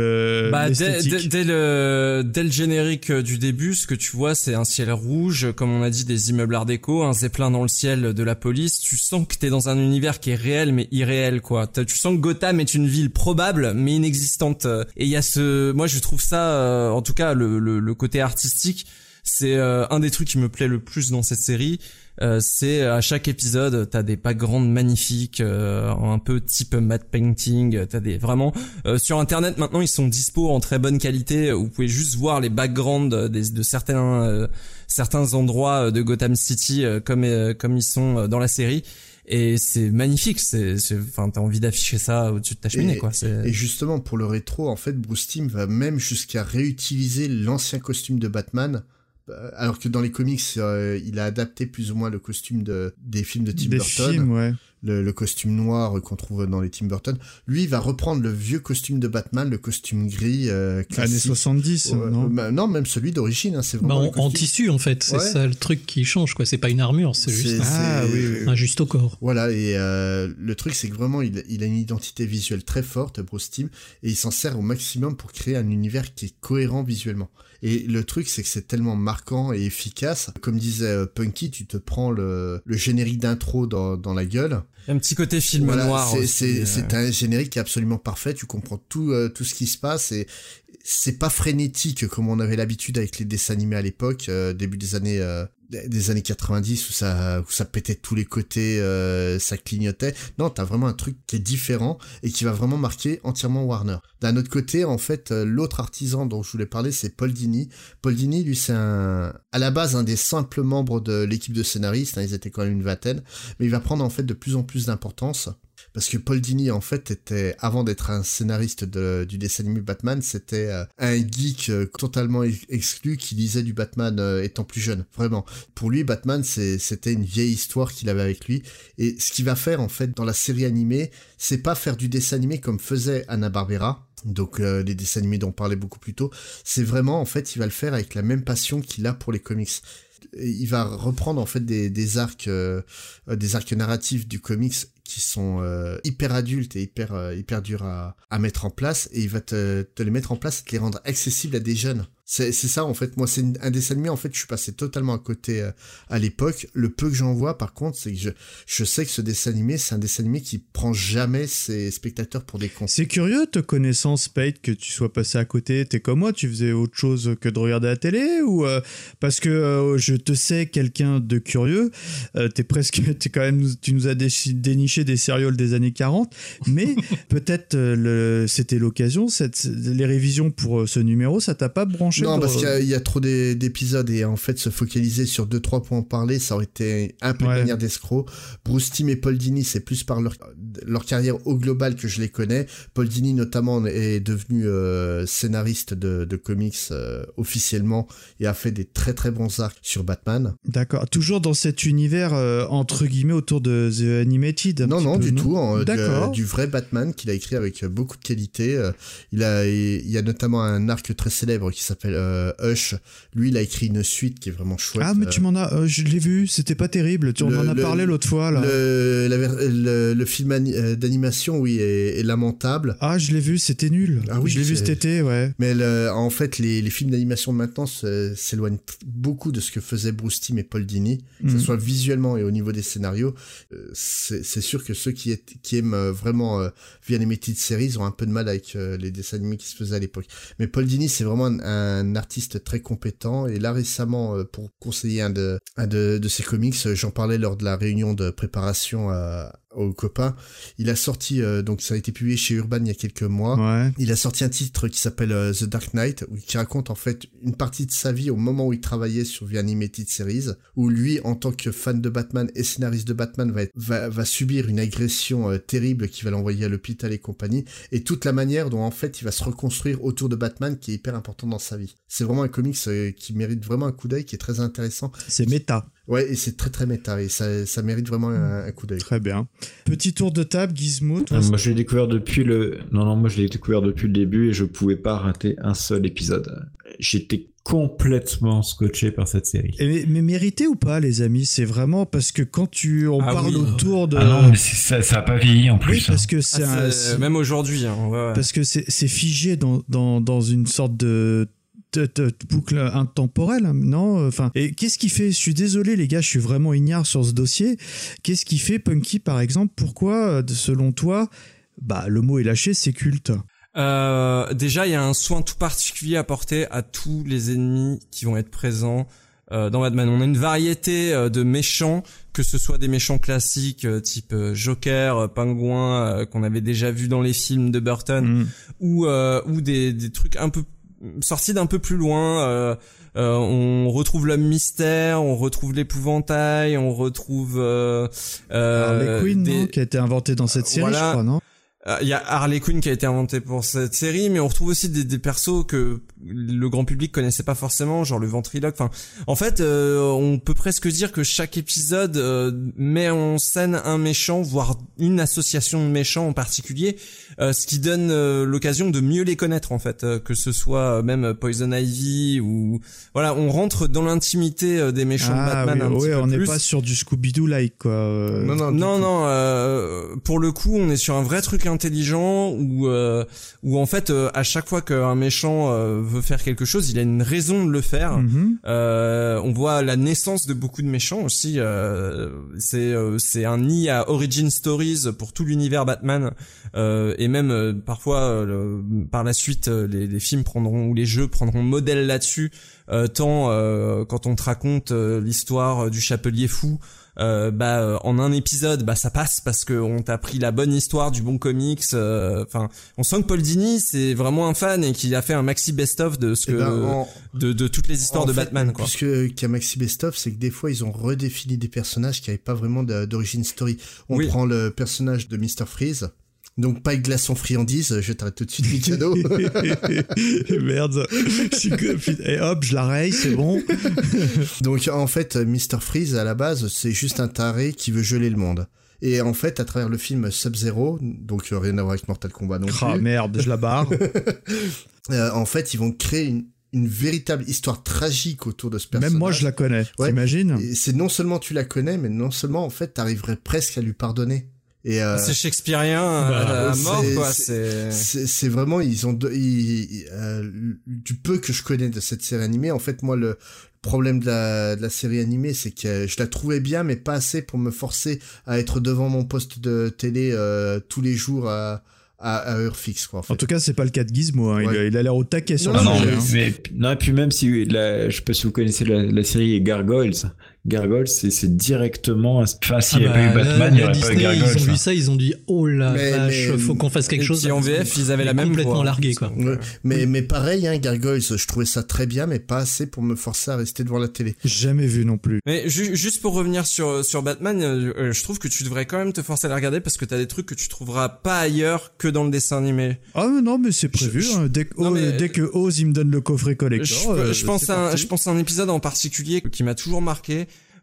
le générique du début, ce que tu vois, c'est un ciel rouge, comme on a dit, des immeubles art déco, un zeppelin dans le ciel de la police. Tu sens que t'es dans un univers qui est réel mais irréel, quoi. Tu sens que Gotham est une ville probable mais inexistante. Et il y a moi je trouve ça, en tout cas le côté artistique, c'est un des trucs qui me plaît le plus dans cette série. C'est à chaque épisode, t'as des backgrounds magnifiques, un peu type matte painting. T'as vraiment sur internet maintenant, ils sont dispo en très bonne qualité. Vous pouvez juste voir les backgrounds de certains endroits de Gotham City comme ils sont dans la série. Et c'est magnifique, enfin, t'as envie d'afficher ça au-dessus de ta cheminée, quoi. Et justement, pour le rétro, en fait, Bruce Timm va même jusqu'à réutiliser l'ancien costume de Batman. Alors que dans les comics, il a adapté plus ou moins le costume des films de Tim Burton. Films, ouais. Le costume noir qu'on trouve dans les Tim Burton. Lui, il va reprendre le vieux costume de Batman, le costume gris classique. Années 70, non non, même celui d'origine. Hein, c'est vraiment en tissu, en fait. C'est ça le truc qui change, quoi. C'est pas une armure, c'est juste un juste au corps. Voilà, et le truc, c'est que vraiment, il a une identité visuelle très forte, Bruce Timm, et il s'en sert au maximum pour créer un univers qui est cohérent visuellement. Et le truc, c'est que c'est tellement marquant et efficace. Comme disait Punky, tu te prends le générique d'intro dans la gueule. Un petit côté film noir. C'est un générique qui est absolument parfait. Tu comprends tout ce qui se passe et c'est pas frénétique comme on avait l'habitude avec les dessins animés à l'époque, début des années 90 où ça pétait de tous les côtés, ça clignotait. Non, t'as vraiment un truc qui est différent et qui va vraiment marquer entièrement Warner. D'un autre côté, en fait, l'autre artisan dont je voulais parler, c'est Paul Dini. Paul Dini, lui, c'est à la base un des simples membres de l'équipe de scénaristes, hein, ils étaient quand même une vingtaine, mais il va prendre en fait de plus en plus d'importance. Parce que Paul Dini, en fait, était, avant d'être un scénariste du dessin animé Batman, c'était un geek totalement exclu qui lisait du Batman étant plus jeune. Vraiment. Pour lui, Batman, c'était une vieille histoire qu'il avait avec lui. Et ce qu'il va faire, en fait, dans la série animée, c'est pas faire du dessin animé comme faisait Hanna-Barbera. Donc les dessins animés dont on parlait beaucoup plus tôt. C'est vraiment, en fait, il va le faire avec la même passion qu'il a pour les comics. Il va reprendre, en fait, des arcs narratifs du comics qui sont hyper adultes et hyper durs à mettre en place, et il va te les mettre en place et te les rendre accessibles à des jeunes. C'est ça, en fait. Moi, c'est un dessin animé, en fait, je suis passé totalement à côté à l'époque. Le peu que j'en vois, par contre, c'est que je sais que ce dessin animé, c'est un dessin animé qui prend jamais ses spectateurs pour des cons. C'est curieux, te connaissant, Spade, que tu sois passé à côté. T'es comme moi, tu faisais autre chose que de regarder la télé, ou parce que je te sais quelqu'un de curieux, tu nous as déniché des sérioles des années 40, mais peut-être c'était l'occasion, les révisions pour ce numéro, ça t'a pas branché? Non, parce qu'il y a trop d'épisodes, et en fait se focaliser sur 2-3 points en parler, ça aurait été un peu une manière d'escroc. Bruce Timm et Paul Dini, c'est plus par leur carrière au global que je les connais. Paul Dini notamment est devenu scénariste de comics officiellement, et a fait des très très bons arcs sur Batman. D'accord, toujours dans cet univers entre guillemets autour de The Animated. Non, du tout. Du vrai Batman qu'il a écrit avec beaucoup de qualité. Il y a notamment un arc très célèbre qui s'appelle s'appelle Hush. Lui, il a écrit une suite qui est vraiment chouette. Ah, mais tu m'en as... je l'ai vu, c'était pas terrible. On en a parlé l'autre fois, là. Le film d'animation, oui, est lamentable. Ah, je l'ai vu, c'était nul. Ah oui, je l'ai vu cet été, ouais. Mais en fait, les films d'animation de maintenant s'éloignent beaucoup de ce que faisaient Bruce Timm et Paul Dini, que ce soit visuellement et au niveau des scénarios. C'est sûr que ceux qui aiment vraiment The Animated Series ont un peu de mal avec les dessins animés qui se faisaient à l'époque. Mais Paul Dini, c'est vraiment un artiste très compétent, et là récemment, pour conseiller un de ses comics, j'en parlais lors de la réunion de préparation aux copains. Il a sorti, donc ça a été publié chez Urban il y a quelques mois. Ouais. Il a sorti un titre qui s'appelle The Dark Knight, qui raconte en fait une partie de sa vie au moment où il travaillait sur The Animated Series, où lui, en tant que fan de Batman et scénariste de Batman, va subir une agression terrible qui va l'envoyer à l'hôpital et compagnie, et toute la manière dont en fait il va se reconstruire autour de Batman, qui est hyper important dans sa vie. C'est vraiment un comics qui mérite vraiment un coup d'œil, qui est très intéressant. C'est méta. Ouais, et c'est très très méta, et ça mérite vraiment un coup d'œil. Très bien. Petit tour de table, Gizmo. Moi, je l'ai découvert depuis le début, et je pouvais pas rater un seul épisode. J'étais complètement scotché par cette série. Mais mérité ou pas, les amis? C'est vraiment parce que quand on parle autour de... Ah non, mais ça a pas vieilli en plus. Oui, parce que c'est même aujourd'hui. Hein, ouais. Parce que c'est figé dans une sorte de boucle intemporelle, non? Enfin, et qu'est-ce qui fait... Je suis désolé, les gars, je suis vraiment ignare sur ce dossier. Qu'est-ce qui fait, Punky, par exemple? Pourquoi, selon toi, le mot est lâché, c'est culte? Déjà, il y a un soin tout particulier apporté à tous les ennemis qui vont être présents dans Batman. On a une variété de méchants, que ce soit des méchants classiques type Joker, Pingouin, qu'on avait déjà vu dans les films de Burton, ou des trucs un peu sortis d'un peu plus loin. On retrouve l'homme mystère, on retrouve l'épouvantail, on retrouve Harley Quinn, qui a été inventé dans cette série, je crois, non? Il y a Harley Quinn qui a été inventé pour cette série, mais on retrouve aussi des persos que le grand public connaissait pas forcément, genre le ventriloque. Enfin, en fait, on peut presque dire que chaque épisode met en scène un méchant, voire une association de méchants en particulier, ce qui donne l'occasion de mieux les connaître, en fait, que ce soit même Poison Ivy ou voilà, on rentre dans l'intimité des méchants de Batman un petit peu on plus. n'est pas sur du Scooby-Doo-like, quoi. Non. Pour le coup, on est sur un vrai truc intelligent où en fait, à chaque fois qu'un méchant veut faire quelque chose, il a une raison de le faire. On voit la naissance de beaucoup de méchants aussi. C'est un nid à origin stories pour tout l'univers Batman, et même parfois par la suite les films prendront, ou les jeux prendront modèle là-dessus, tant quand on te raconte l'histoire du Chapelier Fou, en un épisode, ça passe parce que on t'a pris la bonne histoire du bon comics. Enfin, on sent que Paul Dini c'est vraiment un fan et qu'il a fait un maxi best-of de ce de toutes les histoires de Batman, quoi. Puisque qu'il y a maxi best-of, c'est que des fois ils ont redéfini des personnages qui n'avaient pas vraiment d'origine story. On prend le personnage de Mr. Freeze. Donc pas de glaçon friandise, je t'arrête tout de suite, Mikado. Merde. Et hop, je la raye, c'est bon. Donc en fait, Mr. Freeze, à la base, c'est juste un taré qui veut geler le monde. Et en fait, à travers le film Sub-Zero, donc rien à voir avec Mortal Kombat non plus. Ah merde, je la barre. En fait, ils vont créer une véritable histoire tragique autour de ce personnage. Même moi, je la connais, t'imagines? Et c'est non seulement tu la connais, mais non seulement, en fait, t'arriverais presque à lui pardonner. Et c'est shakespearien à mort, quoi. C'est vraiment, du peu que je connais de cette série animée. En fait, moi, le problème de la série animée, c'est que je la trouvais bien, mais pas assez pour me forcer à être devant mon poste de télé tous les jours à heure fixe, quoi. En tout cas, c'est pas le cas de Gizmo, hein. Il a l'air au taquet sur le sujet. Et puis même si je sais pas si vous connaissez la série Gargoyles. Gargoyles, c'est directement... Enfin, s'il n'y avait pas eu Batman, il n'y aurait pas eu Gargoyles. Ils ont vu ça, ils ont dit, oh la vache, faut qu'on fasse quelque chose. Et en VF, ils avaient la même complètement largué, quoi. Mais pareil, Gargoyles, je trouvais ça très bien, mais pas assez pour me forcer à rester devant la télé. Jamais vu non plus. Mais juste pour revenir sur Batman, je trouve que tu devrais quand même te forcer à la regarder parce que t'as des trucs que tu trouveras pas ailleurs que dans le dessin animé. Ah non, mais c'est prévu. Dès que Oz, il me donne le coffret collector. Je pense à un épisode en particulier qui m'a toujours marqué,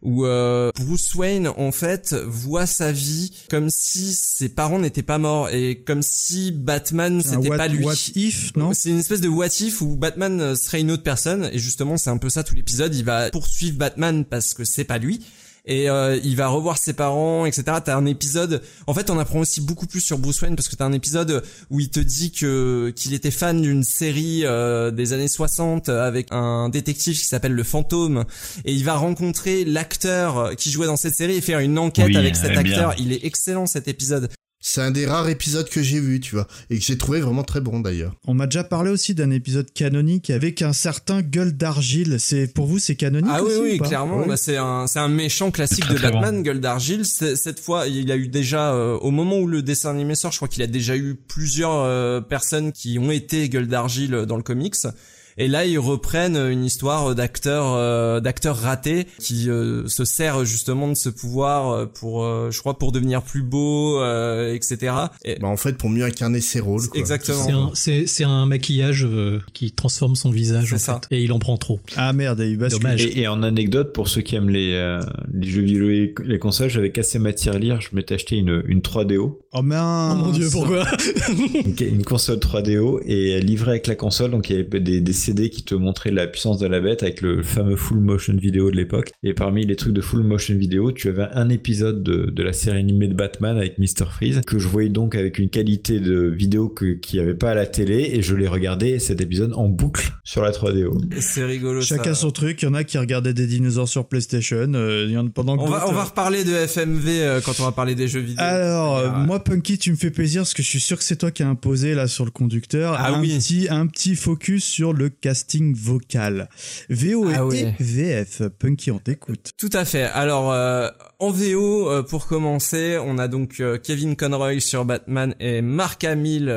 où Bruce Wayne en fait voit sa vie comme si ses parents n'étaient pas morts et comme si Batman c'était pas lui. What if, non? C'est une espèce de what if où Batman serait une autre personne, et justement c'est un peu ça tout l'épisode. Il va poursuivre Batman parce que c'est pas lui. Et il va revoir ses parents, etc. T'as un épisode, en fait on apprend aussi beaucoup plus sur Bruce Wayne parce que t'as un épisode où il te dit qu'il était fan d'une série des années 60 avec un détective qui s'appelle le Fantôme, et il va rencontrer l'acteur qui jouait dans cette série et faire une enquête avec cet acteur. Il est excellent cet épisode. C'est un des rares épisodes que j'ai vu, tu vois, et que j'ai trouvé vraiment très bon d'ailleurs. On m'a déjà parlé aussi d'un épisode canonique avec un certain Gueule d'Argile. Pour vous, c'est canonique aussi, oui, ou pas? clairement. Ouais. Bah, c'est un méchant classique de Batman, bon. Gueule d'Argile. Cette fois, il a eu déjà, au moment où le dessin animé sort, je crois qu'il a déjà eu plusieurs personnes qui ont été Gueule d'Argile dans le comics. Et là, ils reprennent une histoire d'acteurs ratés qui se sert justement de ce pouvoir pour, je crois, pour devenir plus beau, etc. Et en fait, pour mieux incarner ses rôles. Quoi. Exactement. C'est un maquillage qui transforme son visage, en fait. Et il en prend trop. Ah merde, il bascule. Dommage. Et en anecdote, pour ceux qui aiment les jeux vidéo et les consoles, j'avais cassé ma tirelire, je m'étais acheté une 3DO. Oh mince. Oh mon dieu, pourquoi? Une console 3DO, et livrée avec la console, donc il y avait des CD qui te montraient la puissance de la bête avec le fameux full motion vidéo de l'époque. Et parmi les trucs de full motion vidéo, tu avais un épisode de la série animée de Batman avec Mr. Freeze, que je voyais donc avec une qualité de vidéo qu'il n'y avait pas à la télé, et je l'ai regardé cet épisode en boucle sur la 3DO. C'est rigolo. Chacun son truc. Il y en a qui regardaient des dinosaures sur PlayStation. Il y en a pendant que on va reparler de FMV quand on va parler des jeux vidéo. Alors, moi, Punky, tu me fais plaisir parce que je suis sûr que c'est toi qui as imposé là sur le conducteur un petit focus sur le casting vocal. VO et VF. Punky, on t'écoute. Tout à fait. Alors, en VO, pour commencer, on a donc Kevin Conroy sur Batman et Mark Hamill,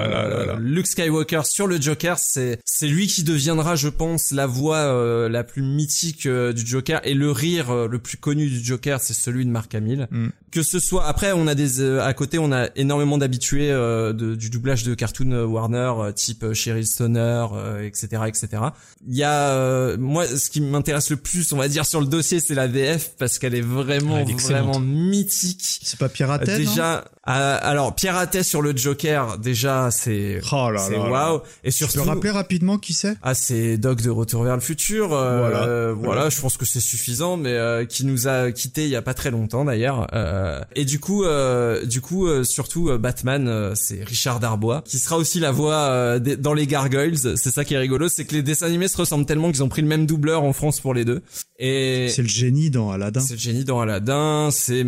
Luke Skywalker sur le Joker. C'est lui qui deviendra, je pense, la voix la plus mythique du Joker, et le rire le plus connu du Joker, c'est celui de Mark Hamill. Que ce soit, après, on a à côté, on a énormément d'habitués du doublage de cartoon Warner, type Cheryl Stoner, etc. Il y a moi, ce qui m'intéresse le plus, on va dire, sur le dossier, c'est la VF, parce qu'elle est vraiment mythique. C'est pas Pierre Athès, déjà. Alors Pierre Athès sur le Joker, déjà c'est waouh. Et surtout, tu peux rappeler rapidement qui c'est? C'est Doc de Retour vers le futur. Voilà, je pense que c'est suffisant, mais qui nous a quitté il y a pas très longtemps d'ailleurs. Et du coup, surtout Batman, c'est Richard Darbois, qui sera aussi la voix dans les Gargoyles. C'est ça qui est rigolo, c'est que les dessins animés se ressemblent tellement qu'ils ont pris le même doubleur en France pour les deux. Et c'est le génie dans Aladdin. C'est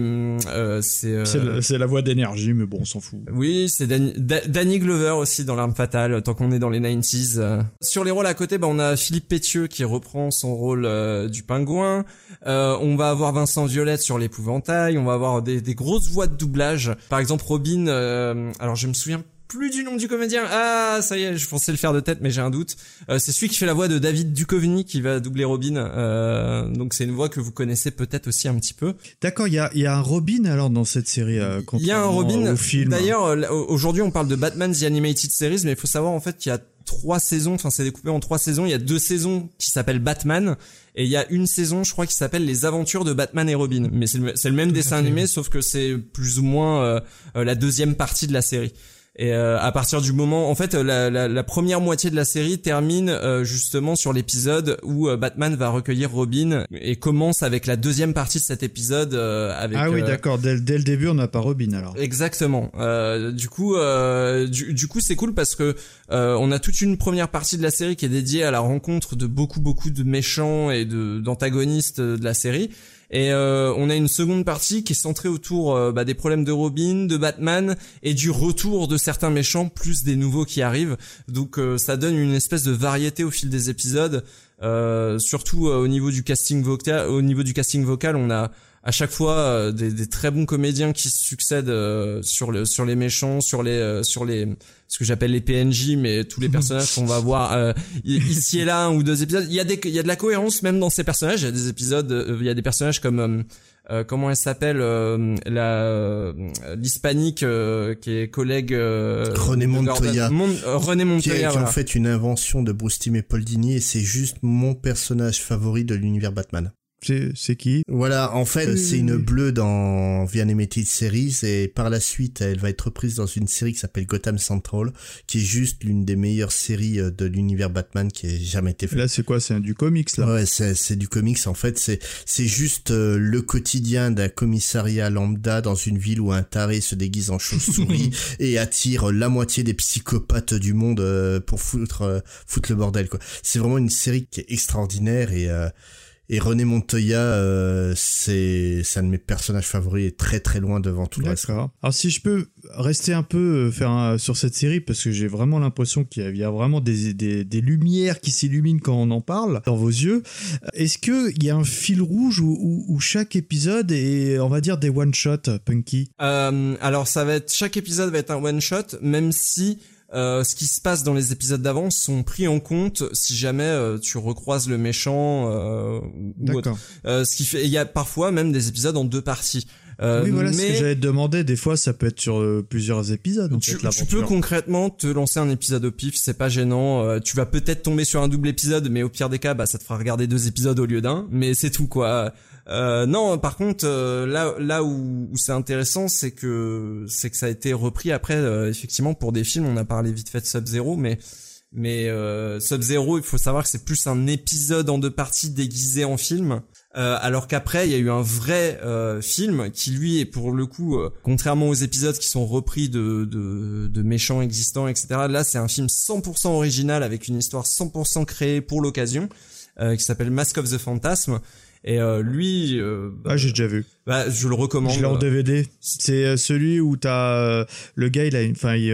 la voix d'énergie, mais bon, on s'en fout. Oui, c'est Danny Glover aussi dans L'Arme Fatale, tant qu'on est dans les 90s. Sur les rôles à côté, on a Philippe Pétieux qui reprend son rôle du pingouin. On va avoir Vincent Violette sur l'Épouvantail. On va avoir des grosses voix de doublage. Par exemple, Robin, alors je me souviens plus du nom du comédien. Ah, ça y est, je pensais le faire de tête, mais j'ai un doute. C'est celui qui fait la voix de David Duchovny qui va doubler Robin. Donc c'est une voix que vous connaissez peut-être aussi un petit peu. D'accord, il y a un Robin alors dans cette série. Il y a un Robin au film. D'ailleurs, aujourd'hui on parle de Batman The Animated Series, mais il faut savoir en fait qu'il y a 3 saisons, enfin c'est découpé en 3 saisons. Il y a 2 saisons qui s'appellent Batman, et il y a une saison, je crois, qui s'appelle Les Aventures de Batman et Robin. Mais c'est le même dessin animé, sauf que c'est plus ou moins la deuxième partie de la série. Et à partir du moment, en fait, la première moitié de la série termine justement sur l'épisode où Batman va recueillir Robin, et commence avec la deuxième partie de cet épisode avec. Ah oui, d'accord. Dès le début, on n'a pas Robin alors. Exactement. Du coup, c'est cool parce que on a toute une première partie de la série qui est dédiée à la rencontre de beaucoup de méchants et d'antagonistes de la série. Et on a une seconde partie qui est centrée autour des problèmes de Robin, de Batman, et du retour de certains méchants, plus des nouveaux qui arrivent. Donc ça donne une espèce de variété au fil des épisodes. Surtout au niveau du casting vocal. Au niveau du casting vocal, on a à chaque fois des très bons comédiens qui se succèdent sur les méchants, sur les ce que j'appelle les PNJ, mais tous les personnages qu'on va voir ici et là, 1 ou 2 épisodes. Il y a de la cohérence même dans ces personnages. Il y a des épisodes, il y a des personnages comme comment elle s'appelle, l'hispanique qui est collègue René Montoya. René Montoya, qui est en fait une invention de Bruce Timm et Paul Dini, et c'est juste mon personnage favori de l'univers Batman. C'est qui? Voilà, en fait, c'est une bleue dans The Animated Series et par la suite, elle va être reprise dans une série qui s'appelle Gotham Central, qui est juste l'une des meilleures séries de l'univers Batman qui ait jamais été faite. Là, c'est quoi? C'est du comics, là? Ouais, c'est du comics. En fait, c'est juste le quotidien d'un commissariat lambda dans une ville où un taré se déguise en chauve-souris et attire la moitié des psychopathes du monde pour foutre le bordel, quoi. C'est vraiment une série qui est extraordinaire et René Montoya, c'est un de mes personnages favoris et très très loin devant tout le reste. D'accord. Alors si je peux rester un peu sur cette série, parce que j'ai vraiment l'impression qu'il y a vraiment des lumières qui s'illuminent quand on en parle dans vos yeux. Est-ce qu'il y a un fil rouge où chaque épisode est, on va dire, des one-shots, Punky? Alors chaque épisode va être un one-shot, même si ce qui se passe dans les épisodes d'avant sont pris en compte si jamais tu recroises le méchant ou autre. Ce qui fait, il y a parfois même des épisodes en 2 parties. Oui, voilà ce que j'allais te demander. Des fois, ça peut être sur plusieurs épisodes. Tu peux concrètement te lancer un épisode au pif, c'est pas gênant. Tu vas peut-être tomber sur un double épisode, mais au pire des cas, ça te fera regarder 2 épisodes au lieu d'un. Mais c'est tout, quoi. Non, par contre, là où c'est intéressant, c'est que ça a été repris après, effectivement, pour des films. On a parlé vite fait de Sub-Zero, mais Sub-Zero, il faut savoir que c'est plus un épisode en 2 parties déguisé en film. Alors qu'après il y a eu un vrai film qui lui est pour le coup contrairement aux épisodes qui sont repris de méchants existants, etc. Là c'est un film 100% original avec une histoire 100% créée pour l'occasion qui s'appelle Mask of the Phantasm. Et lui, j'ai déjà vu. Je le recommande. Je l'ai en DVD. C'est celui où t'as le gars, il a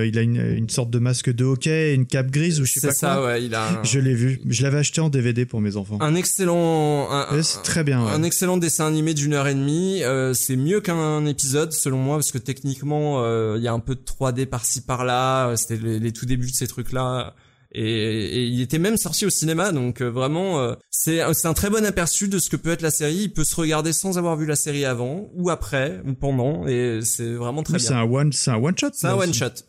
une sorte de masque de hockey, et une cape grise ou je sais pas quoi. C'est ça, ouais. Il a. Je l'ai vu. Je l'avais acheté en DVD pour mes enfants. Un excellent. C'est très bien. Ouais. Un excellent dessin animé d'1h30. C'est mieux qu'un épisode selon moi parce que techniquement, il y a un peu de 3D par-ci par-là. C'était les tout débuts de ces trucs-là. Et il était même sorti au cinéma, donc vraiment c'est un très bon aperçu de ce que peut être la série. Il peut se regarder sans avoir vu la série avant ou après ou pendant, et c'est vraiment très bien. C'est un one shot. C'est un one shot.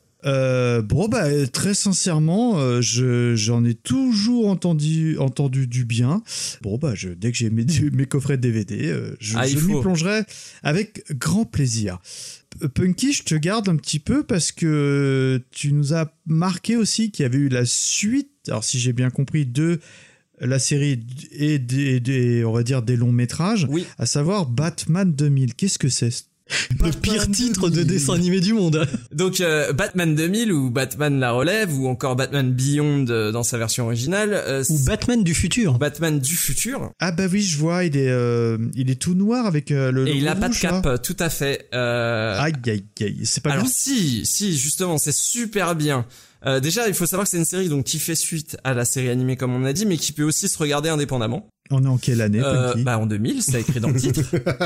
Très sincèrement, j'en ai toujours entendu du bien. Dès que j'ai mes coffrets de DVD, je m'y plongerai avec grand plaisir. Punky, je te garde un petit peu parce que tu nous as marqué aussi qu'il y avait eu la suite, alors si j'ai bien compris, de la série et on va dire des longs métrages, oui. À savoir Batman 2000. Qu'est-ce que c'est? Le pire titre de dessin animé du monde. Donc Batman 2000 ou Batman la relève ou encore Batman Beyond dans sa version originale ou Batman du futur. Batman du futur. Ah bah oui, je vois, il est tout noir avec le et il a rouge, pas de cape, là. tout à fait. Aïe, c'est pas alors bien. Si justement, c'est super bien. Déjà, il faut savoir que c'est une série donc qui fait suite à la série animée comme on a dit, mais qui peut aussi se regarder indépendamment. On est en quelle année, Punky? En 2000, c'est écrit dans le titre.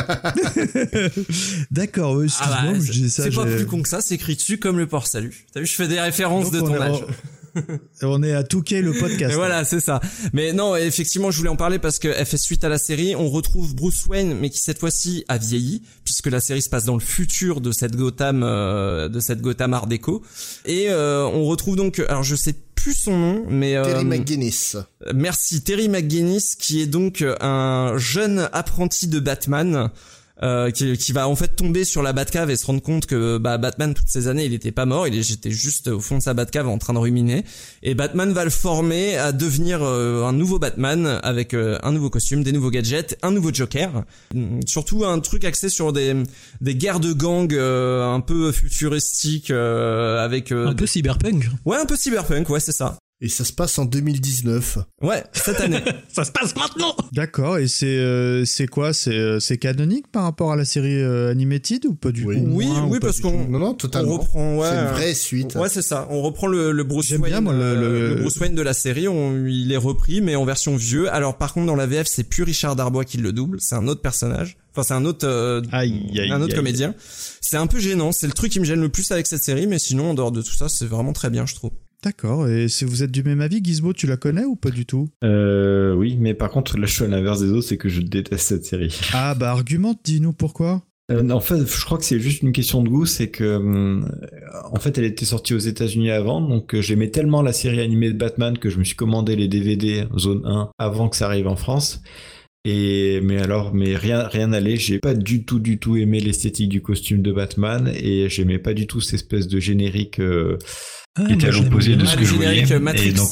D'accord, excuse-moi, je disais ça. C'est pas plus con que ça, c'est écrit dessus comme le port salut. T'as vu, je fais des références donc de ton âge. On est à Touquet le podcast. Et voilà, c'est ça. Mais non, effectivement, je voulais en parler parce qu'elle fait suite à la série. On retrouve Bruce Wayne, mais qui cette fois-ci a vieilli, puisque la série se passe dans le futur de cette Gotham Art déco. Et on retrouve donc, alors je sais plus son nom, mais Terry McGinnis. Merci, Terry McGinnis, qui est donc un jeune apprenti de Batman. Qui va en fait tomber sur la Batcave et se rendre compte que Batman toutes ces années il était pas mort, j'étais juste au fond de sa Batcave en train de ruminer, et Batman va le former à devenir un nouveau Batman avec un nouveau costume, des nouveaux gadgets, un nouveau Joker, surtout un truc axé sur des guerres de gang un peu futuristiques avec un peu cyberpunk. Ouais, un peu cyberpunk, ouais, c'est ça. Et ça se passe en 2019. Ouais, cette année. Ça se passe maintenant. D'accord, et c'est quoi? C'est canonique par rapport à la série Animated ou pas du tout? Oui, parce qu'on non, totalement. On reprend, c'est une vraie suite. Ouais, c'est ça. On reprend le Bruce J'aime Wayne, bien, moi, le Bruce Wayne de la série. Il est repris, mais en version vieux. Alors, par contre, dans la VF, c'est plus Richard Darbois qui le double. C'est un autre personnage. Enfin, c'est un autre comédien. C'est un peu gênant. C'est le truc qui me gêne le plus avec cette série, mais sinon, en dehors de tout ça, c'est vraiment très bien, je trouve. D'accord, et si vous êtes du même avis, Gizmo, tu la connais ou pas du tout? Oui, mais par contre, là je suis à l'inverse des autres, c'est que je déteste cette série. Ah bah argumente, dis-nous pourquoi. En fait, je crois que c'est juste une question de goût, c'est que en fait elle était sortie aux États-Unis avant, donc j'aimais tellement la série animée de Batman que je me suis commandé les DVD Zone 1 avant que ça arrive en France. Mais rien n'allait. J'ai pas du tout aimé l'esthétique du costume de Batman et j'aimais pas du tout cette espèce de générique qui était à l'opposé de ce que je voyais. Et donc,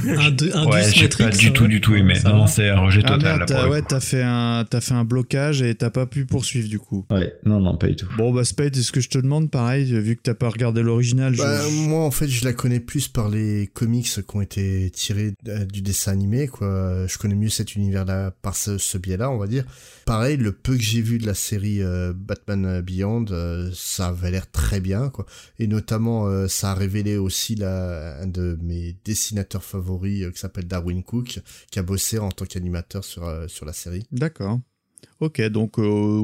j'ai pas du tout aimé. Non, c'est un rejet total. Merde, t'as fait un blocage et t'as pas pu poursuivre du coup. Ouais, non, pas du tout. Bon, bah, Spade, est-ce que je te demande pareil, vu que t'as pas regardé l'original? Moi, en fait, je la connais plus par les comics qui ont été tirés du dessin animé, quoi. Je connais mieux cet univers-là par ce biais-là, on va dire. Pareil, le peu que j'ai vu de la série Batman Beyond, ça avait l'air très bien, quoi. Et notamment, ça a révélé aussi un de mes dessinateurs favoris qui s'appelle Darwin Cook, qui a bossé en tant qu'animateur sur la série. D'accord. Ok, donc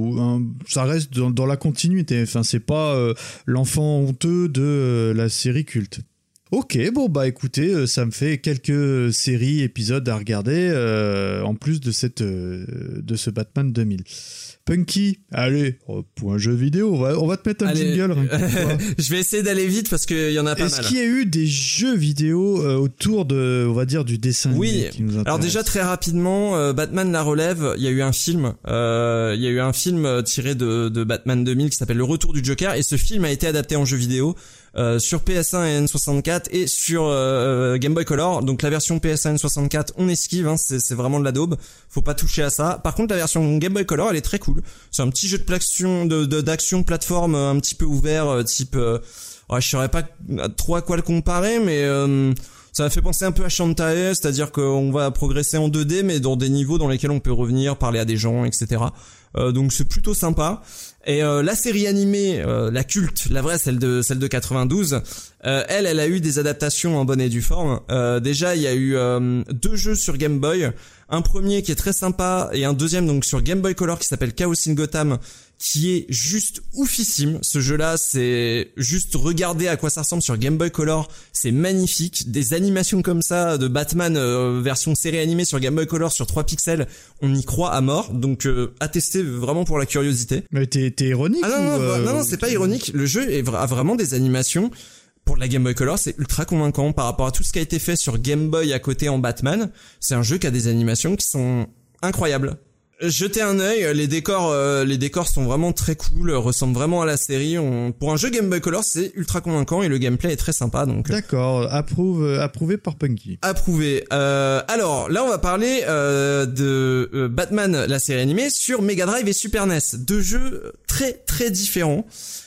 ça reste dans la continuité. Enfin, c'est pas l'enfant honteux de la série culte. Ok, bon bah écoutez, ça me fait quelques épisodes à regarder en plus de ce Batman 2000. Punky, allez, pour un jeu vidéo, on va te mettre un jingle. Je vais essayer d'aller vite parce qu'il y en a pas mal. Est-ce qu'il y a eu des jeux vidéo autour de, on va dire, du dessin animé qui nous intéresse? Alors déjà très rapidement, Batman la relève, il y a eu un film. Il y a eu un film tiré de Batman 2000 qui s'appelle Le Retour du Joker et ce film a été adapté en jeu vidéo. Sur PS1 et N64 et sur Game Boy Color. Donc la version PS1 et N64 on esquive, hein, c'est vraiment de la daube, faut pas toucher à ça. Par contre la version Game Boy Color elle est très cool. C'est un petit jeu d'action plateforme un petit peu ouvert, type je saurais pas trop à quoi le comparer, mais ça m'a fait penser un peu à Shantae, c'est-à-dire qu'on va progresser en 2D mais dans des niveaux dans lesquels on peut revenir, parler à des gens, etc. Donc c'est plutôt sympa. Et la série animée, la culte, la vraie, celle de 92, elle a eu des adaptations en bonne et due forme. Déjà, il y a eu 2 jeux sur Game Boy, un premier qui est très sympa et un deuxième donc sur Game Boy Color qui s'appelle Chaos in Gotham, qui est juste oufissime. Ce jeu-là, c'est juste regarder à quoi ça ressemble sur Game Boy Color, c'est magnifique. Des animations comme ça de Batman version série animée sur Game Boy Color sur 3 pixels, on y croit à mort. Donc à tester vraiment pour la curiosité. Mais t'es ironique? Non, c'est pas ironique. Le jeu a vraiment des animations. Pour la Game Boy Color, c'est ultra convaincant par rapport à tout ce qui a été fait sur Game Boy à côté en Batman. C'est un jeu qui a des animations qui sont incroyables. Jetez un œil, les décors sont vraiment très cool, ressemblent vraiment à la série. Pour un jeu Game Boy Color, c'est ultra convaincant et le gameplay est très sympa. Donc d'accord, approuvé par Punky. Approuvé. Alors là, on va parler de Batman, la série animée sur Mega Drive et Super NES, 2 jeux très très différents.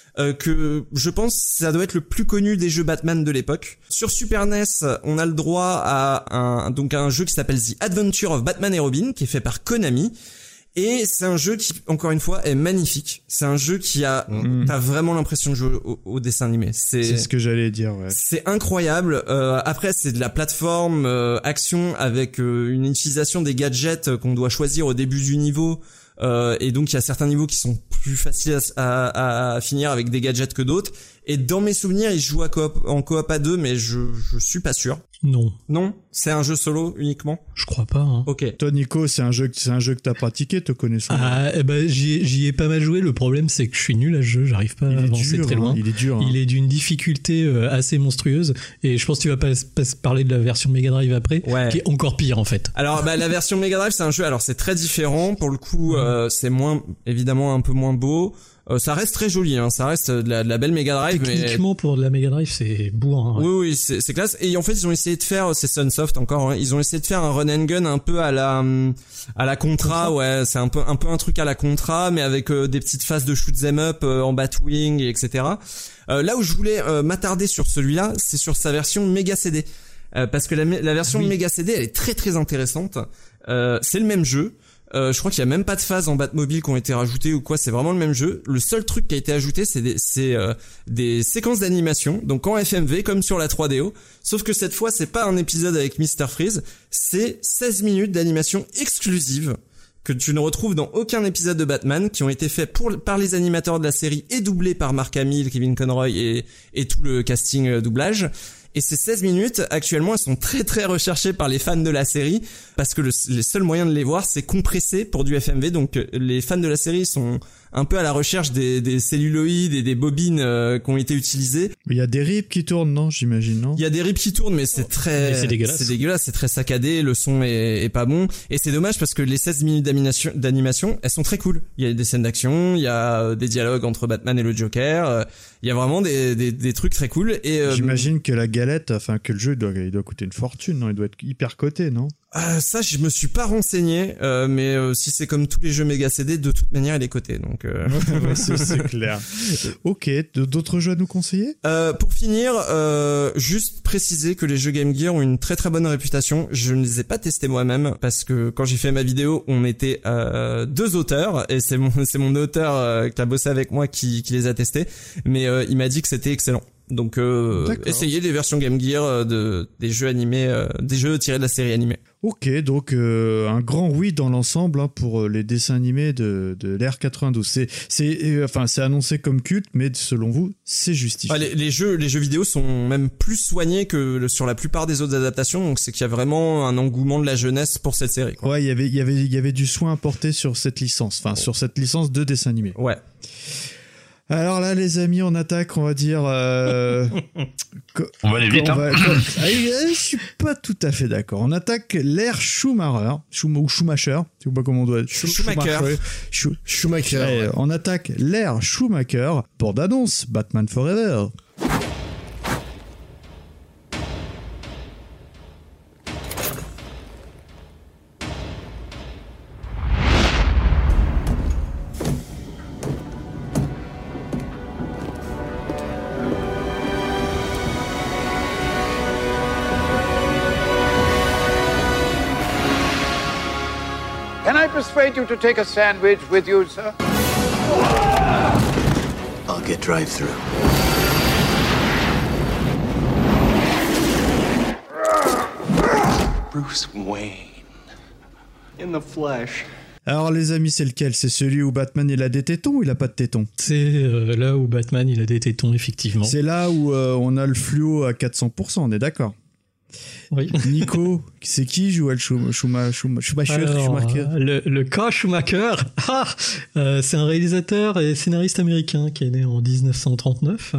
Que je pense ça doit être le plus connu des jeux Batman de l'époque. Sur Super NES, on a le droit à un jeu qui s'appelle The Adventure of Batman et Robin, qui est fait par Konami. Et c'est un jeu qui, encore une fois, est magnifique. C'est un jeu qui t'as vraiment l'impression de jouer au dessin animé. C'est ce que j'allais dire, ouais. C'est incroyable. Après, c'est de la plateforme action avec une utilisation des gadgets qu'on doit choisir au début du niveau. Et donc il y a certains niveaux qui sont plus faciles à finir avec des gadgets que d'autres. Et dans mes souvenirs, il joue en coop à 2, mais je suis pas sûr. Non, c'est un jeu solo uniquement. Je crois pas. Hein. Ok. Toi, Nico, c'est un jeu que t'as pratiqué, te connaissant. J'y ai pas mal joué. Le problème, c'est que je suis nul à ce jeu. J'arrive pas à avancer très loin. Il est dur. Il est d'une difficulté assez monstrueuse. Et je pense que tu vas pas parler de la version Mega Drive après, qui est encore pire en fait. Alors, la version Mega Drive, c'est un jeu. Alors, c'est très différent. Pour le coup, c'est évidemment un peu moins beau. Ça reste très joli, hein. Ça reste de la belle Mega Drive. Techniquement, pour de la Mega Drive, c'est bourrin. Ouais. Oui, c'est classe. Et en fait, ils ont essayé de faire, c'est Sunsoft encore, hein, ils ont essayé de faire un run and gun un peu à la Contra. Ouais, c'est un peu un truc à la Contra, mais avec des petites phases de shoot 'em up en Batwing, etc. Là où je voulais m'attarder sur celui-là, c'est sur sa version Mega CD. Parce que la version Mega CD, elle est très très intéressante. C'est le même jeu. Je crois qu'il y a même pas de phases en Batmobile qui ont été rajoutées ou quoi, c'est vraiment le même jeu. Le seul truc qui a été ajouté, c'est des séquences d'animation, donc en FMV comme sur la 3DO, sauf que cette fois c'est pas un épisode avec Mr. Freeze, c'est 16 minutes d'animation exclusive que tu ne retrouves dans aucun épisode de Batman, qui ont été faits par les animateurs de la série et doublés par Mark Hamill, Kevin Conroy et tout le casting doublage. Et ces 16 minutes, actuellement, elles sont très très recherchées par les fans de la série, parce que les seuls moyens de les voir, c'est compressé pour du FMV. Donc les fans de la série sont un peu à la recherche des celluloïdes et des bobines qui ont été utilisées. Il y a des rips qui tournent, non, j'imagine, non? Il y a des rips qui tournent, mais c'est c'est dégueulasse, c'est très saccadé, le son est pas bon, et c'est dommage parce que les 16 minutes d'animation, elles sont très cool. Il y a des scènes d'action, il y a des dialogues entre Batman et le Joker, il y a vraiment des trucs très cool. Et j'imagine que la galette, enfin que le jeu il doit coûter une fortune, non? Il doit être hyper coté, non? Ça, je me suis pas renseigné, mais si c'est comme tous les jeux Mega CD, de toute manière, il est coté. Donc, ouais, c'est clair. Ok, d'autres jeux à nous conseiller? Pour finir, juste préciser que les jeux Game Gear ont une très très bonne réputation. Je ne les ai pas testés moi-même parce que quand j'ai fait ma vidéo, on était 2 auteurs et c'est mon auteur qui a bossé avec moi qui les a testés. Mais il m'a dit que c'était excellent. Donc essayez les versions Game Gear des jeux animés, des jeux tirés de la série animée. Ok, donc un grand oui dans l'ensemble pour les dessins animés de l'ère 92. C'est annoncé comme culte, mais selon vous, c'est justifié. Les jeux vidéo sont même plus soignés que sur la plupart des autres adaptations, donc c'est qu'il y a vraiment un engouement de la jeunesse pour cette série, quoi. Ouais, il y avait du soin apporté sur cette licence, sur cette licence de dessin animé. Ouais. Alors là, les amis, on attaque, on va dire... on va aller vite, je suis pas tout à fait d'accord. On attaque l'ère Schumacher, ou Schumacher, je sais pas comment on doit... Schumacher. Allez, on attaque l'ère Schumacher, bande annonce, Batman Forever. Can I persuade you to take a sandwich with you, sir? I'll get drive-through. Bruce Wayne. In the flesh. Alors les amis, c'est lequel? C'est celui où Batman il a des tétons ou il a pas de tétons? C'est là où Batman il a des tétons, effectivement. C'est là où on a le fluo à 400%, on est d'accord? Oui. Nico, c'est qui joue Schumacher? Le K. Schumacher, c'est un réalisateur et scénariste américain qui est né en 1939.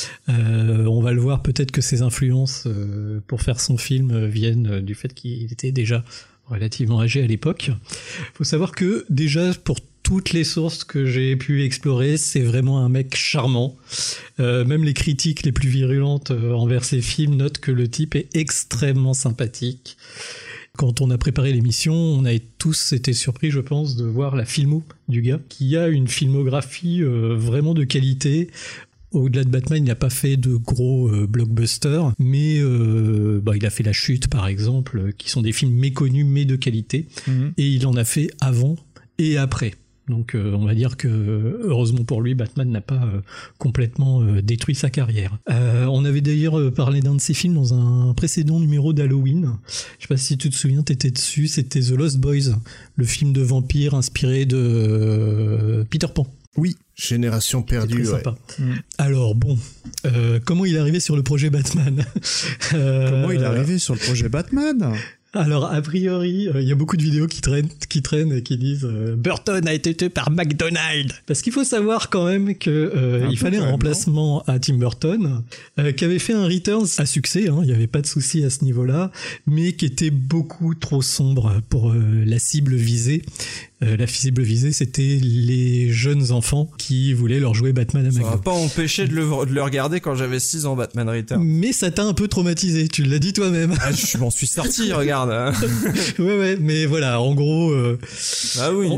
On va le voir, peut-être que ses influences pour faire son film viennent du fait qu'il était déjà relativement âgé à l'époque. Faut savoir que déjà, pour toutes les sources que j'ai pu explorer, c'est vraiment un mec charmant. Même les critiques les plus virulentes envers ses films notent que le type est extrêmement sympathique. Quand on a préparé l'émission, on a tous été surpris, je pense, de voir la filmo du gars, qui a une filmographie vraiment de qualité. Au-delà de Batman, il n'a pas fait de gros blockbusters, mais il a fait La Chute, par exemple, qui sont des films méconnus mais de qualité. Et il en a fait avant et après. Donc on va dire que, heureusement pour lui, Batman n'a pas complètement détruit sa carrière. On avait d'ailleurs parlé d'un de ses films dans un précédent numéro d'Halloween. Je sais pas si tu te souviens, t'étais dessus, c'était The Lost Boys, le film de vampire inspiré de Peter Pan. Oui, Génération perdue. Très sympa. Alors bon, comment il est arrivé sur le projet Batman? Comment il est arrivé sur le projet Batman? Alors, a priori, il y a beaucoup de vidéos qui traînent et qui disent Burton a été tué par McDonald. Parce qu'il faut savoir quand même que il fallait un remplacement à Tim Burton, qui avait fait un Returns à succès, il n'y avait pas de souci à ce niveau-là, mais qui était beaucoup trop sombre pour la cible visée. La cible visée, c'était les jeunes enfants qui voulaient leur jouer Batman à McDo. Ça m'a pas empêché de le regarder quand j'avais 6 ans, Batman Returns. Mais ça t'a un peu traumatisé, tu l'as dit toi-même. Ah, je m'en suis sorti, regarde. Ouais, mais voilà, en gros... Ah oui.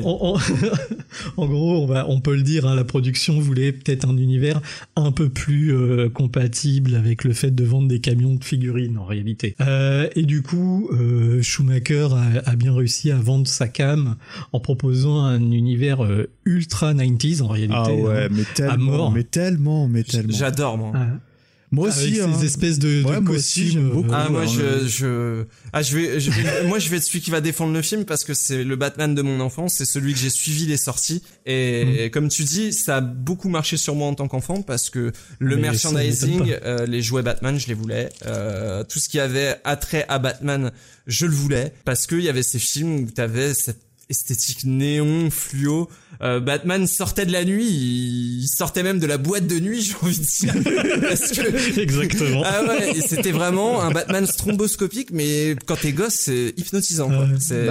En gros, on peut le dire, la production voulait peut-être un univers un peu plus compatible avec le fait de vendre des camions de figurines, en réalité. Et du coup, Schumacher a bien réussi à vendre sa cam en proposant un univers ultra 90s en réalité. Ah ouais, mais tellement, à mort. mais tellement. J'adore, moi. Moi aussi, avec ces espèces de costumes. J'aime beaucoup. Moi je vais être celui qui va défendre le film parce que c'est le Batman de mon enfance, c'est celui que j'ai suivi les sorties et comme tu dis, ça a beaucoup marché sur moi en tant qu'enfant parce que le merchandising, les jouets Batman, je les voulais, tout ce qui avait attrait à Batman, je le voulais parce que il y avait ces films où t'avais cette esthétique néon, fluo. Batman sortait de la nuit, il sortait même de la boîte de nuit, j'ai envie de dire. Parce que... Exactement. Ah ouais, et c'était vraiment un Batman stromboscopique, mais quand t'es gosse, c'est hypnotisant, quoi. C'est...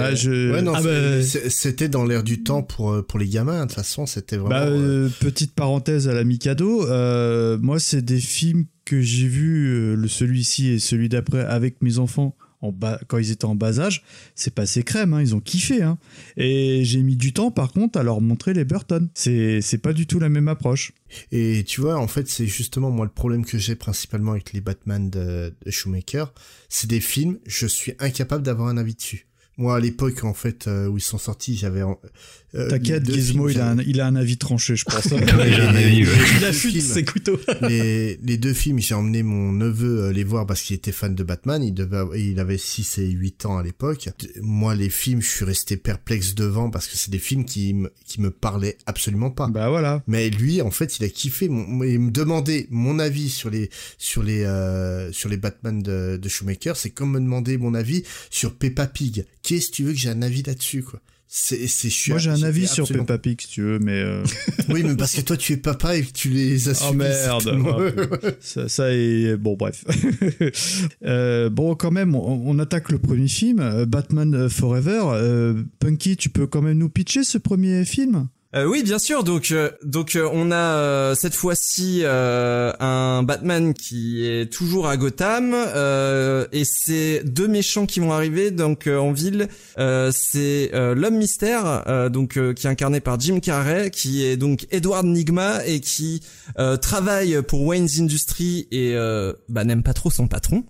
C'était dans l'air du temps pour les gamins, de toute façon, c'était vraiment... Petite parenthèse à la Mikado, moi c'est des films que j'ai vus, celui-ci et celui d'après avec mes enfants quand ils étaient en bas âge, c'est passé crème, hein, ils ont kiffé, hein. Et j'ai mis du temps par contre à leur montrer les Burton. C'est pas du tout la même approche. Et tu vois, en fait, c'est justement moi le problème que j'ai principalement avec les Batman de Schumacher, c'est des films, je suis incapable d'avoir un avis dessus. Moi, à l'époque, en fait, où ils sont sortis, j'avais... T'inquiète, Gizmo, il a un avis tranché, je pense. Ouais, j'ai un avis, ouais. Il affûte ses couteaux. les deux films, j'ai emmené mon neveu les voir parce qu'il était fan de Batman. Il avait 6 et 8 ans à l'époque. Moi, les films, je suis resté perplexe devant parce que c'est des films qui me parlaient absolument pas. Bah voilà. Mais lui, en fait, il a kiffé. Il me demandait mon avis sur les Batman de Schumacher. C'est comme me demander mon avis sur Peppa Pig. Qu'est-ce que tu veux que j'ai un avis là-dessus, quoi? C'est chiant. Moi, j'ai un avis sur Peppa Pig, si tu veux, mais... Oui, mais parce que toi, tu es papa et que tu les as Oh merde. Ça est... Bon, bref. Bon, quand même, on attaque le premier film, Batman Forever. Punky, tu peux quand même nous pitcher ce premier film ? Oui, bien sûr. Donc on a cette fois-ci un Batman qui est toujours à Gotham et c'est deux méchants qui vont arriver donc en ville. C'est l'homme mystère donc qui est incarné par Jim Carrey, qui est donc Edward Nygma et qui travaille pour Wayne's Industries et n'aime pas trop son patron.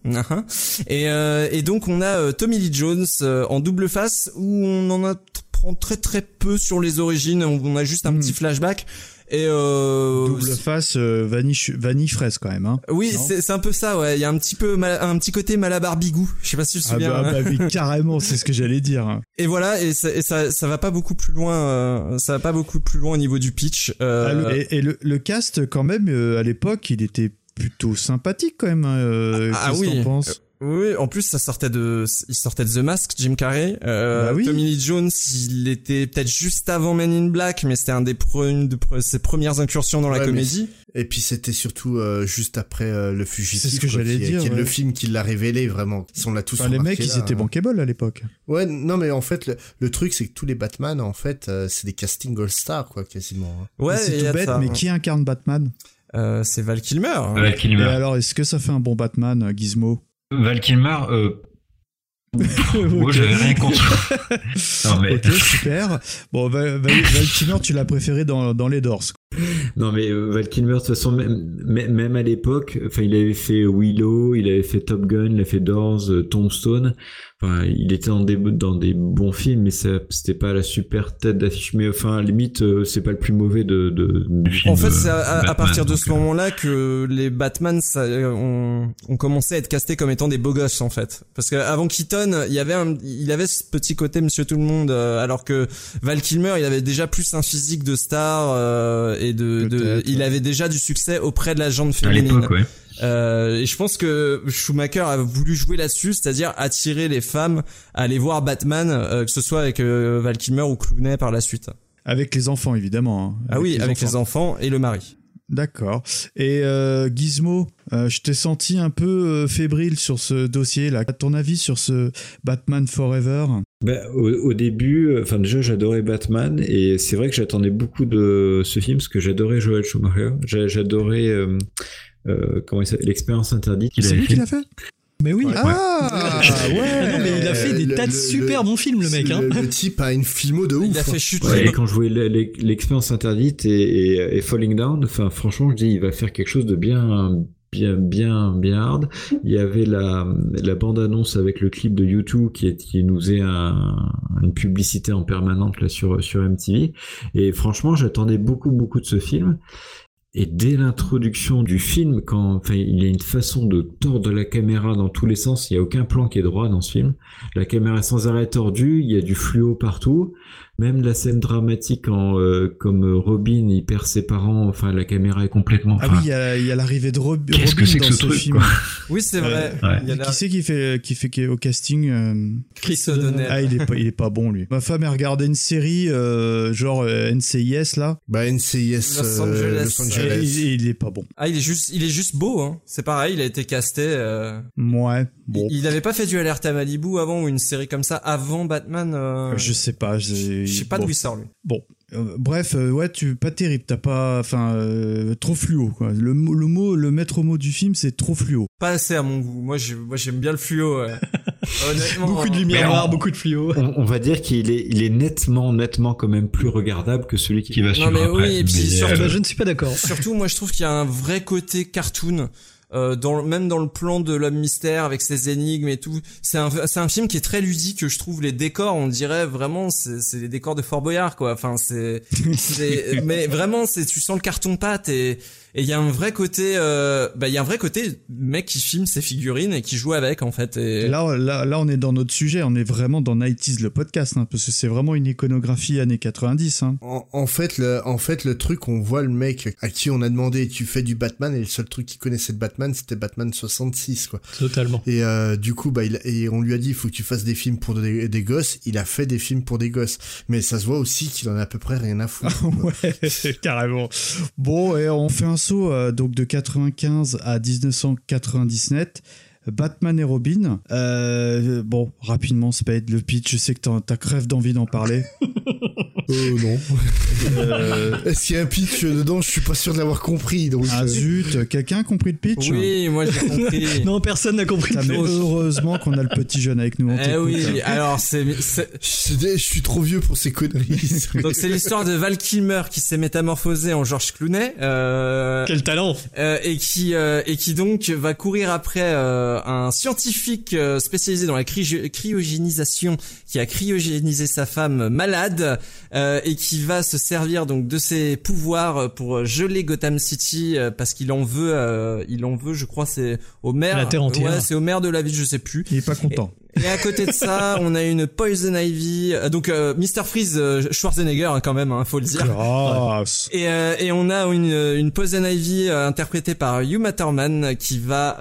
Et donc on a Tommy Lee Jones en double face où on en a très très peu sur les origines, on a juste un petit flashback et double face vanille fraise quand même, hein. Oui, c'est un peu ça, ouais, il y a un petit côté Malabar Bigou, je sais pas si tu te souviens. Oui, carrément, c'est ce que j'allais dire. Et voilà, et ça va pas beaucoup plus loin au niveau du pitch. Et le cast quand même à l'époque, il était plutôt sympathique quand même. Qu'est-ce que t'en penses ? Oui, en plus il sortait de The Mask, Jim Carrey. Tommy Lee Jones, il était peut-être juste avant Men in Black, mais c'était une de ses premières incursions dans la comédie. Et puis c'était surtout juste après Le Fugitif. C'est ce que j'allais dire. Qui est le film qui l'a révélé vraiment. On l'a tous remarqué. Les mecs, ils étaient bankable à l'époque. Ouais, non mais en fait le truc c'est que tous les Batman en fait c'est des castings all-star quoi quasiment. Ouais, c'est tout bête, mais qui incarne Batman ? C'est Val Kilmer. Val Kilmer. Et alors, est-ce que ça fait un bon Batman, Gizmo ? Val Kilmer, moi j'avais rien contre. Non, mais... Ok, super. Bon, Val Kilmer, tu l'as préféré dans les Doors. Non mais Val Kilmer de toute façon même à l'époque, enfin il avait fait Willow, il avait fait Top Gun, il a fait Doors, Tombstone. Enfin, il était dans des bons films, mais c'était pas la super tête d'affiche. Mais enfin, à la limite, c'est pas le plus mauvais du film. En fait, c'est à partir de ce moment-là que les Batman ont commencé à être castés comme étant des beaux gosses, en fait. Parce qu'avant Keaton, il avait ce petit côté Monsieur Tout le Monde, alors que Val Kilmer, il avait déjà plus un physique de star et il avait déjà du succès auprès de la gente féminine. À l'époque, ouais. Et je pense que Schumacher a voulu jouer là-dessus, c'est-à-dire attirer les femmes à aller voir Batman, que ce soit avec Val Kilmer ou Clooney par la suite. Avec les enfants, évidemment. Hein. Avec les enfants et le mari. D'accord. Et Gizmo, je t'ai senti un peu fébrile sur ce dossier-là. À ton avis sur ce Batman Forever ? Au début, enfin déjà j'adorais Batman et c'est vrai que j'attendais beaucoup de ce film parce que j'adorais Joel Schumacher. J'adorais comment il s'appelle, L'Expérience Interdite. C'est lui qui l'a fait ? Mais oui. Ouais. Ah non, mais il a fait des tas de super bons films, le mec. Le type a une filmo de ouf. Il a fait chute. Ouais, et quand je voyais L'Expérience Interdite et Falling Down, enfin franchement, je dis il va faire quelque chose de bien hard. Il y avait la bande-annonce avec le clip de U2 qui nous faisait une publicité en permanente là sur MTV. Et franchement, j'attendais beaucoup de ce film. Et dès l'introduction du film, il y a une façon de tordre la caméra dans tous les sens, il y a aucun plan qui est droit dans ce film. La caméra est sans arrêt tordue, il y a du fluo partout. Même la scène dramatique comme Robin, il perd ses parents, enfin la caméra est complètement... Ah oui, il y a l'arrivée de Robin Qu'est-ce que c'est que dans ce truc, film. quoi. Oui, c'est vrai. Qui c'est qui fait au casting Chris O'Donnell. Ah, il est pas bon, lui. Ma femme, elle regardait une série genre NCIS, là. Bah, NCIS Los Angeles. Il est pas bon. Ah, il est juste beau, hein. C'est pareil, il a été casté. Ouais, bon. Il avait pas fait du Alerte à Malibu avant ou une série comme ça avant Batman Je sais pas. Je sais pas d'où il sort, lui. Bon. Bref, ouais, pas terrible. T'as pas, enfin, trop fluo, quoi. Le maître mot du film, c'est trop fluo. Pas assez à mon goût. Moi, j'aime bien le fluo. Honnêtement. Beaucoup de lumière noire, beaucoup de fluo. On va dire qu'il est nettement quand même plus regardable que celui qui va suivre mais après. Oui, et puis surtout, je ne suis pas d'accord. Surtout, moi, je trouve qu'il y a un vrai côté cartoon. Même dans le plan de l'homme mystère avec ses énigmes et tout, c'est un film qui est très ludique. Je trouve les décors, on dirait vraiment c'est les décors de Fort Boyard, quoi. Enfin mais vraiment tu sens le carton pâte et il y a un vrai côté mec qui filme ses figurines et qui joue avec, en fait. Et là on est dans notre sujet, on est vraiment dans 90s le podcast, hein, parce que c'est vraiment une iconographie années 90, hein. En fait le truc, on voit le mec à qui on a demandé tu fais du Batman, et le seul truc qu'il connaissait de Batman, c'était Batman 66, quoi. Totalement. Et du coup et on lui a dit il faut que tu fasses des films pour des gosses. Il a fait des films pour des gosses, mais ça se voit aussi qu'il en a à peu près rien à foutre. Ouais, carrément. Bon, et on fait un saut donc de 95 à 1997. Batman et Robin. Bon, rapidement, Spade, le pitch, je sais que t'as crève d'envie d'en parler. Non. Est-ce qu'il y a un pitch dedans? Je suis pas sûr de l'avoir compris. Donc zut, quelqu'un a compris le pitch? Oui, moi j'ai compris. Non, personne n'a compris. Mais heureusement qu'on a le petit jeune avec nous. Oui, alors je suis trop vieux pour ces conneries. Donc c'est l'histoire de Val Kilmer qui s'est métamorphosé en George Clooney. Quel talent. Et qui donc va courir après un scientifique spécialisé dans la cryogénisation qui a cryogénisé sa femme malade et qui va se servir donc de ses pouvoirs pour geler Gotham City parce qu'il en veut je crois c'est au maire. La terre entière. Ouais, c'est au maire de la ville, je sais plus. Il est pas content. Et à côté de ça, on a une Poison Ivy, donc Mr Freeze, Schwarzenegger, hein, quand même, hein, faut le dire. Classe. Et on a une Poison Ivy interprétée par Uma Thurman qui va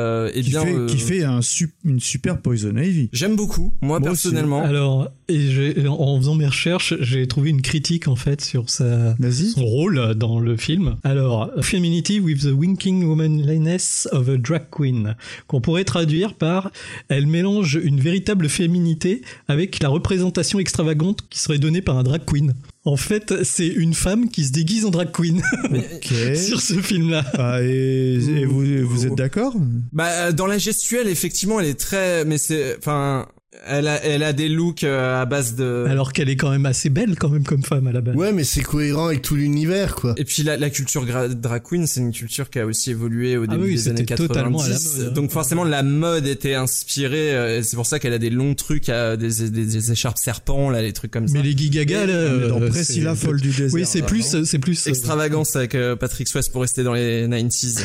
qui fait une super Poison Ivy. J'aime beaucoup, moi personnellement. Aussi. Alors, en faisant mes recherches, j'ai trouvé une critique en fait sur son rôle dans le film. Alors, Femininity with the winking womanliness of a drag queen, qu'on pourrait traduire par elle mélange une véritable féminité avec la représentation extravagante qui serait donnée par un drag queen. En fait, c'est une femme qui se déguise en drag queen sur ce film-là. Ah, et vous êtes d'accord? Bah, dans la gestuelle, effectivement, elle est très, mais c'est, enfin, elle a des looks à base de... Alors qu'elle est quand même assez belle quand même comme femme à la base. Ouais, mais c'est cohérent avec tout l'univers, quoi. Et puis la culture drag queen, c'est une culture qui a aussi évolué au début des années 90. Mode, donc forcément la mode était inspirée. C'est pour ça qu'elle a des longs trucs, des écharpes serpents, là, les trucs comme ça. Mais les Gaga, là, dans Priscilla folle du désert. Oui, c'est plus extravagance avec Patrick Swayze pour rester dans les 90s.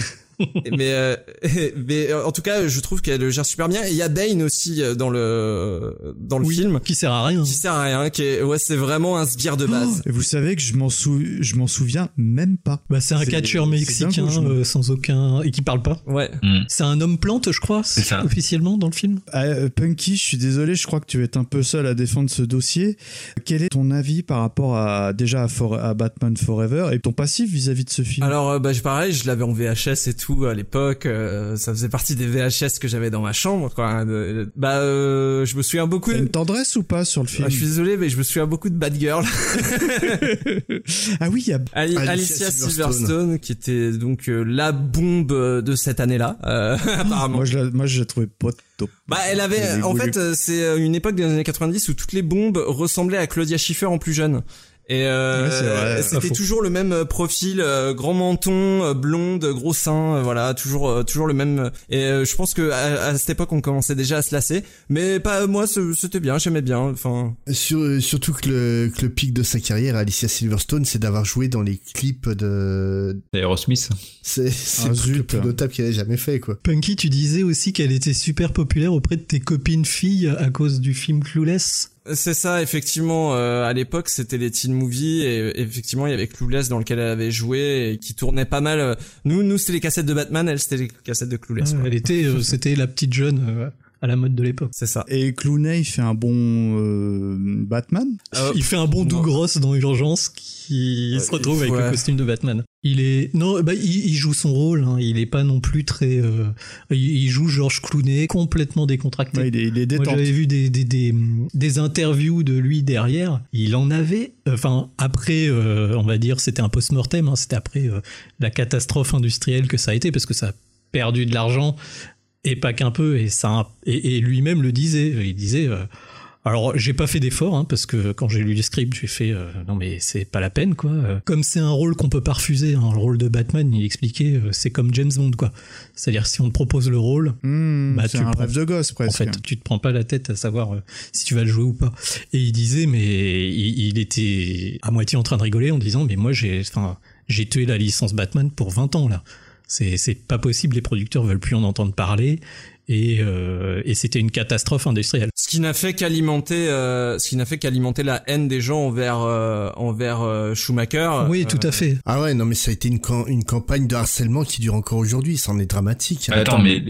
mais en tout cas, je trouve qu'elle le gère super bien. Et il y a Bane aussi dans le film, qui sert à rien. C'est vraiment un sbire de base. Et vous savez que je m'en souviens même pas. Bah, c'est un catcheur mexicain sans aucun et qui parle pas. Ouais. C'est un homme plante, je crois, officiellement dans le film. Punky, je suis désolé, je crois que tu vas être un peu seul à défendre ce dossier. Quel est ton avis par rapport à Batman Forever et ton passif vis-à-vis de ce film? Alors, pareil, je l'avais en VHS et tout à l'époque, ça faisait partie des VHS que j'avais dans ma chambre, quoi. Je me souviens beaucoup. T'as une tendresse ou pas sur le film? Je suis désolé, mais je me souviens beaucoup de Bad Girl. Ah oui, il y a Alicia Silverstone qui était donc la bombe de cette année-là, apparemment. Moi, je la trouvais pas top. Elle avait, en fait, c'est une époque des années 90 où toutes les bombes ressemblaient à Claudia Schiffer en plus jeune. Et c'était toujours le même profil, grand menton, blonde, gros sein, voilà, toujours le même. Et je pense que à cette époque on commençait déjà à se lasser, mais pas moi, c'était bien, j'aimais bien. Enfin, surtout que le pic de sa carrière, Alicia Silverstone, c'est d'avoir joué dans les clips de Aerosmith. C'est le plus notable qu'elle ait jamais fait, quoi. Punky, tu disais aussi qu'elle était super populaire auprès de tes copines filles à cause du film Clueless. C'est ça, effectivement. À l'époque, c'était les teen movies et effectivement, il y avait Clueless dans lequel elle avait joué et qui tournait pas mal. Nous, c'était les cassettes de Batman, elle, c'était les cassettes de Clueless. Elle était, c'était la petite jeune à la mode de l'époque. C'est ça. Et Clooney, il fait un bon Batman. Il fait un bon Doug Ross dans Urgence qui se retrouve avec le costume de Batman. Il joue son rôle. Hein. Il est pas non plus très. Il joue George Clooney complètement décontracté. Ouais, il est détente. Moi, j'avais vu des interviews de lui derrière. Il en avait. Enfin, après, on va dire, c'était un post-mortem. Hein. C'était après la catastrophe industrielle que ça a été, parce que ça a perdu de l'argent. Et pas qu'un peu, et lui-même le disait. Il disait, alors j'ai pas fait d'effort, hein, parce que quand j'ai lu les scripts, j'ai fait, non mais c'est pas la peine, quoi. Comme c'est un rôle qu'on peut pas refuser, hein, le rôle de Batman, il expliquait, c'est comme James Bond, quoi. C'est-à-dire si on te propose le rôle, c'est un rêve de gosse presque. En fait, tu te prends pas la tête à savoir si tu vas le jouer ou pas. Et il disait, mais il était à moitié en train de rigoler en disant, mais moi j'ai tué la licence Batman pour 20 ans là. C'est pas possible, les producteurs veulent plus en entendre parler et c'était une catastrophe industrielle. Ce qui n'a fait qu'alimenter la haine des gens envers Schumacher. Oui, tout à fait. Ah ouais, non mais ça a été une campagne de harcèlement qui dure encore aujourd'hui, c'en est dramatique. Attends, mais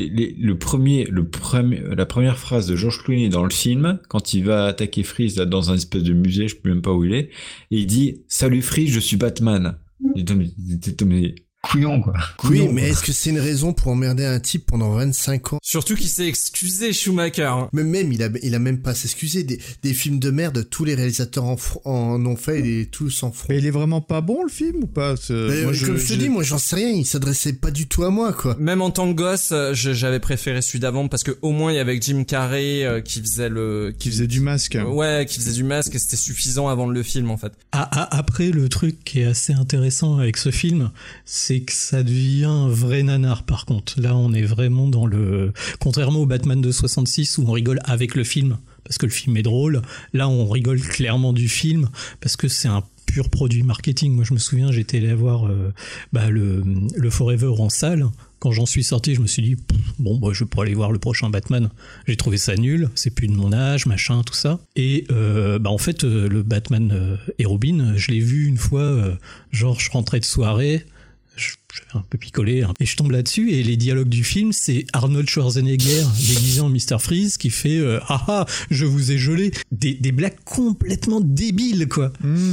la première phrase de George Clooney dans le film, quand il va attaquer Freeze là, dans un espèce de musée, je sais même pas où il est, et il dit « Salut Freeze, je suis Batman ». Mais couillon, quoi. Oui, mais est-ce que c'est une raison pour emmerder un type pendant 25 ans? Surtout qu'il s'est excusé, Schumacher. Hein. Mais même, il a même pas s'excusé. Des films de merde, tous les réalisateurs en ont fait et tous s'en font. Mais il est vraiment pas bon, le film, ou pas? Comme je te dis, moi, j'en sais rien. Il s'adressait pas du tout à moi, quoi. Même en tant que gosse, j'avais préféré celui d'avant parce que au moins il y avait avec Jim Carrey qui faisait du masque. Ouais, qui faisait du masque et c'était suffisant à vendre le film, en fait. Après, le truc qui est assez intéressant avec ce film, c'est que ça devient un vrai nanar, par contre. Là, on est vraiment dans le... Contrairement au Batman de 66, où on rigole avec le film, parce que le film est drôle, là, on rigole clairement du film, parce que c'est un pur produit marketing. Moi, je me souviens, j'étais allé voir le Forever en salle. Quand j'en suis sorti, je me suis dit, je vais pas aller voir le prochain Batman. J'ai trouvé ça nul, c'est plus de mon âge, machin, tout ça. Et en fait, le Batman et Robin, je l'ai vu une fois, je rentrais de soirée, j'avais un peu picolé, et je tombe là-dessus, et les dialogues du film, c'est Arnold Schwarzenegger déguisé en Mr. Freeze qui fait je vous ai gelé, des blagues complètement débiles, quoi.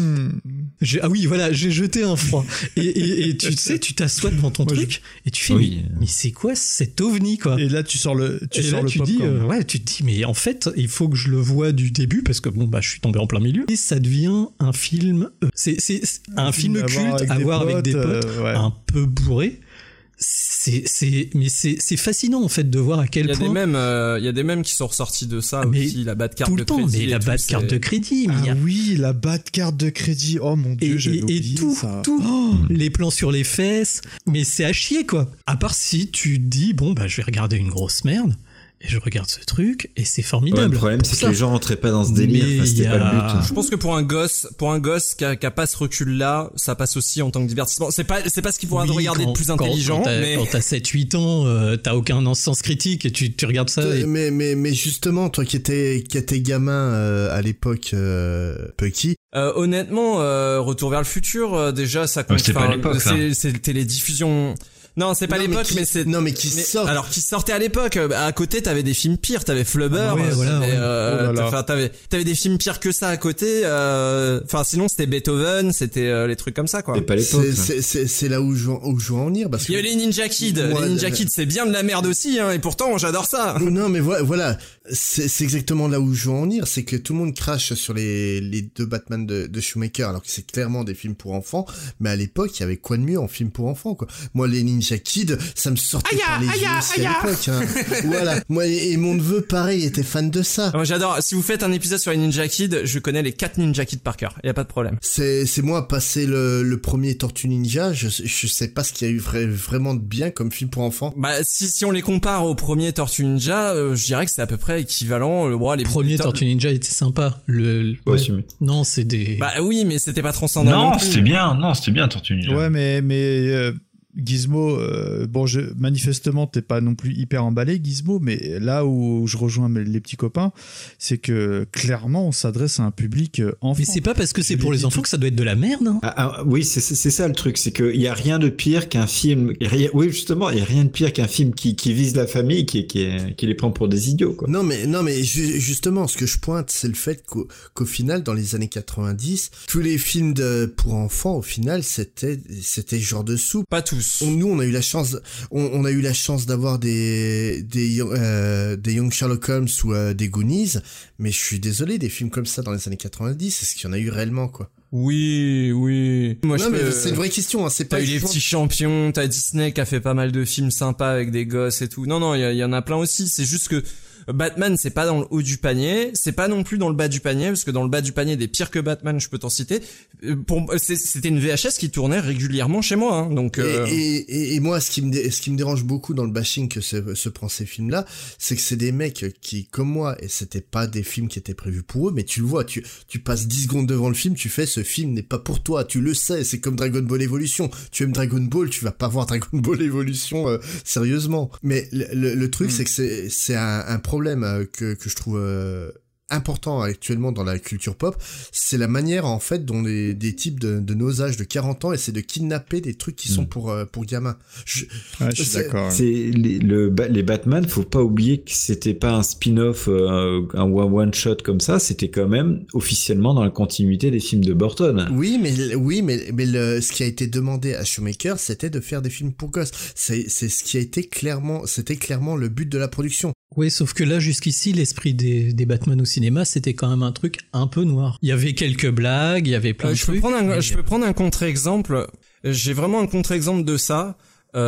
Ah oui, voilà, j'ai jeté un froid. Et tu sais, tu t'assois devant ton truc et tu fais mais c'est quoi cet ovni, quoi. Et là tu sors le popcorn. Tu te dis mais en fait il faut que je le voie du début parce que je suis tombé en plein milieu, et ça devient un film c'est un film culte à voir avec des potes, un peu bourré. C'est fascinant en fait de voir à quel point il y a des mèmes qui sont ressortis de ça aussi, la bad carte de crédit. Mais la bad carte de crédit, oui, la bad carte de crédit. Oh mon dieu, j'ai oublié ça. Les plans sur les fesses, mais c'est à chier, quoi. À part si tu te dis je vais regarder une grosse merde. Et je regarde ce truc et c'est formidable. Ouais, le problème, c'est que les gens rentraient pas dans ce délire. C'était pas le but. Je pense que pour un gosse qui a pas ce recul-là, ça passe aussi en tant que divertissement. C'est pas ce qu'il pourra regarder de plus intelligent. Quand t'as 7-8 ans, t'as aucun sens critique et tu regardes ça. Mais justement, toi qui étais gamin à l'époque, Pucky. Honnêtement, Retour vers le futur, déjà ça compte. C'était pas l'époque. C'était les diffusions. Non, c'est pas l'époque, mais c'est... Non, mais qui sort. Alors, qui sortait à l'époque. À côté, t'avais des films pires. T'avais Flubber. T'avais des films pires que ça à côté. Sinon, c'était Beethoven. C'était les trucs comme ça, quoi. C'est pas l'époque. C'est là où je veux en venir. Parce il y avait les Ninja Kids. Les Ninja Kids, c'est bien de la merde aussi, hein. Et pourtant, j'adore ça. Non, mais voilà. C'est exactement là où je veux en venir. C'est que tout le monde crache sur les deux Batman de Schumacher, alors que c'est clairement des films pour enfants. Mais à l'époque, il y avait quoi de mieux en film pour enfants, quoi. Moi, les Ninja Kid, ça me sortait par les yeux aussi à l'époque. Hein. Voilà. Moi et mon neveu, pareil, était fan de ça. Moi, j'adore. Si vous faites un épisode sur les Ninja Kid, je connais les 4 Ninja Kid par cœur. Y a pas de problème. C'est moi passé le premier Tortue Ninja. Je sais pas ce qu'il y a eu vraiment de bien comme film pour enfants. Si on les compare au premier Tortue Ninja, je dirais que c'est à peu près équivalent. Les premiers Tortue Ninja étaient sympas. Non, c'est des. Oui, mais c'était pas transcendant. Non, c'était bien. Non, c'était bien Tortue Ninja. Ouais, mais Gizmo, manifestement, t'es pas non plus hyper emballé, Gizmo, mais là où je rejoins les petits copains, c'est que clairement, on s'adresse à un public enfant. Mais c'est pas parce que c'est pour les enfants que ça doit être de la merde, hein. Oui, c'est ça le truc, c'est qu'il y a rien de pire qu'un film. Oui, justement, il y a rien de pire qu'un film qui vise la famille, qui les prend pour des idiots, quoi. Non, mais justement, ce que je pointe, c'est le fait qu'au final, dans les années 90, tous les films pour enfants, au final, c'était genre de soupe. Pas tous. Nous, on a eu la chance d'avoir des Young Sherlock Holmes ou des Goonies, mais je suis désolé, des films comme ça dans les années 90, c'est ce qu'il y en a eu réellement, quoi. Oui. Moi, mais c'est une vraie question, hein. C'est pas. T'as eu les petits champions, t'as Disney qui a fait pas mal de films sympas avec des gosses et tout. Non, il y en a plein aussi. C'est juste que Batman, c'est pas dans le haut du panier, c'est pas non plus dans le bas du panier, parce que dans le bas du panier des pires que Batman, je peux t'en citer. C'était une VHS qui tournait régulièrement chez moi, hein, donc. Et moi, ce qui me dérange beaucoup dans le bashing que se prend ces films-là, c'est que c'est des mecs qui, comme moi, et c'était pas des films qui étaient prévus pour eux, mais tu le vois, tu passes 10 secondes devant le film, tu fais, ce film n'est pas pour toi, tu le sais, c'est comme Dragon Ball Evolution. Tu aimes Dragon Ball, tu vas pas voir Dragon Ball Evolution sérieusement. Mais le truc, c'est que c'est un problème que je trouve important actuellement dans la culture pop, c'est la manière en fait dont des types de nos âges de 40 ans essaient de kidnapper des trucs qui sont pour gamins. Je suis d'accord. C'est les Batman, faut pas oublier que c'était pas un spin-off, un one shot comme ça, c'était quand même officiellement dans la continuité des films de Burton. Oui, mais ce qui a été demandé à Schumacher, c'était de faire des films pour gosses. C'est ce qui a été clairement le but de la production. Oui, sauf que là, jusqu'ici, l'esprit des Batman au cinéma, c'était quand même un truc un peu noir. Il y avait quelques blagues, il y avait plein de trucs. Je peux prendre un contre-exemple. J'ai vraiment un contre-exemple de ça.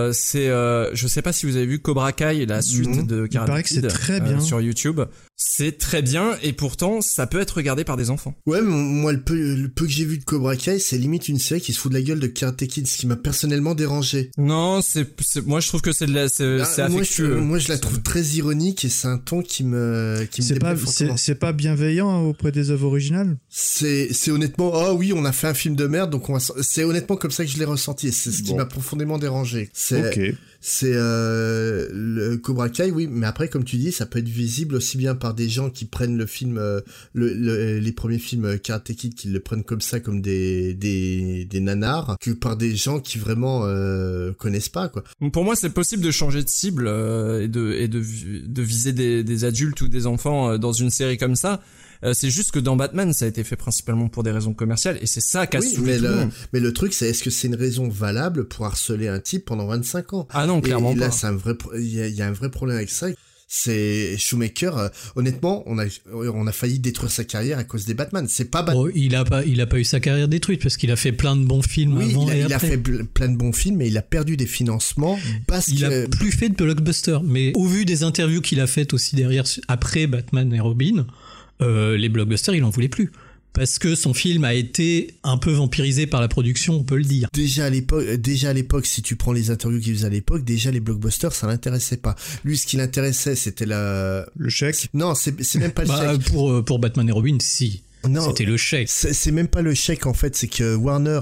Je sais pas si vous avez vu Cobra Kai, la suite de Karate Kid, c'est très bien sur YouTube. C'est très bien et pourtant ça peut être regardé par des enfants. Ouais, mais moi le peu que j'ai vu de Cobra Kai, c'est limite une série qui se fout de la gueule de Karate Kid, ce qui m'a personnellement dérangé. Non, moi je trouve que c'est affectueux. Moi je la trouve très ironique et c'est un ton qui me c'est pas bienveillant auprès des œuvres originales. C'est honnêtement, oui, on a fait un film de merde, donc c'est honnêtement comme ça que je l'ai ressenti et c'est ce qui m'a profondément dérangé. C'est le Cobra Kai, oui, mais après, comme tu dis, ça peut être visible aussi bien par des gens qui prennent le film, les premiers films Karate Kid, qui le prennent comme ça, comme des nanars, que par des gens qui vraiment connaissent pas, quoi. Pour moi, c'est possible de changer de cible et de viser des adultes ou des enfants dans une série comme ça. C'est juste que dans Batman, ça a été fait principalement pour des raisons commerciales et c'est ça qu'a saoulé tout le monde. Mais le truc, c'est est-ce que c'est une raison valable pour harceler un type pendant 25 ans? Ah non, clairement pas. Et là, il y a un vrai problème avec ça. C'est Schumacher, honnêtement, on a failli détruire sa carrière à cause des Batman. C'est pas Batman. Il a pas eu sa carrière détruite parce qu'il a fait plein de bons films avant et après. Il a fait plein de bons films, mais il a perdu des financements parce qu'il a plus fait de blockbuster. Mais au vu des interviews qu'il a faites aussi derrière, après Batman et Robin, les blockbusters, il en voulait plus. Parce que son film a été un peu vampirisé par la production, on peut le dire. Déjà à l'époque, si tu prends les interviews qu'il faisait à l'époque, déjà les blockbusters, ça l'intéressait pas. Lui, ce qui l'intéressait, c'était le chèque. Non, c'est même pas le chèque. Pour Batman et Robin, si. Non, c'était le chèque. C'est même pas le chèque en fait, c'est que Warner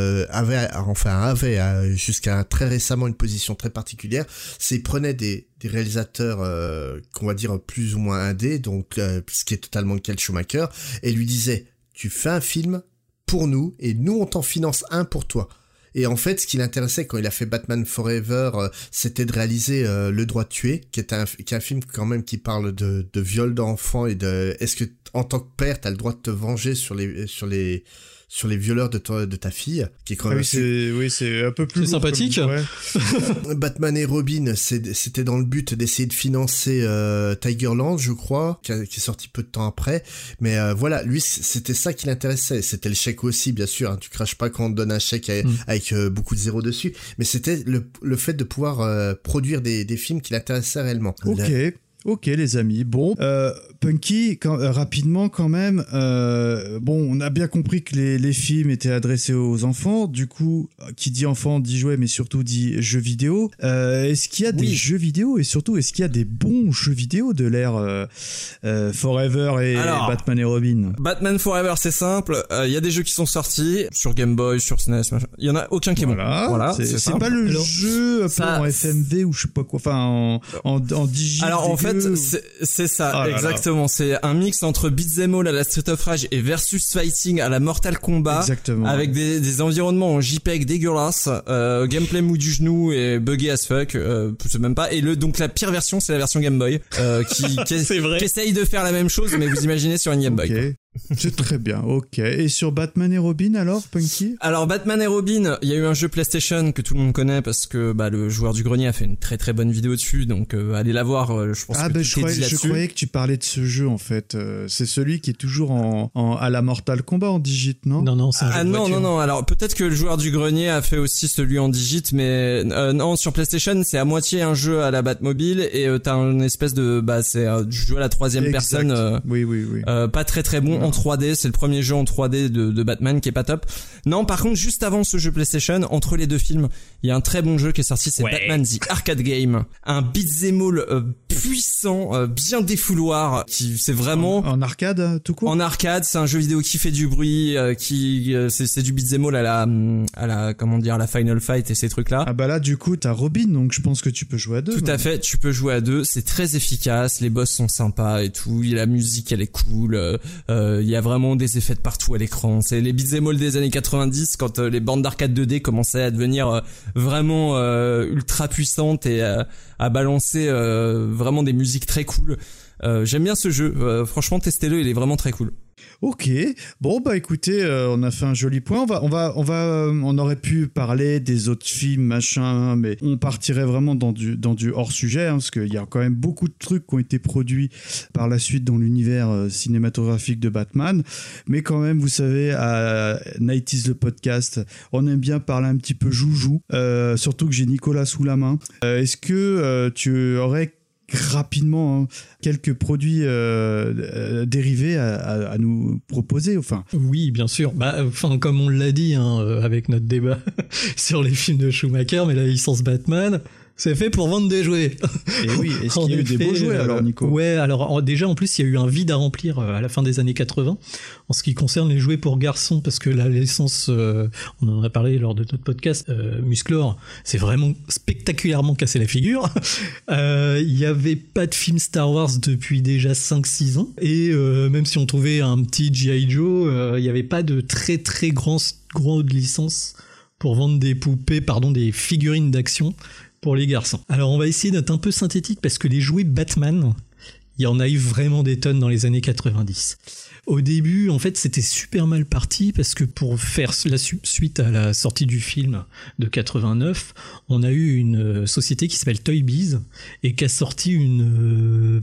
avait jusqu'à très récemment une position très particulière. C'est prenait des réalisateurs qu'on va dire plus ou moins indés, donc ce qui est totalement le cas de Schumacher, et lui disait tu fais un film pour nous et nous on t'en finance un pour toi. Et en fait, ce qui l'intéressait quand il a fait Batman Forever, c'était de réaliser Le Droit de tuer, qui est un film quand même qui parle de viol d'enfants et de est-ce que en tant que père, t'as le droit de te venger sur les violeurs de ta fille, qui est quand même c'est un peu plus sympathique. Batman et Robin, c'était dans le but d'essayer de financer Tigerland, je crois, qui est sorti peu de temps après. Mais voilà, lui, c'était ça qui l'intéressait. C'était le chèque aussi, bien sûr. Hein, tu craches pas quand on te donne un chèque avec beaucoup de zéros dessus. Mais c'était le fait de pouvoir produire des films qui l'intéressaient réellement. Ok. Ok les amis, bon, Punky, rapidement quand même, bon, on a bien compris que les films étaient adressés aux enfants, du coup, qui dit enfant dit jouet, mais surtout dit jeux vidéo. Est-ce qu'il y a des jeux vidéo, et surtout, est-ce qu'il y a des bons jeux vidéo de l'ère Forever et Batman et Robin? Batman Forever, c'est simple, il y a des jeux qui sont sortis sur Game Boy, sur SNES, machin. Il y en a aucun qui est bon. Voilà, c'est pas le jeu en FMV ou je sais pas quoi, enfin en digital. Alors en fait, c'est ça, exactement. C'est un mix entre Beat'em All à la Street of Rage et versus fighting à la Mortal Kombat. Exactement. Avec des environnements en JPEG dégueulasses, gameplay mou du genou et buggé as fuck, c'est même pas. Et donc la pire version, c'est la version Game Boy, qui essaye de faire la même chose, mais vous imaginez sur une Game Boy. Okay. C'est très bien, ok. Et sur Batman et Robin alors, Punky? Alors Batman et Robin, il y a eu un jeu PlayStation que tout le monde connaît parce que le joueur du grenier a fait une très très bonne vidéo dessus, donc allez la voir, je pense que je croyais que tu parlais de ce jeu en fait. C'est celui qui est toujours à la Mortal Kombat en digit, non? Non, c'est un jeu de voiture. Non, alors peut-être que le joueur du grenier a fait aussi celui en digit, mais non, sur PlayStation c'est à moitié un jeu à la Batmobile et t'as une espèce de c'est du jeu à la troisième personne. Oui. Pas très très bon. En 3D, c'est le premier jeu en 3D de Batman qui est pas top. Non, par contre, juste avant ce jeu PlayStation, entre les deux films, il y a un très bon jeu qui est sorti, c'est Batman The Arcade Game, un beat'em all puissant, bien défouloir, qui c'est vraiment en arcade tout court. En arcade, c'est un jeu vidéo qui fait du bruit, c'est du beat'em all à la comment dire, la Final Fight et ces trucs là. Ah bah là du coup t'as Robin, donc je pense que tu peux jouer à deux. Tout à fait, tu peux jouer à deux, c'est très efficace, les boss sont sympas et tout, la musique elle est cool, il y a vraiment des effets de partout à l'écran. C'est les beat'em all des années 90 quand les bandes d'arcade 2D commençaient à devenir vraiment ultra puissantes et à balancer vraiment des musiques très cool. J'aime bien ce jeu, franchement testez-le, il est vraiment très cool. Ok, bon bah écoutez, on a fait un joli point. On aurait pu parler des autres films machin, mais on partirait vraiment dans du hors sujet, parce qu'il y a quand même beaucoup de trucs qui ont été produits par la suite dans l'univers cinématographique de Batman. Mais quand même, vous savez, à 90s le podcast, on aime bien parler un petit peu joujou, surtout que j'ai Nicolas sous la main. Est-ce que tu aurais rapidement quelques produits dérivés à nous proposer, enfin? Oui, bien sûr. Comme on l'a dit avec notre débat sur les films de Schumacher, mais la licence Batman, c'est fait pour vendre des jouets. Et oui, est-ce qu'il y a eu des beaux jouets alors, Nico? Ouais, alors déjà en plus il y a eu un vide à remplir à la fin des années 80 en ce qui concerne les jouets pour garçons, parce que la licence, on en a parlé lors de notre podcast, Musclor, c'est vraiment spectaculairement cassé la figure. Il y avait pas de film Star Wars depuis déjà 5-6 ans, et même si on trouvait un petit G.I. Joe, il y avait pas de très très grande licence pour vendre des figurines d'action pour les garçons. Alors on va essayer d'être un peu synthétique parce que les jouets Batman, il y en a eu vraiment des tonnes dans les années 90. Au début, en fait, c'était super mal parti parce que pour faire la suite à la sortie du film de 89, on a eu une société qui s'appelle Toy Biz et qui a sorti une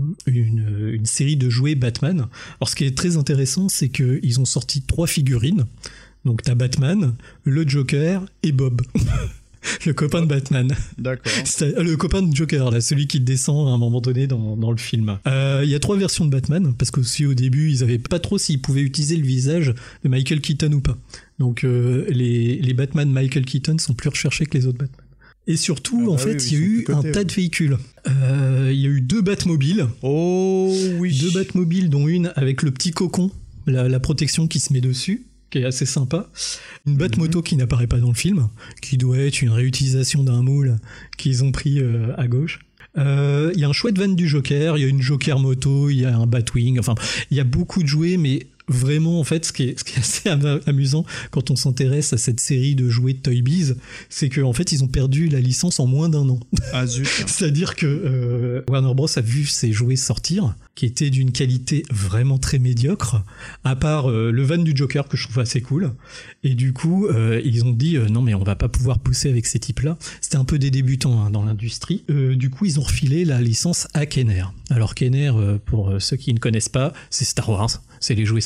série de jouets Batman. Alors ce qui est très intéressant, c'est qu'ils ont sorti 3 figurines. Donc t'as Batman, le Joker et Bob. Le copain de Batman. D'accord. Le copain de Joker, là, celui qui descend à un moment donné dans le film. Il y a 3 versions de Batman, parce qu'aussi au début, ils avaient pas trop s'ils pouvaient utiliser le visage de Michael Keaton ou pas. Donc les Batman Michael Keaton sont plus recherchés que les autres Batman. Et surtout, il y a eu un tas de véhicules. Il y a eu 2 Batmobiles. Oh oui. 2 Batmobiles, dont une avec le petit cocon, la protection qui se met dessus, qui est assez sympa. Une Batmoto qui n'apparaît pas dans le film, qui doit être une réutilisation d'un moule qu'ils ont pris à gauche. Il y a un chouette van du Joker, il y a une Joker moto, il y a un Batwing, enfin, il y a beaucoup de jouets, mais vraiment, en fait, ce qui est assez amusant quand on s'intéresse à cette série de jouets de Toy Biz, c'est qu'en fait, ils ont perdu la licence en moins d'1 an. Ah zut. C'est-à-dire que Warner Bros a vu ces jouets sortir, qui étaient d'une qualité vraiment très médiocre, à part le van du Joker que je trouve assez cool. Et du coup, ils ont dit non mais on va pas pouvoir pousser avec ces types-là. C'était un peu des débutants dans l'industrie. Du coup, ils ont refilé la licence à Kenner. Alors Kenner, pour ceux qui ne connaissent pas, c'est Star Wars. C'est les jouets Star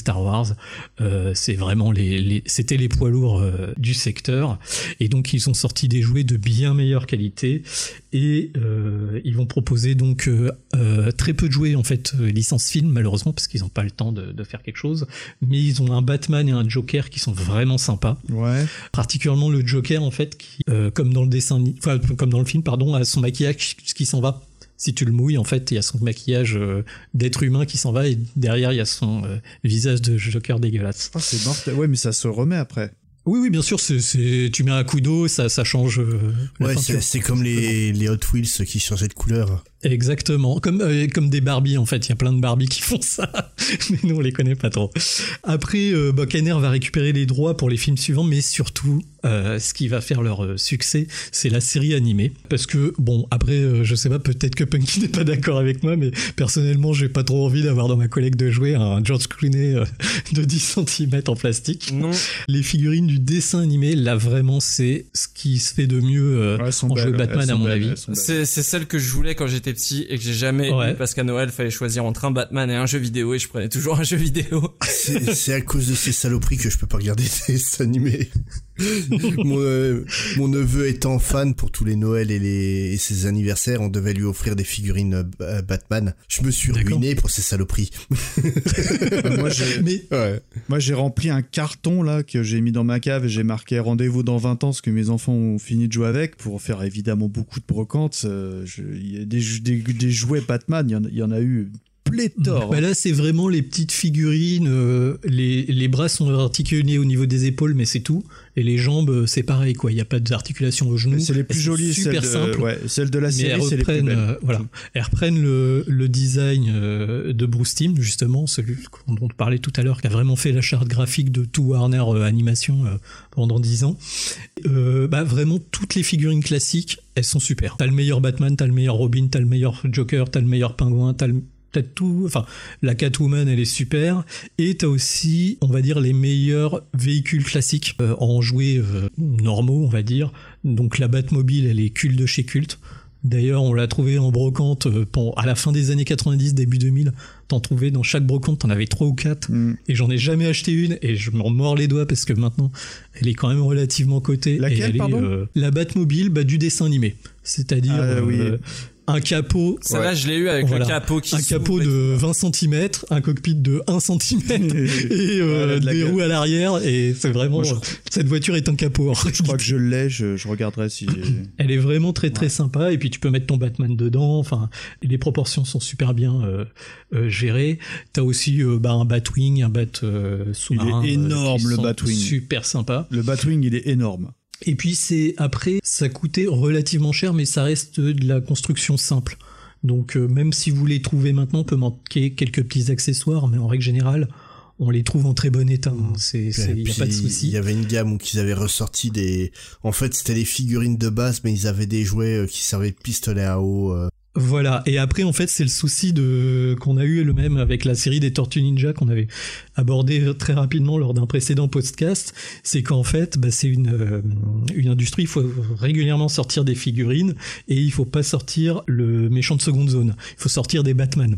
Star Wars. C'est vraiment c'était les poids lourds du secteur. Et donc, ils ont sorti des jouets de bien meilleure qualité. Et ils vont proposer donc très peu de jouets, en fait, licence film, malheureusement, parce qu'ils n'ont pas le temps de faire quelque chose. Mais ils ont un Batman et un Joker qui sont vraiment sympas. Ouais. Particulièrement le Joker, en fait, qui, comme dans le film, pardon, a son maquillage qui s'en va. Si tu le mouilles, en fait, il y a son maquillage d'être humain qui s'en va et derrière, il y a son visage de Joker dégueulasse. Oh, c'est mortel. Ouais, mais ça se remet après. Oui, bien sûr, tu mets un coup d'eau, ça change. Ouais, c'est comme les Hot Wheels qui changeaient de couleur. Exactement, comme des Barbie en fait, il y a plein de Barbie qui font ça, mais nous on les connaît pas trop. Après, Kenner va récupérer les droits pour les films suivants, mais surtout, ce qui va faire leur succès, c'est la série animée. Parce que, bon, après, je sais pas, peut-être que Punky n'est pas d'accord avec moi, mais personnellement, j'ai pas trop envie d'avoir dans ma collecte de jouets un George Clooney de 10 cm en plastique. Non. Les figurines du dessin animé, là vraiment, c'est ce qui se fait de mieux en jeu Batman, à mon avis. C'est celle que je voulais quand j'étais petit et que j'ai jamais eu parce qu'à Noël fallait choisir entre un Batman et un jeu vidéo et je prenais toujours un jeu vidéo. C'est à cause de ces saloperies que je peux pas regarder ces dessins animés. Mon neveu étant fan pour tous les Noëls et ses anniversaires, on devait lui offrir des figurines Batman. Je me suis ruiné pour ces saloperies. Moi j'ai rempli un carton là que j'ai mis dans ma cave et j'ai marqué rendez-vous dans 20 ans, ce que mes enfants ont fini de jouer avec pour faire évidemment beaucoup de brocantes. Il y a des jouets Batman, il y en a eu pléthore. Bah là c'est vraiment les petites figurines, les bras sont articulés au niveau des épaules mais c'est tout, et les jambes c'est pareil quoi, il n'y a pas d'articulation au genou. C'est les plus jolies, super simple. Celles de la série c'est les plus belles. Elles reprennent le design de Bruce Timm justement, celui dont on parlait tout à l'heure, qui a vraiment fait la charte graphique de tout Warner Animation pendant 10 ans. Vraiment toutes les figurines classiques elles sont super. T'as le meilleur Batman, t'as le meilleur Robin, t'as le meilleur Joker, t'as le meilleur Pingouin, t'as tout, enfin, la Catwoman, elle est super. Et t'as aussi, on va dire, les meilleurs véhicules classiques en jouets normaux, on va dire. Donc la Batmobile, elle est culte de chez culte. D'ailleurs, on l'a trouvée en brocante à la fin des années 90, début 2000. T'en trouvais dans chaque brocante, t'en avais 3 ou 4. Et j'en ai jamais acheté une et je me mords les doigts parce que maintenant, elle est quand même relativement cotée. Laquelle, pardon ? La Batmobile, du dessin animé. C'est-à-dire... un capot. Ça va, je l'ai eu avec le capot qui un capot de 20 cm, un cockpit de 1 cm et des roues à l'arrière, et c'est vraiment cette voiture est un capot. Je crois que je l'ai, je regarderai si elle est vraiment très très sympa, et puis tu peux mettre ton Batman dedans, enfin les proportions sont super bien gérées. T'as aussi un Batwing, un Bat sous-marin. Il est énorme le Batwing. Super sympa. Le Batwing, il est énorme. Et puis ça coûtait relativement cher, mais ça reste de la construction simple. Donc même si vous les trouvez maintenant, on peut manquer quelques petits accessoires, mais en règle générale, on les trouve en très bon état. Il n'y a pas de souci. Il y avait une gamme où ils avaient ressorti en fait, c'était les figurines de base, mais ils avaient des jouets qui servaient de pistolet à eau. Voilà, et après en fait c'est le souci qu'on a eu le même avec la série des Tortues Ninja qu'on avait abordé très rapidement lors d'un précédent podcast, c'est qu'en fait c'est une industrie, il faut régulièrement sortir des figurines et il faut pas sortir le méchant de seconde zone, il faut sortir des Batman.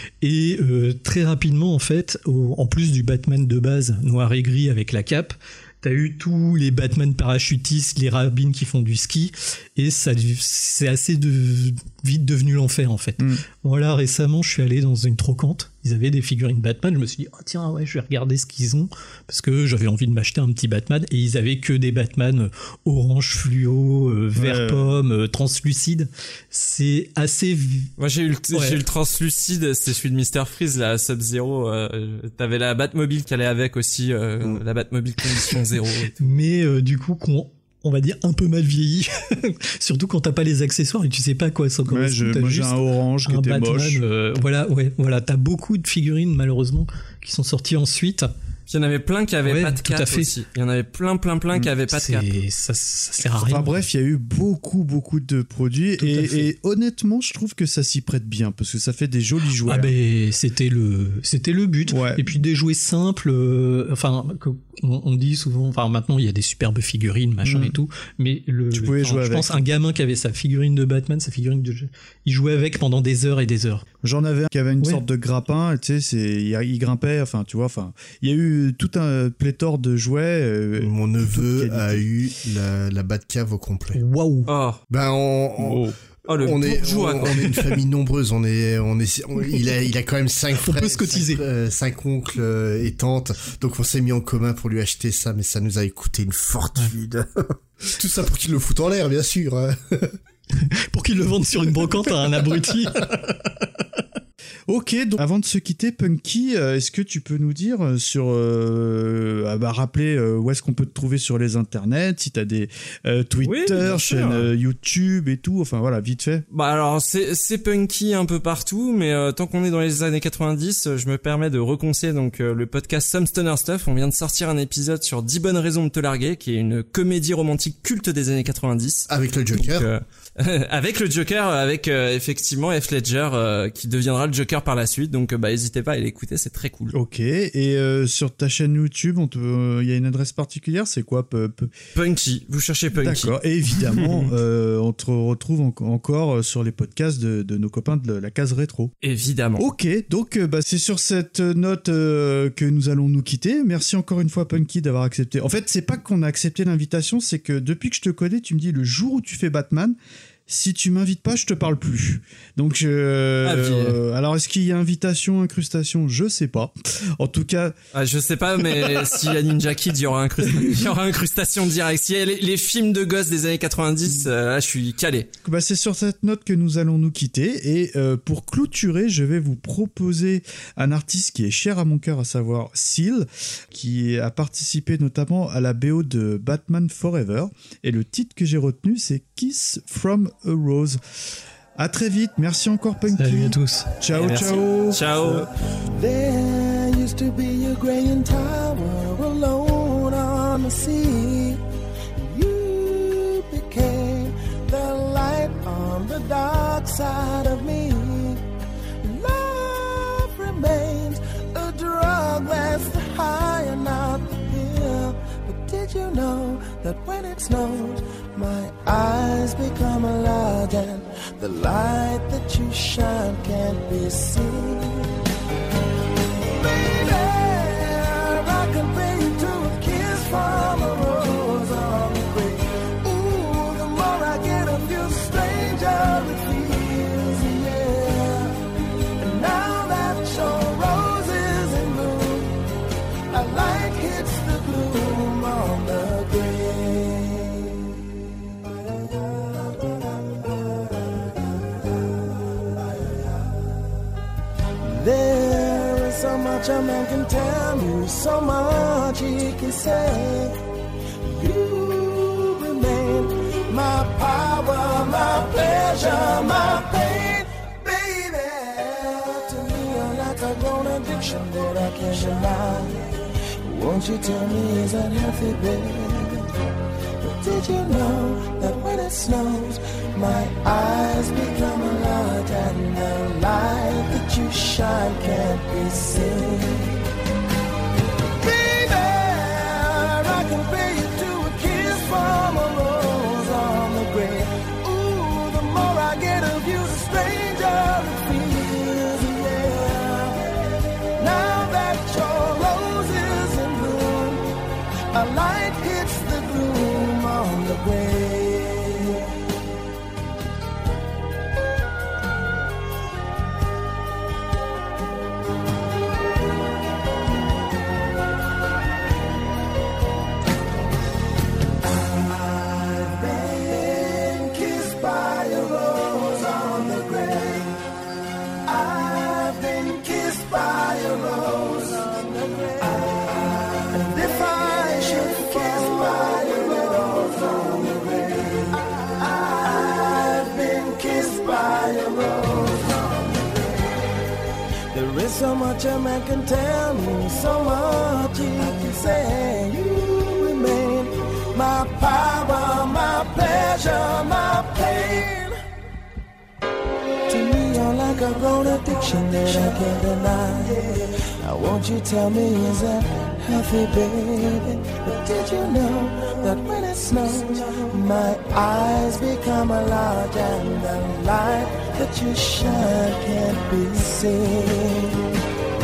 Et très rapidement en fait, en plus du Batman de base noir et gris avec la cape, t'as eu tous les Batman parachutistes, les Robins qui font du ski, et c'est assez vite devenu l'enfer en fait. Voilà, récemment je suis allé dans une trocante, ils avaient des figurines Batman, je me suis dit tiens je vais regarder ce qu'ils ont, parce que j'avais envie de m'acheter un petit Batman, et ils avaient que des Batman orange fluo, vert pomme, translucide. C'est assez... Moi j'ai eu le translucide, c'est celui de Mr. Freeze, la Sub-Zero. T'avais la Batmobile qui allait avec aussi, la Batmobile Condition 0. Mais du coup on va dire un peu mal vieilli, surtout quand t'as pas les accessoires et tu sais pas à quoi ça correspond. Moi j'ai un orange qui était Batman, moche. Voilà, t'as beaucoup de figurines malheureusement qui sont sorties ensuite. Il y en avait plein qui avaient pas de cap aussi. Il y en avait plein qui avaient pas de cap. Ça sert à rien. Enfin bref, il y a eu beaucoup de produits et honnêtement, je trouve que ça s'y prête bien parce que ça fait des jolis jouets. C'était le but. Ouais. Et puis des jouets simples, on dit souvent, enfin maintenant il y a des superbes figurines, machin et tout, mais tu pouvais jouer avec. Je pense un gamin qui avait sa figurine de Batman, sa figurine de jeu, il jouait avec pendant des heures et des heures. J'en avais un qui avait une sorte de grappin, tu sais, il grimpait, enfin tu vois, enfin il y a eu tout un pléthore de jouets. Mon neveu a eu la Batcave au complet. Waouh. Ben on est une famille nombreuse. Il a quand même 5 frères. On peut se cotiser. 5 oncles et tantes. Donc on s'est mis en commun pour lui acheter ça, mais ça nous a coûté une fortune. Tout ça pour qu'il le foute en l'air, bien sûr. Pour qu'il le vende sur une brocante à un abruti. Ok, donc avant de se quitter, Punky, est-ce que tu peux nous dire rappeler où est-ce qu'on peut te trouver sur les internets, si t'as des Twitter, chaîne YouTube et tout, enfin voilà, vite fait. Bah alors c'est Punky un peu partout, mais tant qu'on est dans les années 90, je me permets de reconseiller donc le podcast Some Stoner Stuff. On vient de sortir un épisode sur 10 bonnes raisons de te larguer, qui est une comédie romantique culte des années 90. Avec le Joker. Donc, avec le Joker, avec effectivement Heath Ledger qui deviendra le Joker par la suite, donc n'hésitez pas à l'écouter, c'est très cool. Ok, et sur ta chaîne YouTube, il y a une adresse particulière, c'est quoi Punky, vous cherchez Punky. D'accord, et évidemment, on te retrouve encore sur les podcasts de nos copains de la case rétro. Évidemment. Ok, donc c'est sur cette note que nous allons nous quitter. Merci encore une fois Punky d'avoir accepté. En fait, c'est pas qu'on a accepté l'invitation, c'est que depuis que je te connais, tu me dis le jour où tu fais Batman, si tu m'invites pas, je te parle plus. Donc, alors est-ce qu'il y a invitation, incrustation ? Je sais pas. En tout cas, je sais pas, mais s'il y a Ninja Kid, il y aura incrustation directe. S'il y a les films de gosses des années 90, là, je suis calé. Bah, c'est sur cette note que nous allons nous quitter. Et pour clôturer, je vais vous proposer un artiste qui est cher à mon cœur, à savoir Seal, qui a participé notamment à la BO de Batman Forever. Et le titre que j'ai retenu, c'est Kiss from a Rose. À très vite, merci encore Punky. Salut à tous. Ciao, ciao. Ciao. There used to be a graying tower alone on the sea. You became the light on the dark side of me. Love remains a drug that's the high and not the pill. But did you know that when it snows, my eyes become large and the light that you shine can't be seen. Baby, I can pay you to a kiss from a rose on the grave. Ooh, the more I get of you, the stranger it feels, yeah. And now that your rose is in bloom, a light hits the gloom on the grave. There is so much a man can tell you, so much he can say. You remain my power, my pleasure, my pain. Baby, to me you're like a grown addiction that I can't deny. Won't you tell me is that healthy, baby? But did you know that when it snows, my eyes become large and the light that you shine can't be seen? Baby, I can pay you to a kiss from a rose on the grave. Ooh, the more I get of you, the stranger it feels, yeah. Now that your rose is in bloom, a light hits the gloom on the grave. So much a man can tell me, so much he can say. You remain my power, my pleasure, my pain. To me you're like a a grown addiction that I can't deny. Now won't you tell me, is that healthy, baby? But did you know that when it snows, my eyes become large and the light that you shine can't be seen?